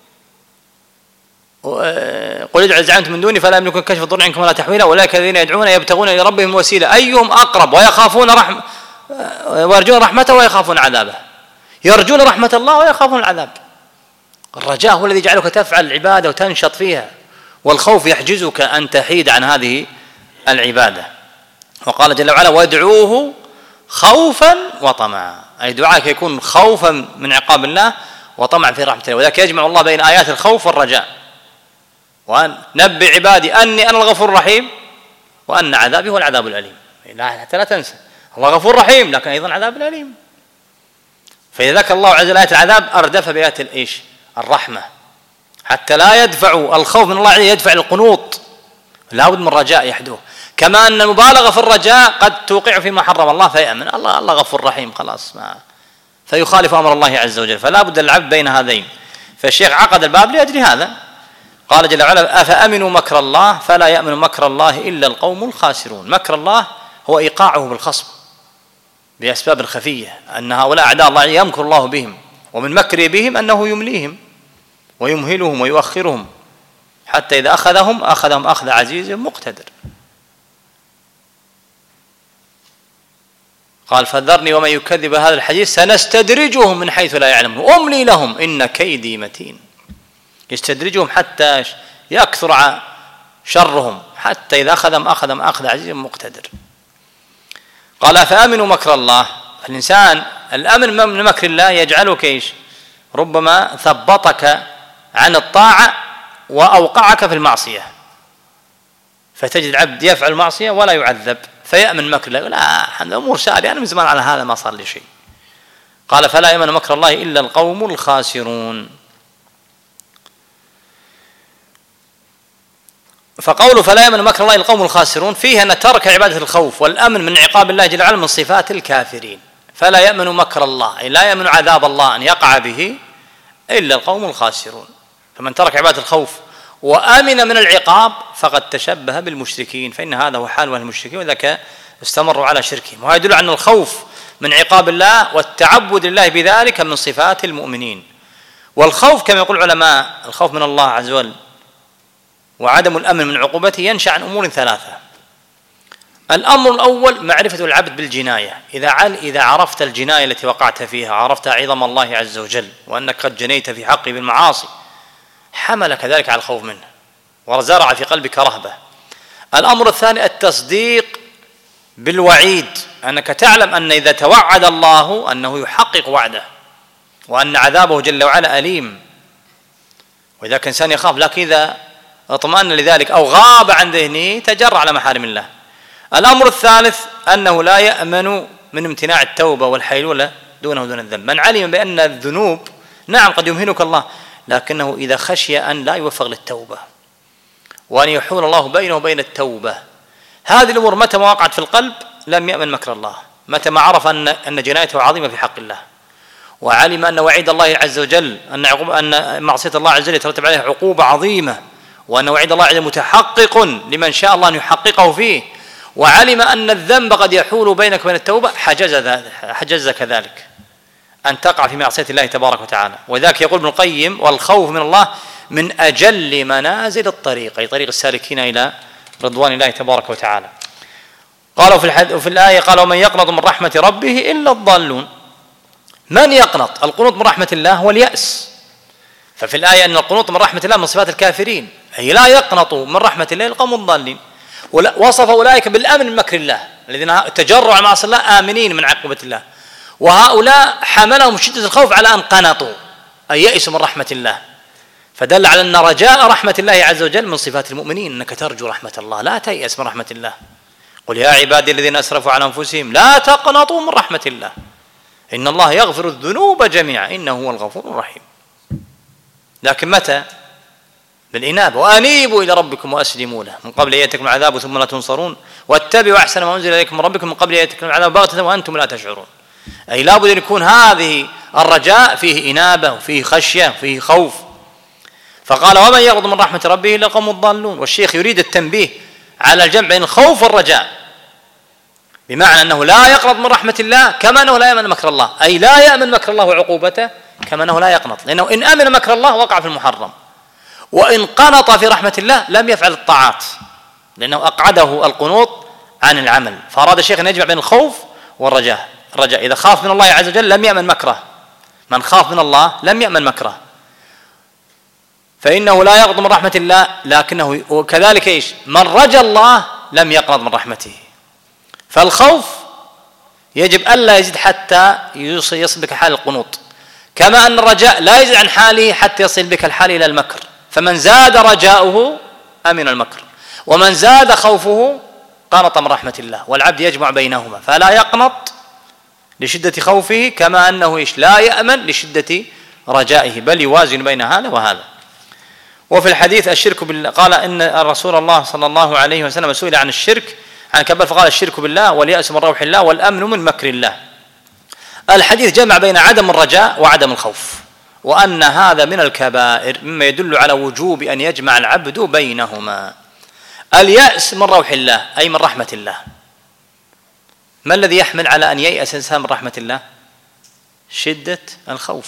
B: قل ادعوا زعمتم من دوني فلا يملكون كشف الضر عنكم ولا تحويلا أولئك الذين يدعون يبتغون إلى ربهم وسيلة أيهم أقرب ويخافون رحمة ويرجون رحمته ويخافون عذابه. يرجون رحمة الله ويخافون العذاب. الرجاء هو الذي يجعلك تفعل العبادة وتنشط فيها، والخوف يحجزك أن تحيد عن هذه العبادة. وقال جل وعلا وادعوه خوفا وطمعا، أي دعاءك يكون خوفا من عقاب الله وطمعا في رحمة الله. وذلك يجمع الله بين آيات الخوف والرجاء، وأن نبئ عبادي أني أنا الغفور الرحيم وأن عذابي هو العذاب الأليم. حتى لا تنسى الله غفور رحيم لكن أيضا عذاب الأليم. فإذا ذكر الله عز وجل آيات العذاب أردف بآيات الإيش؟ الرحمة، حتى لا يدفع الخوف من الله يدفع القنوط، لا بد من رجاء يحدوه. كما أن المبالغة في الرجاء قد توقع فيما حرم الله فيأمن الله الله غفور رحيم خلاص ما فيخالف أمر الله عز وجل. فلا بد العبد بين هذين. فالشيخ عقد الباب لأجل هذا. قال جل وعلا أفأمنوا مكر الله فلا يأمن مكر الله إلا القوم الخاسرون. مكر الله هو إيقاعه بالخصم بأسباب خفية، أن هؤلاء أعداء الله يمكر الله بهم، ومن مكر بهم أنه يمليهم ويمهلهم ويؤخرهم حتى إذا أخذهم أخذهم أخذ عزيز مقتدر. قال فذرني ومن يكذب هذا الحديث سنستدرجهم من حيث لا يعلمون أملي لهم إن كيدي متين. يستدرجهم حتى يكثر شرهم حتى إذا أخذهم أخذهم أخذ عزيز مقتدر. قال فآمنوا مكر الله. الإنسان الأمن من مكر الله يجعلك إيش؟ ربما ثبطك عن الطاعة وأوقعك في المعصية، فتجد العبد يفعل المعصية ولا يعذب فيأمن مكر الله، لا الأمور سارية أنا من زمان على هذا ما صار لي شيء. قال فلا يأمن مكر الله إلا القوم الخاسرون. فقوله فلا يأمن مكر الله إلا القوم الخاسرون فيه أن ترك عبادة الخوف والأمن من عقاب الله جل وعلا من صفات الكافرين. فلا يأمن مكر الله أي لا يأمن عذاب الله أن يقع به إلا القوم الخاسرون. فمن ترك عبادة الخوف وآمن من العقاب فقد تشبه بالمشركين، فإن هذا هو حال المشركين وذاك استمروا على شركهم. وهذا يدل على أن الخوف من عقاب الله والتعبد لله بذلك من صفات المؤمنين. والخوف كما يقول العلماء الخوف من الله عز وجل وعدم الأمن من عقوبته ينشأ عن أمور ثلاثة. الأمر الأول معرفة العبد بالجناية. إذا إذا عرفت الجناية التي وقعت فيها، عرفت عظم الله عز وجل وأنك قد جنيت في حقه بالمعاصي، حملك ذلك على الخوف منه وزرع في قلبك رهبة. الأمر الثاني التصديق بالوعيد، أنك تعلم أن إذا توعد الله أنه يحقق وعده، وأن عذابه جل وعلا أليم، وإذا كان إنسان يخاف، لكن إذا اطمأن لذلك أو غاب عن ذهنه تجرع على محارم الله. الأمر الثالث أنه لا يأمن من امتناع التوبة والحيلولة دونه دون الذنب. من علم بأن الذنوب نعم قد يمهنك الله، لكنه إذا خشي أن لا يوفق للتوبة وأن يحول الله بينه وبين التوبة، هذه الأمور متى ما وقعت في القلب لم يأمن مكر الله. متى ما عرف أن أن جنايته عظيمة في حق الله، وعلم أن وعيد الله عز وجل أن أن معصية الله عز وجل يترتب عليها عقوبة عظيمة، وأن وعيد الله عز وجل متحقق لمن شاء الله أن يحققه فيه، وعلم أن الذنب قد يحول بينك وبين التوبة، حجز حجز كذلك أن تقع في معصية الله تبارك وتعالى. وذاك يقول ابن القيم: والخوف من الله من أجل منازل الطريق، أي طريق السالكين إلى رضوان الله تبارك وتعالى. قالوا في, الحد... في الآية قال: ومن يقنط من رحمة ربه إلا الضالون. من يقنط؟ القنوط من رحمة الله هو اليأس. ففي الآية أن القنوط من رحمة الله من صفات الكافرين، أي لا يقنطوا من رحمة الله القوم الضالين. وصف أولئك بالأمن من مكر الله، الذين تجرعوا على معصية الله آمنين من عقوبة الله، وهؤلاء حملهم شدة الخوف على أن قنطوا أي يئسوا من رحمة الله. فدل على أن رجاء رحمة الله عز وجل من صفات المؤمنين، أنك ترجو رحمة الله، لا تيأس من رحمة الله. قل يا عبادي الذين أسرفوا على أنفسهم لا تقنطوا من رحمة الله إن الله يغفر الذنوب جميعا إنه هو الغفور الرحيم. لكن متى؟ بالإنابة: وأنيبوا إلى ربكم وأسلموا له من قبل أن يأتيكم العذاب ثم لا تنصرون واتبعوا أحسن ما أنزل إليكم من ربكم من قبل أن يأتيكم العذاب بغتة وأنتم لا تشعرون. أي لابد أن يكون هذه الرجاء فيه إنابة وفيه خشية وفيه خوف. فقال: ومن يغض من رحمة ربه إلا القوم الضالون. والشيخ يريد التنبيه على الجمع بين الخوف والرجاء، بمعنى أنه لا يقنط من رحمة الله كما أنه لا يأمن مكر الله، أي لا يأمن مكر الله وعقوبته كما أنه لا يقنط، لأنه إن أمن مكر الله وقع في المحرم، وإن قنط في رحمة الله لم يفعل الطاعات، لأنه أقعده القنوط عن العمل. فأراد الشيخ أن يجمع بين الخوف والرجاء. الرجاء إذا خاف من الله عز وجل لم يأمن مكره، من خاف من الله لم يأمن مكره، فإنه لا يقنط من رحمة الله، لكنه وكذلك إيش؟ من رجى الله لم يقنط من رحمته. فالخوف يجب ألا يزيد حتى يصل بك حال القنوط، كما أن الرجاء لا يزيد عن حاله حتى يصل بك الحال إلى المكر. فمن زاد رجاؤه أمن المكر، ومن زاد خوفه قنط من رحمة الله. والعبد يجمع بينهما، فلا يقنط لشدة خوفه كما أنه إيش؟ لا يأمن لشدة رجائه، بل يوازن بين هذا وهذا. وفي الحديث الشرك بالله، قال إن الرسول الله صلى الله عليه وسلم سئل عن الشرك عن كبر فقال: الشرك بالله واليأس من روح الله والأمن من مكر الله. الحديث جمع بين عدم الرجاء وعدم الخوف، وأن هذا من الكبائر مما يدل على وجوب أن يجمع العبد بينهما. اليأس من روح الله أي من رحمة الله. ما الذي يحمل على أن ييأس الإنسان من رحمة الله؟ شدة الخوف.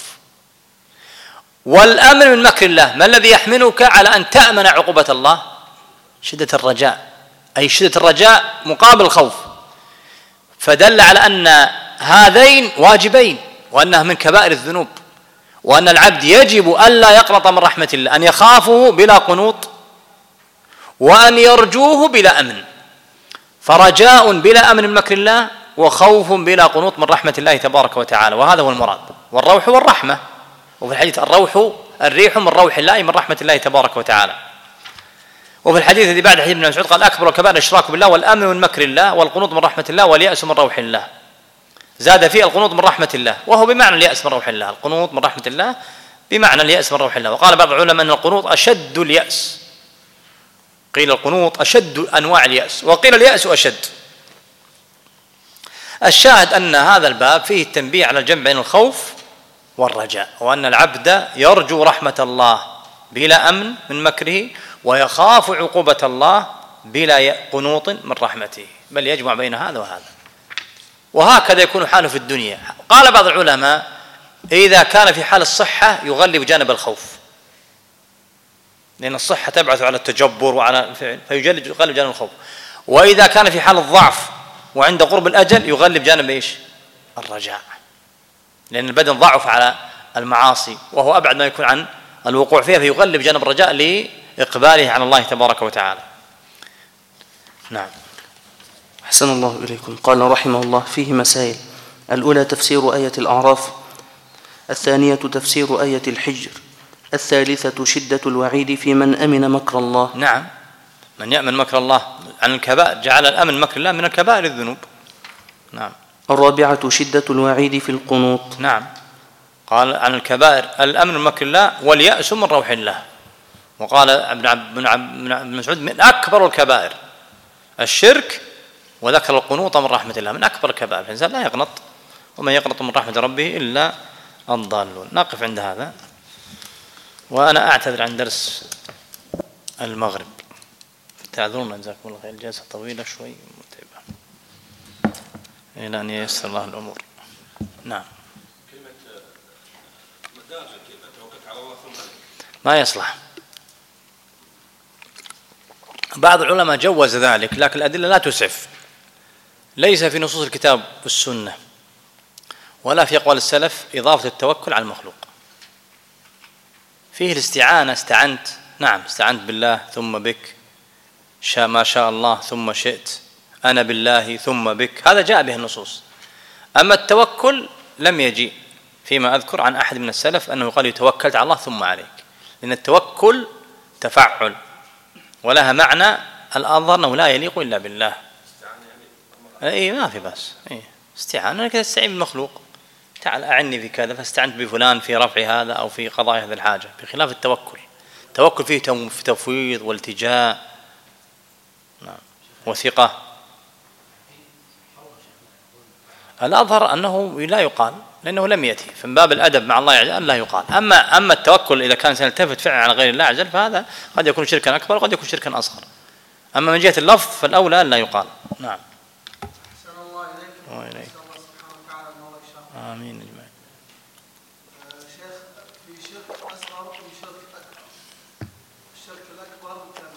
B: والأمن من مكر الله، ما الذي يحملك على أن تأمن عقوبة الله؟ شدة الرجاء، أي شدة الرجاء مقابل الخوف. فدل على أن هذين واجبين، وأنها من كبائر الذنوب، وأن العبد يجب ألا يقنط من رحمة الله، أن يخافه بلا قنوط، وأن يرجوه بلا أمن. فرجاء بلا أمن من مكر الله، وخوف بلا قنوط من رحمة الله تبارك وتعالى، وهذا هو المراد. والروح والرحمة، وفي الحديث الروح الريح من روح الله من رحمة الله تبارك وتعالى. وفي الحديث الذي بعد حديث ابن مسعود قال: أكبر الكبائر الإشراك بالله والأمن من مكر الله والقنوط من رحمة الله واليأس من روح الله. زاد فيه القنوط من رحمة الله، وهو بمعنى اليأس من روح الله. القنوط من رحمة الله بمعنى اليأس من روح الله. وقال بعض العلماء أن القنوط أشد اليأس، قيل القنوط أشد أنواع اليأس، وقيل اليأس أشد. الشاهد أن هذا الباب فيه التنبيه على الجمع بين الخوف والرجاء، وأن العبد يرجو رحمة الله بلا أمن من مكره، ويخاف عقوبة الله بلا قنوط من رحمته، بل يجمع بين هذا وهذا. وهكذا يكون حاله في الدنيا. قال بعض العلماء: إذا كان في حال الصحة يغلب جانب الخوف، لأن الصحة تبعث على التجبر وعلى الفعل، فيغلب جانب الخوف. وإذا كان في حال الضعف وعند قرب الأجل يغلب جانب إيش؟ الرجاء، لأن البدن ضعف على المعاصي، وهو أبعد ما يكون عن الوقوع فيها فيغلب جانب الرجاء لإقباله على الله تبارك وتعالى. نعم.
A: أحسن الله إليكم. قال رحمه الله: فيه مسائل. الأولى تفسير آية الأعراف، الثانية تفسير آية الحجر، الثالثة شدة الوعيد في من أمن مكر الله.
B: نعم، من يأمن مكر الله عن الكبائر، جعل الأمن مكر الله من الكبائر الذنوب. نعم.
A: الرابعة شدة الوعيد في القنوط.
B: نعم، قال عن الكبائر الأمن من مكر الله واليأس من روح الله. وقال ابن مسعود من أكبر الكبائر الشرك، وذكر القنوط من رحمة الله من أكبر الكبائر. الإنسان لا يقنط، ومن يقنط من رحمة ربه إلا الضالون. نقف عند هذا، وأنا أعتذر عن درس المغرب، تعذرون جزاكم الله خير، الجلسة طويلة شوي متعبة، إلى أن ييسر الله الأمور. نعم. ما يصلح. بعض العلماء جوز ذلك، لكن الأدلة لا تسعف، ليس في نصوص الكتاب والسنة ولا في أقوال السلف إضافة التوكل على المخلوق. فيه الاستعانة، استعنت، نعم استعنت بالله ثم بك، شاء ما شاء الله ثم شئت، أنا بالله ثم بك، هذا جاء به النصوص. أما التوكل لم يجي فيما أذكر عن أحد من السلف أنه قال توكلت على الله ثم عليك، لأن التوكل تفعل ولها معنى، الأظهر أنه لا يليق إلا بالله. أي ما في بس، أي استعانة كذا، استعين بالمخلوق، تعال أعني في كذا فاستعنت بفلان في رفع هذا أو في قضاء هذه الحاجة، بخلاف التوكل. التوكل فيه تفويض والتجاء، نعم، وثقة. الأظهر أنه لا يقال لأنه لم يأتي، فمن باب الأدب مع الله عز وجل لا يقال. أما أما التوكل إذا كان سنلتفت فعلا على غير الله عز وجل فهذا قد يكون شركا أكبر وقد يكون شركا أصغر. أما من جهة اللفظ فالأولى أن لا يقال. نعم.
C: أحسن الله إليكم. وإليك. الله سبحانه وتعالى الله يشاء.
B: آمين أجمعين.
C: شيخ، في شرك أصغر وفي شرك أكبر. الشرك الأكبر كان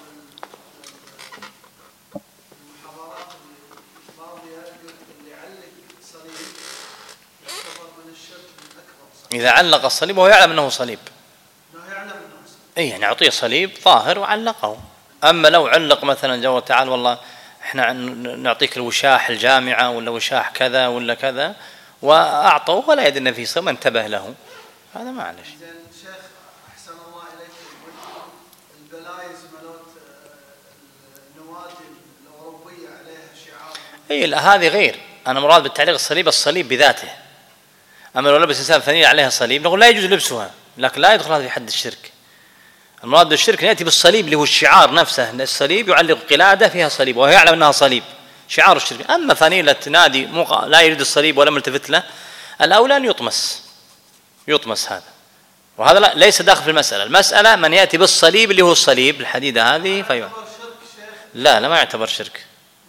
C: المحاضرات الماضية اللي علق صليب يعتبر من الشرك الأكبر.
B: إذا علق الصليب وهو يعلم أنه صليب.
C: أنه يعلم أنه صليب.
B: إيه يعني أعطيه صليب ظاهر وعلقه. أما لو علق مثلا جل تعالى والله إحنا نعطيك الوشاح الجامعة ولا وشاح كذا ولا كذا وأعطوه ولا يدري فيه صليب، ما انتبه له، هذا معلش.
C: زين شيخ، أحسن الله إليكم، البلايز مالوت النوادي الأوروبية عليها شعار.
B: إيه لا هذه غير، أنا مراد بالتعليق الصليب الصليب بذاته. أما لو لبس إنسان فنيل عليها صليب نقول لا يجوز لبسها، لكن لا يدخل هذا في حد الشرك. المراد بالشرك يأتي بالصليب اللي هو الشعار نفسه، الصليب يعلق قلادة فيها صليب وهو يعلم أنها صليب، شعار الشرك. أما فنيلة نادي لا يريد الصليب ولا ملتفت له، الأولى أن يطمس، يطمس هذا، وهذا لا ليس داخل في المسألة. المسألة من يأتي بالصليب اللي هو الصليب الحديدة هذه فيعتبر لا لا ما يعتبر شرك،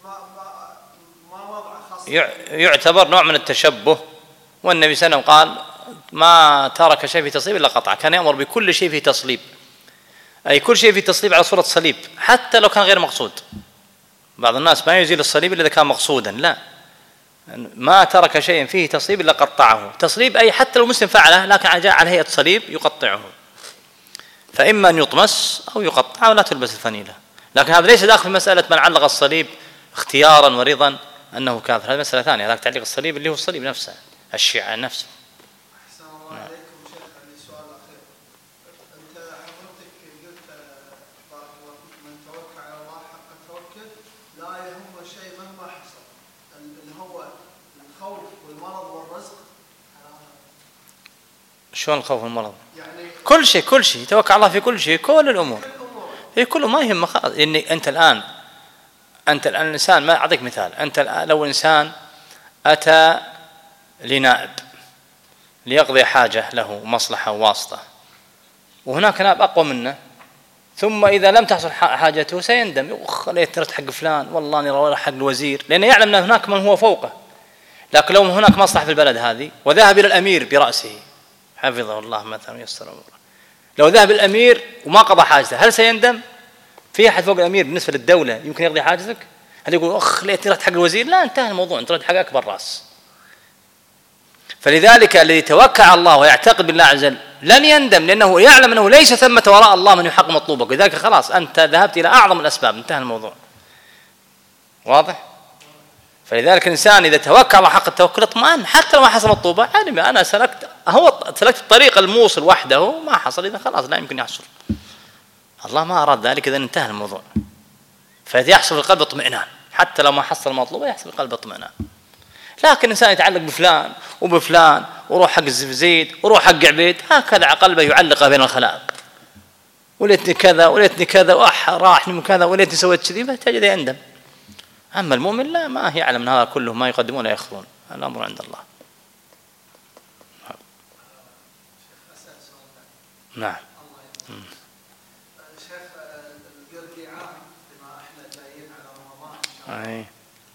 B: يعتبر نوع من التشبه. والنبي صلى الله عليه وسلم قال ما ترك شيء في تصليب إلا قطع، كان يأمر بكل شيء في تصليب، أي كل شيء في تصليب على صورة صليب حتى لو كان غير مقصود. بعض الناس ما يزيل الصليب إلا إذا كان مقصودا، لا، ما ترك شيء فيه تصليب إلا قطعه. تصليب أي حتى لو مسلم فعله لكن جاء على هيئة صليب يقطعه، فإما أن يطمس أو يقطع ولا تلبس الفنيلة. لكن هذا ليس داخل في مسألة من علق الصليب اختيارا ورضا أنه كافر، هذه مسألة ثانية. هذا تعليق الصليب اللي هو الصليب نفسه، الشيعة نفسه.
C: أحسن الله عليكم شيخ، عندي سؤال أخير. أنت حضرتك قلت بارك الله فيك من توكل على الله حق التوكل لا يهم شيء مهما حصل، اللي هو الخوف والمرض والرزق.
B: شلون الخوف والمرض؟
C: يعني
B: كل شيء كل شيء توكل على الله في كل شيء، كل الأمور في كل ما يهم خلاص. إني أنت الآن أنت الآن الإنسان، ما أعطيك مثال، أنت الآن لو إنسان أتى لنائب ليقضي حاجة له مصلحة وواسطة، وهناك نائب أقوى منه، ثم إذا لم تحصل حاجته سيندم، أخ ليت رحت حق فلان، والله أني روح حق الوزير، لأنه يعلم أن هناك من هو فوقه. لكن لو هناك مصلحة في البلد هذه وذهب إلى الأمير برأسه حفظه الله مثلا يسر أمره، لو ذهب الأمير وما قضى حاجته هل سيندم؟ في أحد فوق الأمير بالنسبة للدولة يمكن يقضي حاجتك؟ هل يقول أخ ليت رحت حق الوزير؟ لا، انتهى الموضوع، أنت رحت حق أكبر رأس. فلذلك الذي توكل على الله ويعتقد بالله عز وجل لن يندم، لأنه يعلم أنه ليس ثمة وراء الله من يحقق مطلوبك، لذلك خلاص أنت ذهبت إلى أعظم الأسباب، انتهى الموضوع. واضح؟ فلذلك الإنسان إذا توكل على حق التوكل اطمئن، حتى لو ما حصل مطلوبه علم أنا سلكت هو سلكت الطريق الموصل وحده ما حصل، إذا خلاص لا يمكن يحصل. الله ما أراد ذلك، إذا انتهى الموضوع. فيحصل في القلب اطمئنان، حتى لو ما حصل مطلوبه يحصل في القلب اطمئنان. لكن الإنسان يتعلق بفلان وبفلان وروح حق زيد وروح حق عبيد، هكذا قلبه يعلقه بين الخلائق، وليتني كذا وليتني كذا وأح راحني من كذا وليتني سويت كذي، فتجد يندم. أما المؤمن لا، ما يعلم من هذا كله ما يقدمون ولا يأخذون، الأمر عند الله. نعم.
C: شيخ القرقيعان بما احنا جايين على رمضان
B: أي.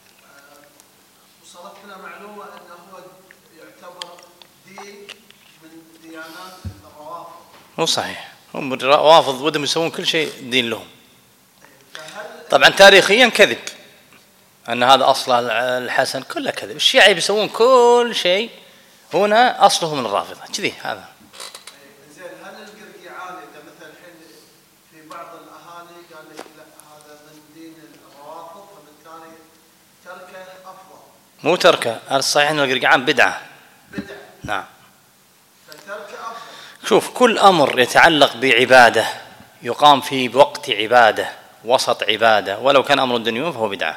C: وصلت لنا معلومه انه هو يعتبر دين من ديانات الروافض.
B: مو صحيح، هم الروافض ودهم يسوون كل شيء دين لهم. طبعا تاريخيا كذب أن هذا أصل الحسن، كله كذب. الشيعة يسوون كل شيء هنا أصله من الرافضة كذي. هذا
C: زين، هل القرقيعان إذا مثلا الحين في بعض الأهالي قال لك لا هذا من دين الروافض فبالتالي تركه أفضل؟
B: مو تركه، الصحيح أن القرقيعان بدعة.
C: بدعة.
B: نعم.
C: فتركه أفضل.
B: شوف، كل أمر يتعلق بعبادة يقام فيه بوقت عبادة وسط عبادة ولو كان أمر دنيوي فهو بدعة.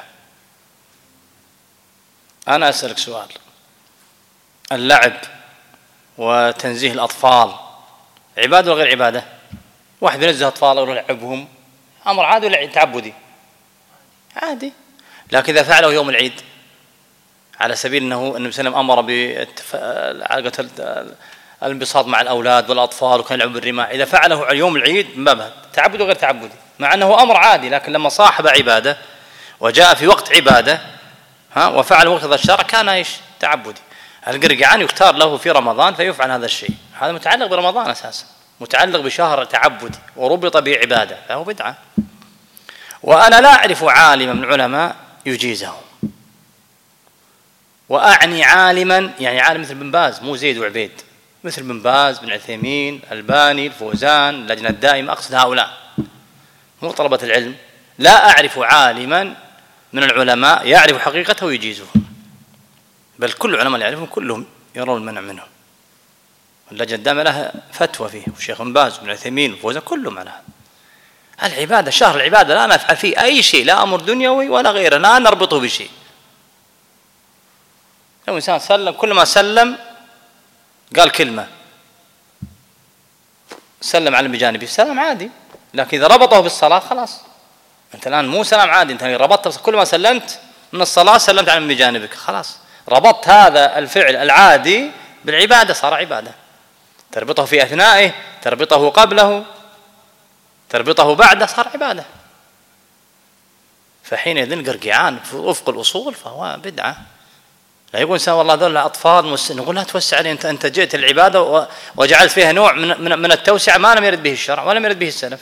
B: أنا أسألك سؤال، اللعب وتنزيه الأطفال عبادة ولا غير عبادة؟ واحد ينزه أطفاله ويلعبهم، أمر عادي ولا تعبدي؟ عادي. لكن إذا فعله يوم العيد على سبيل أنه النبي صلى الله عليه وسلم أمر بالانبساط مع الأولاد والأطفال وكان يلعب بالرماح، إذا فعله يوم العيد من بابها تعبد وغير تعبدي، مع أنه أمر عادي، لكن لما صاحب عبادة وجاء في وقت عبادة ها وفعل مقتضى الشرع كان ايش؟ تعبدي. القرقيعان يختار له في رمضان فيفعل هذا الشيء، هذا متعلق برمضان اساسا، متعلق بشهر تعبدي وربط بعباده فهو بدعه. وانا لا اعرف عالما من العلماء يجيزه، واعني عالما يعني عالم مثل بن باز، مو زيد وعبيد، مثل بن باز بن عثيمين الباني الفوزان اللجنه الدائمه، اقصد هؤلاء مو طلبه العلم. لا اعرف عالما من العلماء يعرف حقيقته ويجيزه، بل كل العلماء اللي يعرفهم كلهم يرون المنع منه. اللجنة الدائمة لها فتوى فيه، والشيخ بن باز بن عثيمين وفوزان كلهم على هذا. العبادة شهر العبادة لا نفعل فيه أي شيء، لا أمر دنيوي ولا غيره، لا نربطه بشيء. لو إنسان سلم كل ما سلم قال كلمة سلم على بجانبه سلام عادي، لكن إذا ربطه بالصلاة خلاص أنت الآن مو سلام عادي، أنت ربطت كل ما سلمت من الصلاة سلمت على من بجانبك، خلاص ربطت هذا الفعل العادي بالعبادة صار عبادة، تربطه في أثنائه، تربطه قبله، تربطه بعده، صار عبادة. فحينئذ القرقيعان وفق الأصول فهو بدعة. لا يقول إنسان والله ذول أطفال مسن، نقول لا توسع عليه، أنت أنت جئت العبادة وجعلت فيها نوع من من, من التوسعة ما لم يرد به الشرع ولم يرد به السلف،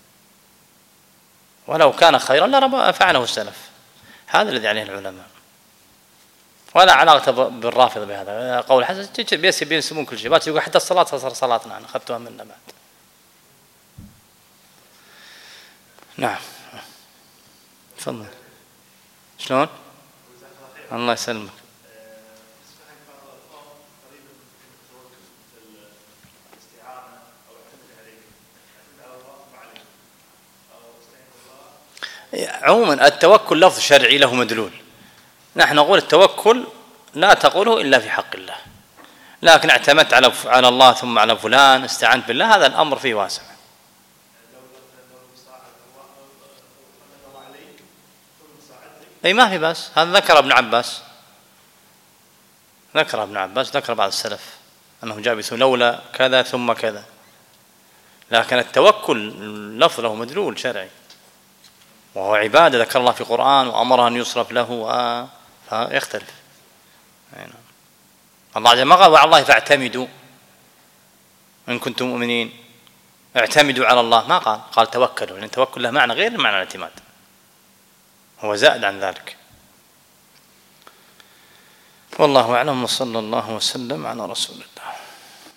B: ولو كان خيرا لا فعله السلف. هذا الذي عليه العلماء، ولا علاقة بالرافضة بهذا قول حسن. بيس بينسمون كل شيء، يقول حتى الصلاة صار صلاتنا أنا أخذتها منا بعد. نعم تفضل. شلون؟ الله يسلمك. عموما التوكل لفظ شرعي له مدلول، نحن نقول التوكل لا تقوله إلا في حق الله، لكن اعتمدت على على الله ثم على فلان استعنت بالله هذا الأمر فيه واسع. أي ما في بس، هذا ذكر ابن عباس، ذكر ابن عباس ذكر بعض السلف أنه جاء بسم لولا كذا ثم كذا، لكن التوكل لفظ له مدلول شرعي وهو عبادة ذكر الله في القرآن وأمره أن يصرف له، فيختلف. الله عز وجل ما قال وعلى الله فاعتمدوا إن كنتم مؤمنين، اعتمدوا على الله، ما قال، قال توكلوا، لأن التوكل له معنى غير معنى الاعتماد، هو زائد عن ذلك. والله أعلم، وصلى الله وسلم على رسول الله.